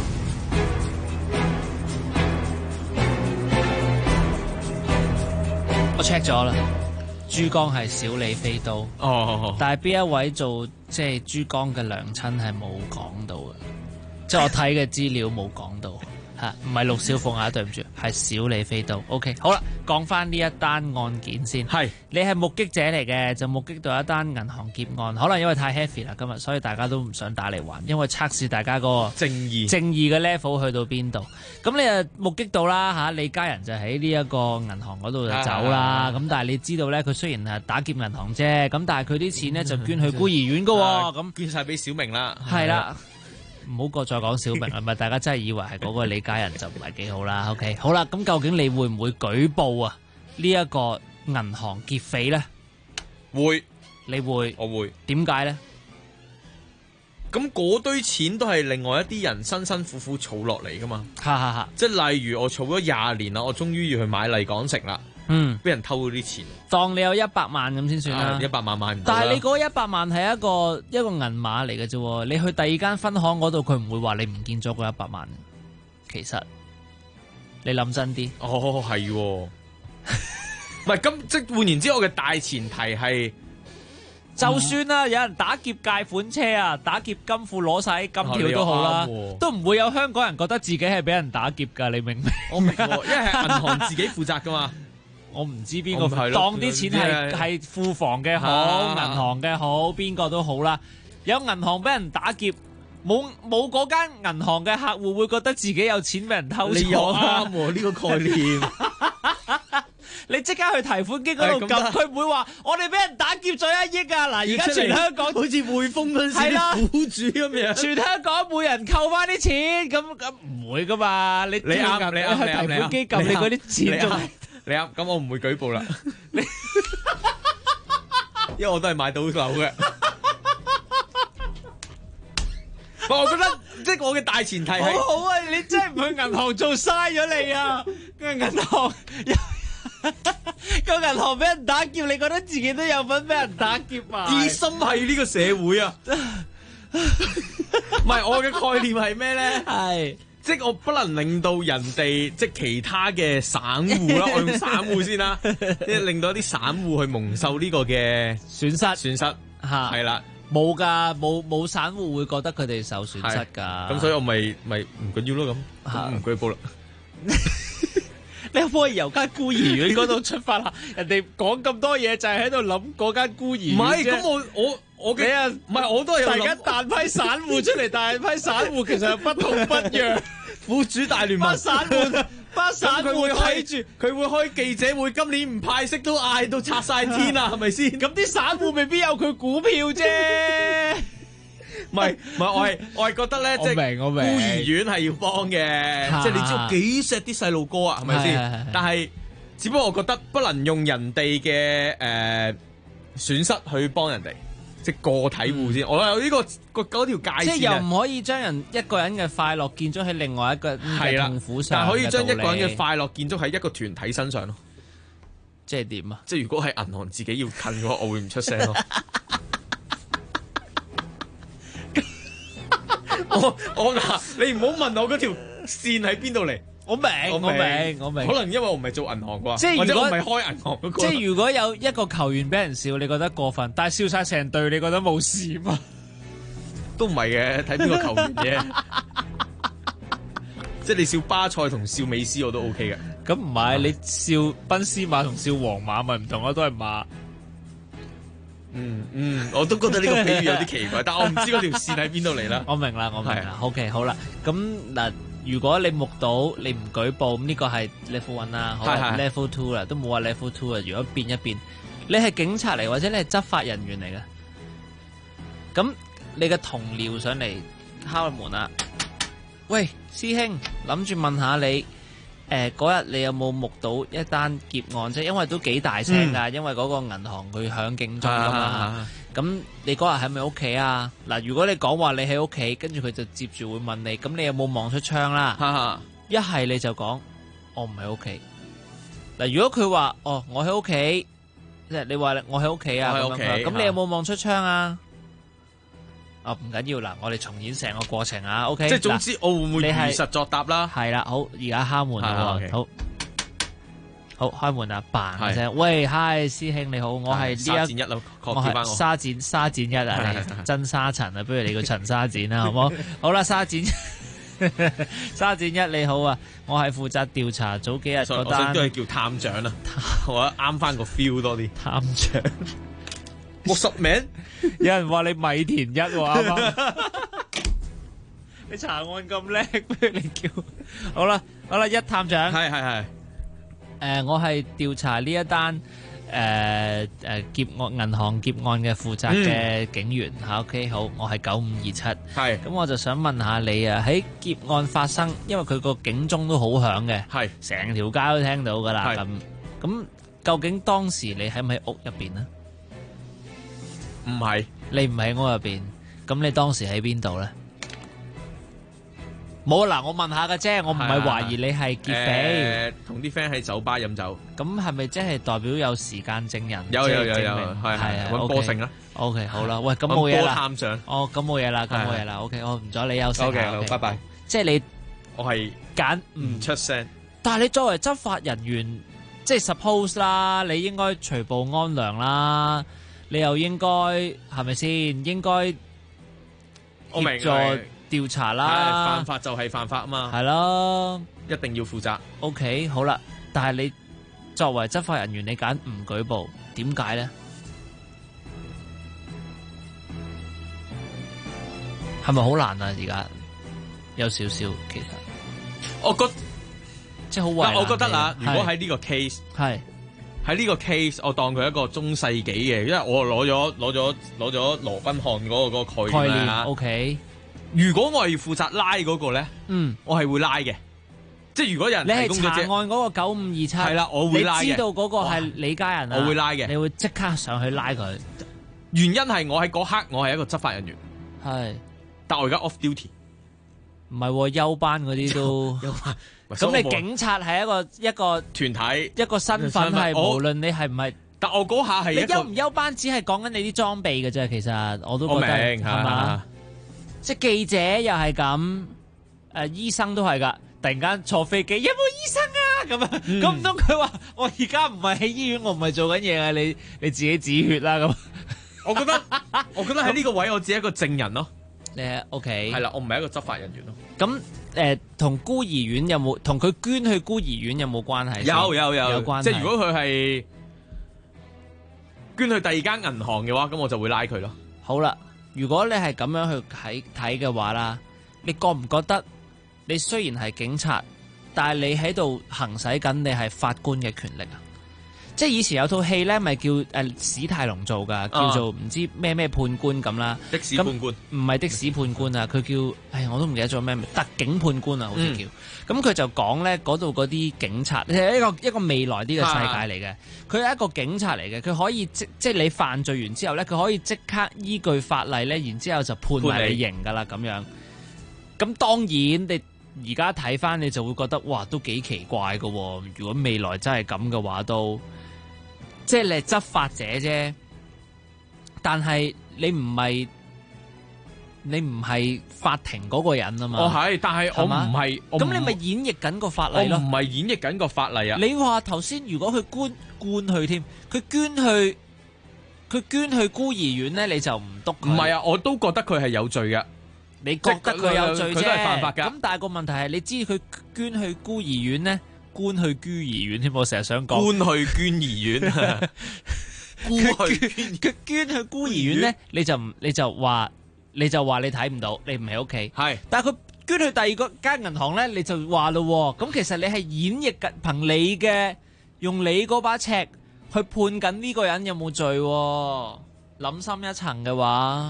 我 check 咗啦，珠江係小李飛刀。但係邊一位做即係珠江嘅娘親係冇講到嘅，即係我睇嘅資料冇講到嚇，唔係陸小鳳啊，對唔住，係小李飛刀。OK， 好啦，講翻呢一單案件先。係你係目擊者嚟嘅，就目擊到一單銀行劫案。可能因為太 heavy 啦今日，所以大家都唔想打嚟玩，因為測試大家嗰個正義嘅 level 去到邊度。咁你啊目擊到啦嚇，李家仁就喺呢一個銀行嗰度就走啦。咁但係你知道咧，佢雖然係打劫銀行啫，咁但係佢啲錢咧就捐去孤兒院噶喎。咁捐晒俾小明啦。 係啦。唔好再講小明啦，咪大家真係以為係嗰個李家仁就唔係幾好啦。OK， 好啦，咁究竟你會唔會舉報啊？呢一個銀行劫匪咧？ 會， 你會？ 我會。 點解咧？ 咁嗰堆錢都係另外一啲人辛辛苦苦儲落嚟噶嘛。即係例如我儲咗20年啦，我終於要去買麗港城啦。俾人偷咗啲錢， 當你有100萬咁先算啦。 100萬買唔到。 但係你嗰100萬係一個銀碼嚟嘅啫，你去第二間分行嗰度，佢唔會話你唔見咗嗰100萬。其實你諗真啲。 係。唔係咁，即係換言之，我嘅大前提係， 就算啦，有人打劫借款車啊，打劫金庫攞晒金條都好啦，都唔會有香港人覺得自己係俾人打劫㗎。你明唔明？ 我明，因為係銀行自己負責㗎嘛。 我唔知邊個當啲錢係庫房嘅好，銀行嘅好，邊個都好啦。有銀行俾人打劫，冇嗰間銀行嘅客戶會覺得自己有錢俾人偷咗。 你又啱喎呢個概念。 你即刻去提款機嗰度撳，佢唔會話我哋俾人打劫咗1億啊！嗱，而家全香港好似匯豐嗰陣時啲苦主咁樣， 全香港每人扣翻啲錢，咁唔會噶嘛？你啱，你去提款機撳你嗰啲錢仲。 你啱，咁我唔會舉報啦，因為我都係買到樓嘅。我覺得即係我嘅大前提係好啊！你真係唔去銀行做嘥咗你啊！個銀行俾人打劫，你覺得自己都有份俾人打劫啊？ 疑心係呢個社會啊！唔係我嘅概念係咩咧？ 係。 即係我不能令到人哋即係其他嘅散戶啦，我用散戶先啦，即係令到一啲散戶去蒙受呢個嘅損失嚇，係啦， 冇㗎，冇散戶會覺得佢哋受損失㗎。 咁所以我咪唔緊要咯，咁唔舉報啦。 你可唔可以由間孤兒院嗰度出發啦？人哋講咁多嘢就係喺度諗嗰間孤兒院。 唔係，咁我嘅唔係我都係有諗。 大家彈批散戶出嚟，但係批散戶其實係不痛不癢。 苦主大聯盟班散戶佢會開記者會，今年唔派息都嗌到拆晒天啦，係咪先？ 咁啲散戶未必有佢股票啫。 唔係，我係覺得咧，即係孤兒院係要幫嘅，即係你知道幾錫啲細路哥啊，係咪先？但係只不過我覺得不能用人哋嘅損失去幫人哋。即個體戶先，我有呢個嗰條界線，即係又唔可以將一個人嘅快樂建築喺另外一個人嘅痛苦上， 但係可以將一個人嘅快樂建築喺一個團體身上咯。 即係點啊？ 即係如果係銀行自己要近嘅話，我會唔出聲咯。我嗱，你唔好問我嗰條線喺邊度嚟。 我明。 可能因為我唔係做銀行啩， 即係或者我唔係開銀行嗰個。 即係如果有一個球員俾人笑，你覺得過分，但係笑晒成隊，你覺得冇事嘛？ 都唔係嘅，睇邊個球員啫。即係你笑巴塞同笑美斯我都 OK 嘅。 咁唔係你笑賓斯馬同笑皇馬咪唔同咯，都係馬。 我都覺得呢個比喻有啲奇怪，但我唔知嗰條線喺邊度嚟啦。 我明啦。OK， 好啦，咁嗱。如果你目睹你唔舉報，咁呢個係 level 1啦，好 level 2啦，都冇話 level 2啊。如果變一變，你係警察嚟或者你係執法人員嚟嘅，咁你嘅同僚上嚟敲門啦。喂，師兄，諗住問下你， 嗰日你有冇目睹一單劫案啫？因為都幾大聲㗎，因為嗰個銀行佢響警鐘㗎嘛。咁你嗰日喺咪屋企啊？嗱，如果你講話你喺屋企，跟住佢就接住會問你，咁你有冇望出窗啦？一係你就講我唔喺屋企。嗱，如果佢話我喺屋企，即係你話我喺屋企啊，咁你有冇望出窗啊？唔緊要啦，我哋重演成個過程啊 ，OK。 即係總之，我會唔會如實作答啦？ 係啦，好，而家敲門啦，好開門啊，bang一聲，喂 ，hi 師兄你好，我係沙展一啦， 我係沙展一啊，你真沙塵啊，不如你個陳沙展啦，好唔好？好啦，沙展一你好啊，我係負責調查早幾日嗰單， 都係叫探長啦，我啱翻個 feel 多啲， 探長。 我實名， 有人話你米田一喎，啱啱？你查案咁叻，不如你叫好啦，一探長， 係， 我係調查呢一單劫案銀行劫案嘅負責嘅警員嚇，OK 好，我係9527， 係， 咁我就想問下你啊，喺劫案發生，因為佢個警鐘都好響嘅， 係， 成條街都聽到㗎啦，咁究竟當時你喺唔喺屋入邊呢？ 唔係， 你唔喺屋入邊，咁你當時喺邊度咧？冇嗱，我問下嘅啫，我唔係懷疑你係劫匪。 同啲 friend 喺酒吧飲酒。 咁係咪即係代表有時間證人？ 有，係揾波勝啦。 OK，好啦，喂，咁冇嘢啦。 波探長。 哦，咁冇嘢啦。OK，我唔阻你休息。 OK，好，拜拜。 即係你， 我係揀唔出聲。 但係你作為執法人員，即係 suppose 啦，你應該除暴安良啦。你又應該係咪先？應該協助調查啦。 犯法就係犯法啊嘛。 係咯， 一定要負責。 OK， 好啦。但係你作為執法人員，你揀唔舉報，點解咧？係咪好難啊？而家有少少，其實我覺即係好為難。 但我覺得啦，如果喺呢個 case 係。 喺呢個 case，我當佢一個中世紀嘅，因為我攞咗羅賓漢嗰個概念啦。 OK， 如果我係要負責拉嗰個咧，我係會拉嘅。即係如果有人提供咗你係查案嗰個9527， 係啦，我會拉嘅。 你知道嗰個係李家人啊？ 我會拉嘅。 你會即刻上去拉佢。 原因係我喺嗰刻我係一個執法人員， 係， 但我而家 off duty。 唔係休班嗰啲都。咁你警察係一個團體， 一個身份係無論你係唔係， 但我嗰下係你休唔休班，只係講緊你啲裝備嘅啫。其實我都覺得係嘛，即係記者又係咁，醫生都係噶。突然間坐飛機，有冇醫生啊？咁啊，咁唔通佢話我而家唔係喺醫院，我唔係做緊嘢啊？你自己止血啦咁。 我覺得喺呢個位，我只係一個證人咯。 你係 OK， 係啦，我唔係一個執法人員咯。 咁同孤兒院有冇同佢捐去孤兒院有冇關係？有關係。 即係如果佢係捐去第二間銀行嘅話，咁我就會拉佢咯。 好啦，如果你係咁樣去睇嘅話啦，你覺唔覺得你雖然係警察，但係你喺度行使緊你係法官嘅權力啊？即係以前有套戲咧，咪叫史泰龍做噶，叫做唔知咩判官咁啦。 的士判官唔係的士判官啊，佢叫我都唔記得咗咩特警判官啊，好似叫。咁佢就講咧嗰度嗰啲警察係一個未來啲嘅世界嚟嘅。佢係一個警察嚟嘅，佢可以即係你犯罪完之後咧，佢可以即刻依據法例咧，然之後就判埋你刑噶啦咁樣。咁當然你而家睇翻你就會覺得哇，都幾奇怪噶。如果未來真係咁嘅話都。即係你係執法者啫，但係你唔係法庭嗰個人啊嘛。 我係，但係我唔係。 咁你咪演繹緊個法例咯？ 我唔係演繹緊個法例啊。 你話頭先，如果佢捐去添，佢捐去孤兒院咧，你就唔督佢。 唔係啊，我都覺得佢係有罪嘅。 你覺得佢有罪啫？ 佢都係犯法㗎。 咁但係個問題係，你知佢捐去孤兒院咧？官去孤兒院添，我成日想講。 官去捐兒院， 佢捐去孤兒院咧，你就話你睇唔到，你唔喺屋企。 係， 但係佢捐去第二個間銀行咧，你就話咯。咁其實你係演繹緊，憑你嘅用你嗰把尺去判緊呢個人有冇罪。諗深一層嘅話，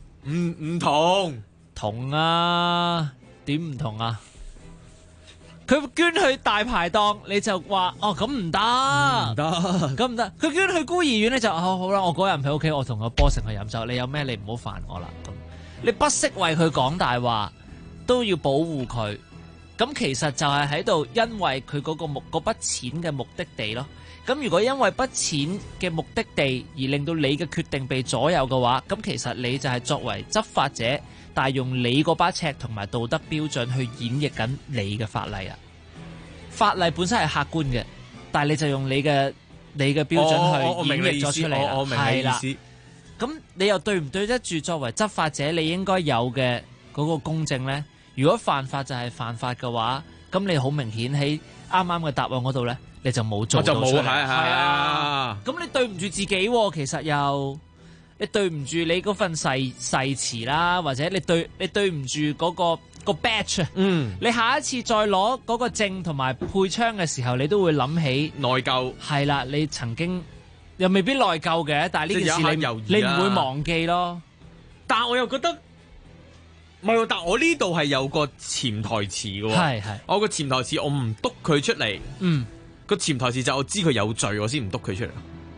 唔同啊？點唔同啊？佢佢捐去大排檔，你就話哦咁唔得，咁唔得。佢捐去孤兒院咧就好啦，我嗰日唔喺屋企，我同個波成去飲酒，你有咩你唔好煩我啦。咁你不惜為佢講大話，都要保護佢。咁其實就係喺度，因為佢嗰筆錢嘅目的地咯。咁如果因為筆錢嘅目的地而令到你嘅決定被左右嘅話，咁其實你就係作為執法者，但係用你嗰把尺同埋道德標準去演繹緊你嘅法例啊。法例本身係客觀嘅，但係你就用你嘅標準去演繹咗出嚟。 我明你意思。 咁你又對唔對得住作為執法者你應該有嘅嗰個公正呢？如果犯法就係犯法嘅話，咁你好明顯喺啱啱嘅答案嗰度呢，你就冇做到出嚟。係啊，咁你對唔住自己喎，其實又你對唔住你嗰份誓詞啦，或者你對唔住嗰個 badge。你下一次再攞嗰個證同埋配槍嘅時候，你都會諗起內疚。係啦，你曾經又未必內疚嘅，但係呢件事你唔會忘記咯。 但係我又覺得。唔係，但我呢度係有個潛台詞嘅喎。係。我個潛台詞，我唔督佢出嚟。個潛台詞就我知佢有罪，我先唔督佢出嚟。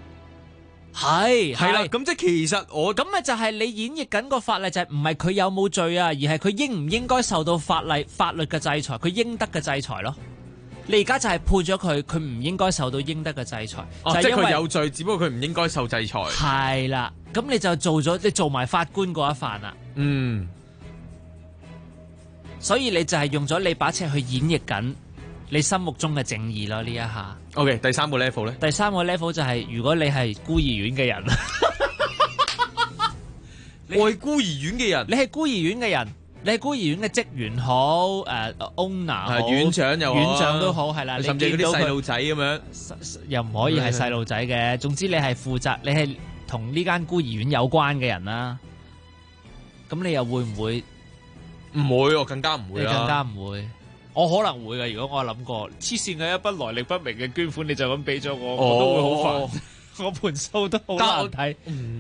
係啦，咁即係其實我咁咪就係你演繹緊個法例，就係唔係佢有冇罪啊，而係佢應唔應該受到法律嘅制裁，佢應得嘅制裁咯。你而家就係判咗佢唔應該受到應得嘅制裁。 即係佢有罪，只不過佢唔應該受制裁。 係啦，咁你就你做埋法官嗰一範啦。所以你就係用咗你把尺去演繹緊你心目中嘅正義咯，呢一下。 OK， 第三個 level 咧？第三個 level 就係如果你係孤兒院嘅人， 我係孤兒院嘅人， 你係孤兒院嘅人，你係孤兒院嘅職員好，owner 好， 院長又好， 院長都好，係啦， 甚至嗰啲細路仔咁樣， 又唔可以係細路仔嘅。總之你係負責，你係同呢間孤兒院有關嘅人啦。咁你又會唔會？ 唔會，我更加唔會啦。 你更加唔會，我可能會嘅。如果我諗過黐線嘅一筆來歷不明嘅捐款，你就咁俾咗我，我都會好煩。我盤數都好難睇。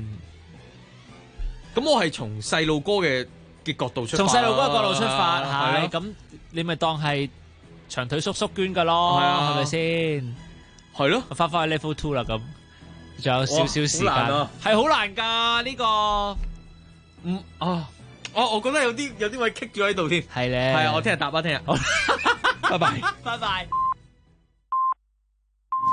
咁我係從細路哥嘅角度出發。 從細路哥嘅角度出發，係咁你咪當係長腿叔叔捐㗎咯，係咪先？係咯，翻返去 level 2啦，咁仲有少少時間，係好難㗎呢個。 我覺得有啲位棘咗喺度添。 係咧。 係啊，我聽日答啊，聽日。好，拜拜。 拜拜。